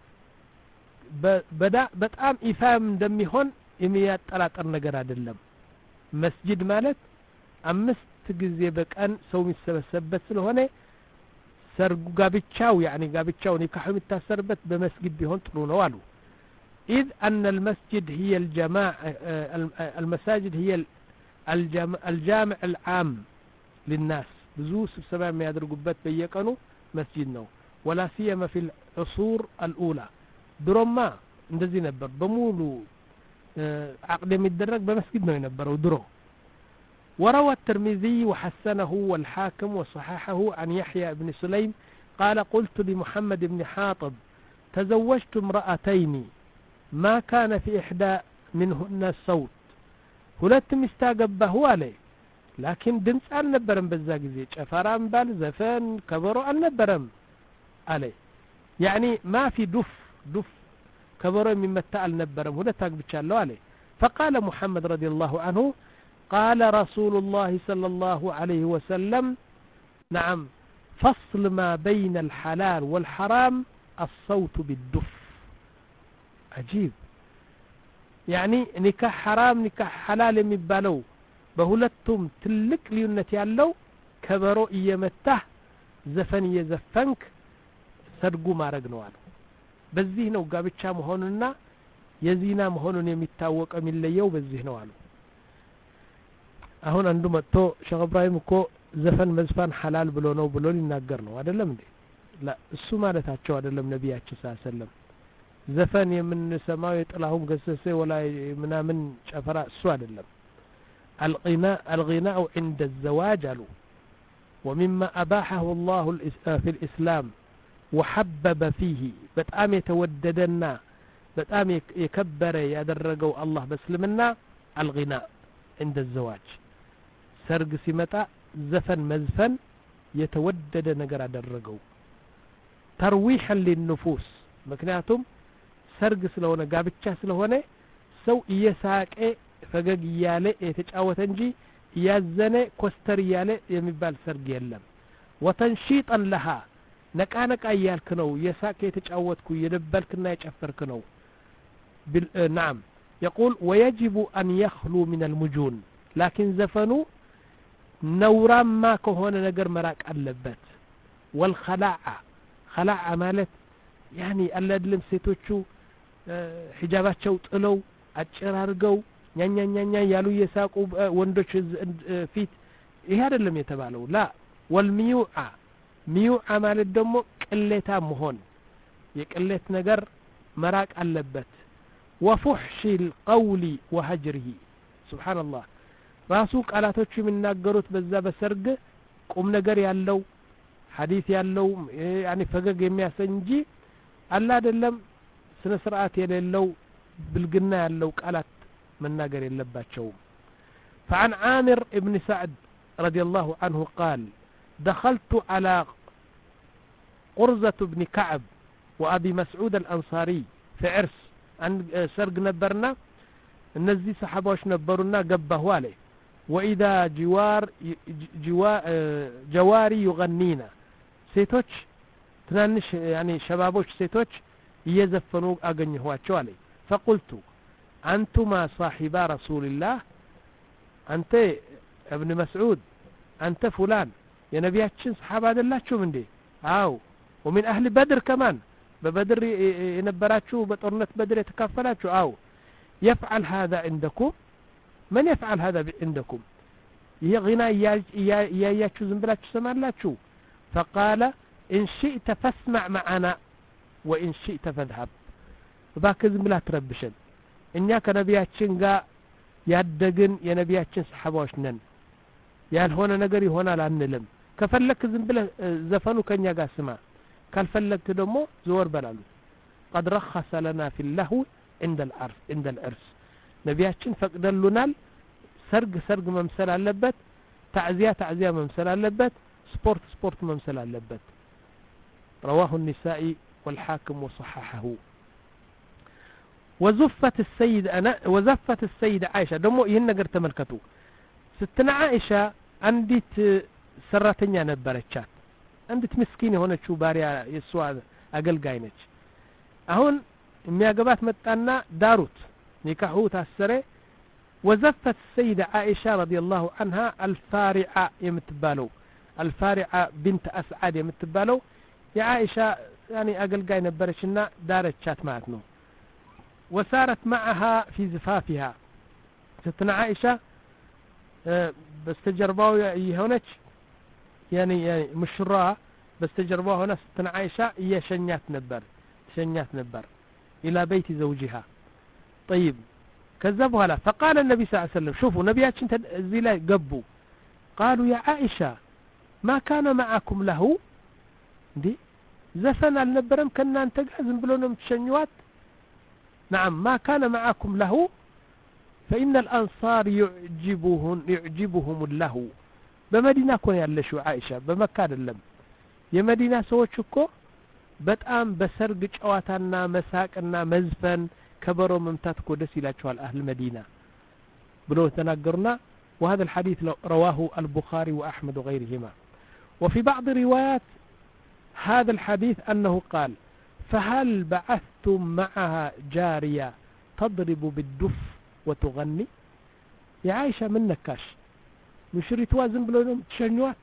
በዳ በጣም ኢፋም እንደሚሆን የሚያጠራጥር ነገር አይደለም መስጂድ ማለት አምስት ጊዜ በቀን ሰው የሚሰበሰብበት ስለሆነ ሰርጉ ጋብቻው يعني ጋብቻው ኒካህ የሚታሰርበት በመስጊድ ቢሆን ጥሩ ነው አሉ إذ أن المسجد هي الجماعة المساجد هي الجامع العام للناس ብዙ ስብሰባ የሚያደርጉበት በየቀኑ መስጂድ ነው ولا سيما في العصور الأولى ድሮማ እንደዚህ ነበር በሙሉ عقد የሚደረግ በመስጊድ ነው የነበረው ድሮ وروى الترمذي وحسنه والحاكم وصححه عن يحيى بن سليم قال قلت لمحمد بن حاطب تزوجت امرأتين ما كان في إحدى منهن الصوت ሁለት ሚስት አገባሁ አለ لكن ድምጽ አልነበረም በዛ ጊዜ ጨፈራም ባል ዘፈን ከበሮ አልነበረም አለ يعني ما في دف دف كبر የሚመታ አልነበረም ሁለት አግብቻለሁ አለ فقال محمد رضي الله عنه قال رسول الله صلى الله عليه وسلم نعم فصل ما بين الحلال والحرام الصوت بالدف عجيب يعني نكاح حرام نكاح حلال የሚባለው በሁለቱም ትልቅ ልዩነት ያለው ከበሮ እየመታህ ዘፈን እየዘፈንክ ሰርጉ ማረግ ነው አሉ በዚህ ነው ጋብቻ መሆኑንና የዚና መሆኑን የሚታወቀው የሚለየው በዚህ ነው አሉ አሁን አንዱ መጥቶ ሼህ ኢብራሂም እኮ ዘፈን መዝፋን ሐላል ብሎ ነው ብሎ ሊናገር ነው አይደለም እንዴ لا እሱ ማለታቸው አይደለም ነብያችን ሰለላሁ ዐለይሂ ወሰለም ዘፈን የምንሰማው የጥላሁን ገሰሰ ወላይ ምናምን ጨፈራ እሱ አይደለም الغناء الغناء عند الزواج አሉ ومما أباحه الله في الإسلام وحبب فيه በጣም የተወደደና በጣም የከበረ ያደረገው አላህ በእስልምና الغناء عند الزواج ሰርግ ሲመጣ ዘፈን መዝፈን የተወደደ ነገር አደረገው ترويحا للنفوس ምክንያቱም ሰርግ ስለሆነ ጋብቻ ስለሆነ ሰው እየሳቀ ፈገግ ያለ የተጫወተ እንጂ ያዘነ ኮስተር ያለ የሚባል ሰርግ የለም وتنشيطا لها ነቃ ነቃ ያልክ ነው የሳቀ የተጫወትኩ የደበልክና የጨፈርክ ነው نعم يقول ويجب أن يخلو من المجون لكن زفنو نورام ما كهون نجر مراك اللبت والخلاعة خلاعة مالت يعني الادلم سيتوچو حجاباتቸው ጥለው አጭራርገው ኛኛ ኛኛ ያሉ የሳቁ ወንዶች ፊት ይሄ አይደለም የተባለው ላ والميوعة ميوعة ማለት ደግሞ ቅሌታ መሆን የቅሌት ነገር መራቅ አለበት وفحش القول وهجره سبحان الله ራሱ ቃላቶች የሚናገሩት በዛ በሰርግ ቁም ነገር ያለው ሐዲስ ያለው ያኒ ፈገግ የሚያሰንጂ አላ አይደለም ስነ ስርዓት የሌለው ብልግና ያለው ቃላት መናገር የለባቸው فعن عامر ابن سعد رضي الله عنه قال دخلت على قرزة بن كعب وأبي مسعود الأنصاري في عرس عن سرق نبرنا النزي صحابوش نبرنا قبه عليه وإذا جوار جوا جواري يغنينا سيتوش تنانش يعني شبابوش سيتوش يزفنوا أغنيهواتشو عليه فقلت أنتما صاحبا رسول الله أنت ابن مسعود أنت فلان يا نبياتشن صحابة دلاتشو من دي أو ومن أهل بدر كمان ببدر ينبراتشو بطرنة بدر يتكفلاتشو أو يفعل هذا عندكم من يفعل هذا عندكم هي غنى إياياتشو زنبلاتشو سمالاتشو فقال إن شئت فاسمع معنا وإن شئت فاذهب باك زنبلا تربشن إنيا كنبياتشن قا يادقن يا نبياتشن صحابوشنن ያልሆነ ነገር ይሆናል አንልም ከፈለክ ዝም ብለ ዘፈኑ ከኛ ጋር ስማ ካልፈለክ ደግሞ ዞር በላሉ قد رخص لنا في اللهو عند العرس عند العرس ነቢያችን ፈቅደሉናል ሰርግ ሰርግ መምሰል አለበት تعزية تعزية መምሰል አለበት سبورت سبورت መምሰል አለበት رواه النسائي والحاكم وصححه وزفت السيد أنا وزفت السيد عائشة دمو ይህን ነገር ተመልከቱ ستنا عائشة عندت سراتنيا نبرتشات عندت مسكين የሆነችው ባሪያ የሷ አገልጋይ ነች አሁን የሚያገባት መጣና ዳሩት ኒካሁ ታሰረ وزفت السيدة عائشة رضي الله عنها الفارعة يمتبالو الفارعة بنت أسعد يمتبالو يا عائشة يعني አገልጋይ ነበረችና ዳረቻት ማለት ነው وسارت معها في زفافها ستنا عائشة በስተጀርባው የሆነች ያኒ ሙሽራ በስተጀርባው ሆነ ስትና አይሻ እየሸኛት ነበር ሸኛት ነበር الى بيت زوجها طيب كذا بኋላ فقال النبي صلى الله عليه وسلم شوفوا ነቢያችን እዚህ ላይ ገቡ قالوا يا عائشة ما كان معكم له እንዴ ዘፈን አልነበረም ከናንተ ጋር ዝም ብሎ ነው የምትሸኙት نعم ما كان معكم له فإن الأنصار يعجبهم يعجبهم الله بمدينة كون يالشو عائشة بمكة اللم يمدينة سوتشكو بتأم بسرق جواتنا مساكنا مزفن كبروا ممتاتكو دسيلاتشو على أهل المدينة بلو تناقرنا وهذا الحديث رواه البخاري وأحمد وغيرهما وفي بعض روايات هذا الحديث أنه قال فهل بعثتم معها جارية تضرب بالدف وتغني يا عائشة من نكاش مشري توازن بلونهم تشنوات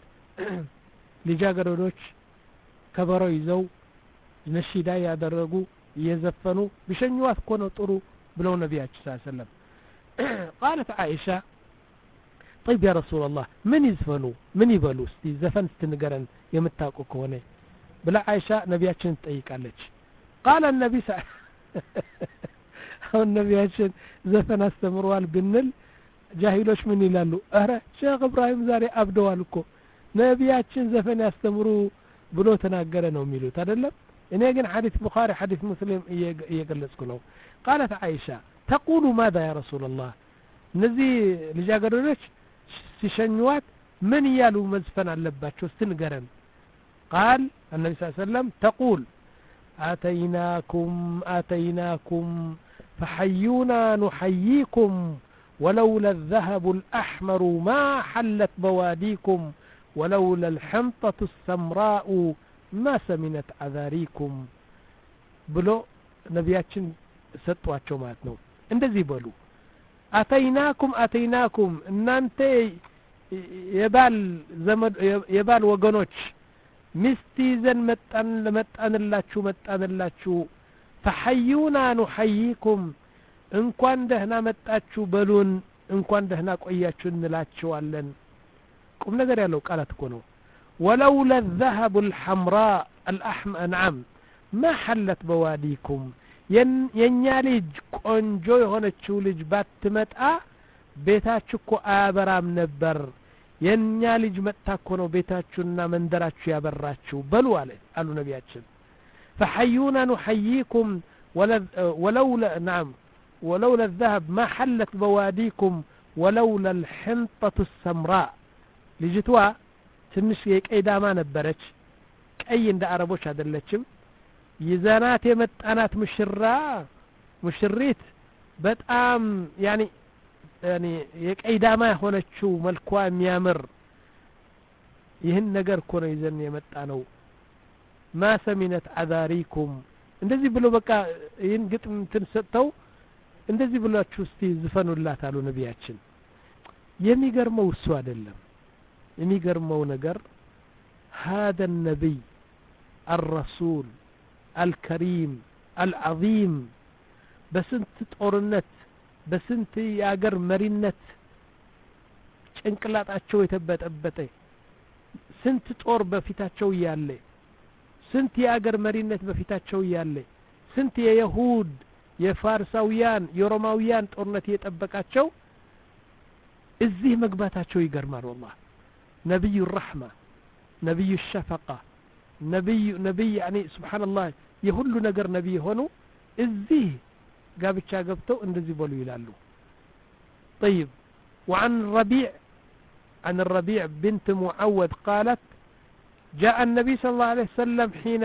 لجاقرونوش كبروا يزو نشيدا يادرقوا يزفنوا بشنوات كونوا طروا بلو نبيات صلى الله عليه وسلم قالت عائشة طيب يا رسول الله من يزفنوا من يبلوا ستي زفن ستنقرن يمتاقوا كوني بلا عائشة نبياتشن تأيك عليك قال النبي صلى الله عليه وسلم አሁን ነቢያችን ዘፈን አስተምሯል ብንል ጃሂሎች ምን ይላሉ አረ ሼክ ኢብራሂም ዛሬ አብደዋል እኮ ነቢያችን ዘፈን ያስተምሩ ብሎ ተናገረ ነው የሚሉት አይደለም እኔ ግን ሐዲስ ቡኻሪ ሐዲስ ሙስሊም እየገለጽኩ ነው قالت عائشة تقول ماذا يا رسول الله እነዚህ ልጃገረዶች ሲሸኙዋት ምን ያሉ መዝፈን አለባቸው ስትንገረን قال النبي صلى الله عليه وسلم تقول آتيناكم آتيناكم فحيونا نحييكم ولولا الذهب الأحمر ما حلت بواديكم ولولا الحنطة السمراء ما سمنت عذاريكم بلو نبياتشن ستواتشو ماتنو اندزي بلو آتيناكم آتيناكم انانت يبال زمد يبال وغنوش مستيزن متان متان اللاتشو متان اللاتشو فحيونا نحييكم እንኳን ደህና መጣችሁ በሉን እንኳን ደህና ቆያችሁ እንላችኋለን ቁም ነገር ያለው ቃላት እኮ ነው ولولا الذهب الحمراء الأحمر نعم ما حلت بواديكم የኛ ልጅ ቆንጆ የሆነችው ልጅ ባትመጣ ቤታችሁ እኮ አያበራም ነበር የኛ ልጅ መጣ እኮ ነው ቤታችሁና መንደራችሁ ያበራችሁ በሉ አለ አሉ ነቢያችን فحيونا نحييكم ولولا نعم ولولا الذهب ما حلت بواديكم ولولا الحنطة السمراء لجتوا ትንሽ የቀይ ዳማ ነበረች ቀይ እንደ አረቦች አይደለችም ይዘናት የመጣናት ሙሽራ ሙሽሪት በጣም ያኒ ያኒ የቀይ ዳማ ሆነችው መልኳ የሚያምር ይህን ነገር እኮ ነው ይዘን የመጣ ነው ما سمنت عذاريكم እንደዚህ ብሎ በቃ ይህን ግጥም እንትን ሰጥተው እንደዚህ ብላችሁ እስቲ ዝፈኑላት አሉ ነቢያችን። የሚገርመው እሱ አይደለም። የሚገርመው ነገር هذا النبي الرسول الكريم العظيم በስንት ጦርነት በስንት የአገር መሪነት ጭንቅላታቸው የተበጠበጠ ስንት ጦር በፊታቸው ያለ ስንት የአገር መሪነት በፊታቸው ያለ ስንት የይሁድ የፋርሳውያን የሮማውያን ጦርነት የጠበቃቸው እዚህ መግባታቸው ይገርማል። والله ነብዩ الرحمة ነብዩ الشفقة ነብዩ ነብይ يعني سبحان الله የሁሉ ነገር ነብይ ሆኖ እዚህ ጋብቻ ገብተው እንደዚህ በሉ ይላሉ። طيب وعن الربيع عن الربيع بنت معوذ قالت جاء النبي صلى الله عليه وسلم حين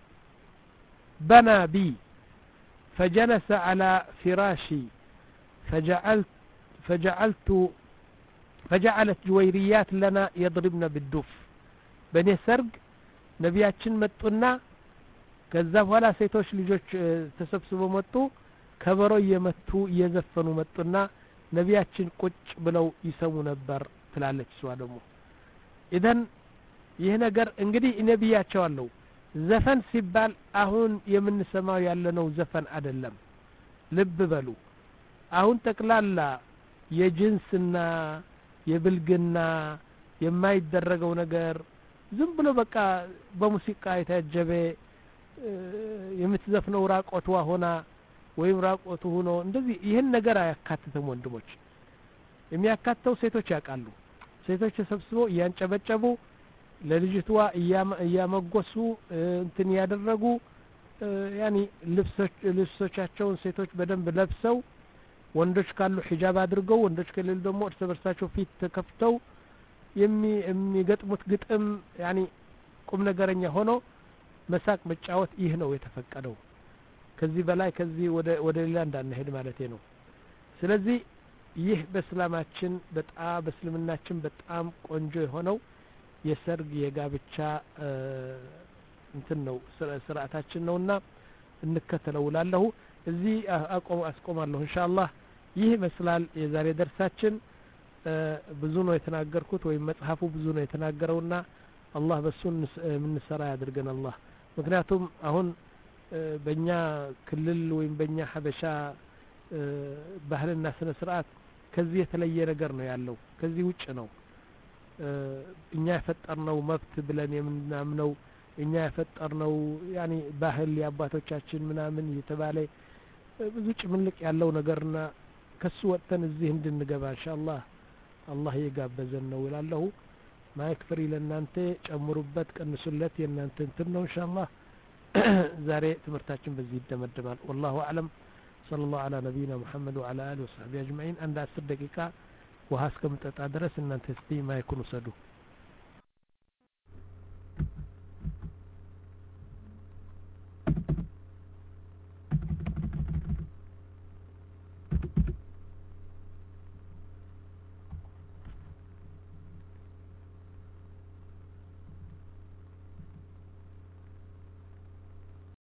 بنى بي فجلس على فراشي فجعلت فجعلت فجعلت جويريات لنا يضربن بالدف بني سرق نبياتشن مطنا ከዛ በኋላ ሴቶች ልጆች ተሰብስበው መጡ ከበሮ እየመቱ እየዘፈኑ መጡና ነቢያችን ቁጭ ብለው ይሰሙ ነበር ትላለች እሷ ደግሞ። ኢደን ይህ ነገር እንግዲህ ነቢያቸው አለው ዘፈን ሲባል አሁን የምንሰማው ያለነው ዘፈን አይደለም። ልብ በሉ አሁን ጠቅላላ የጅንስና የብልግና የማይደረገው ነገር ዝም ብሎ በቃ በሙዚቃ የታጀበ የምትዘፍነው ራቆቷ ሆና ወይም ራቆቱ ሆኖ እንደዚህ ይሄን ነገር አያካትተም ወንድሞች። የሚያካትተው ሴቶች ያውቃሉ። ሴቶች ተሰብስበው እያንጨበጨቡ ለልጅቷ እያመጎሱ እንትን ያደረጉ ያኒ ልብሶች ልብሶቻቸውን ሴቶች በደንብ ለብሰው ወንዶች ካሉ ሒጃብ አድርገው ወንዶች ከሌሉ ደግሞ እርስ በርሳቸው ፊት ተከፍተው የሚገጥሙት ግጥም ያኒ ቁም ነገረኛ ሆኖ መሳቅ መጫወት ይህ ነው የተፈቀደው። ከዚህ በላይ ከዚህ ወደ ወደ ሌላ እንዳንሄድ ማለት ነው። ስለዚህ ይህ በእስላማችን በጣም በእስልምናችን በጣም ቆንጆ የሆነው የሰርግ የጋብቻ እንትን ነው ስርዓታችን ነውና እንከተለው እላለሁ። እዚህ አቆም አስቆማለሁ ኢንሻአላህ። ይህ መስላል የዛሬ ደርሳችን ብዙ ነው የተናገርኩት ወይም መጽሐፉ ብዙ ነው የተናገረውና አላህ በሱን ምን ሰራ ያድርገን አላህ። ምክንያቱም አሁን በእኛ ክልል ወይም በእኛ ሀበሻ ባህልና ስነ ስርዓት ከዚህ የተለየ ነገር ነው ያለው። ከዚህ ውጭ ነው እኛ የፈጠርነው መብት ብለን የምናምነው እኛ የፈጠርነው ያኒ ባህል የአባቶቻችን ምናምን እየተባለ ብዙ ጭምልቅ ያለው ነገርና ከሱ ወጥተን እዚህ እንድንገባ ኢንሻአላህ አላህ ይጋበዘን ነው እላለሁ። ማይክፍሪ ለእናንተ ጨምሩበት ቀንሱለት የእናንተ እንትን ነው ኢንሻአላህ። ዛሬ ትምህርታችን በዚህ ይደመደማል። والله اعلم صلى الله على نبينا محمد وعلى اله وصحبه اجمعين። አንድ አስር ደቂቃ ውሃ እስከምጠጣ ድረስ እናንተ እስቲ ማይኩን ውሰዱ።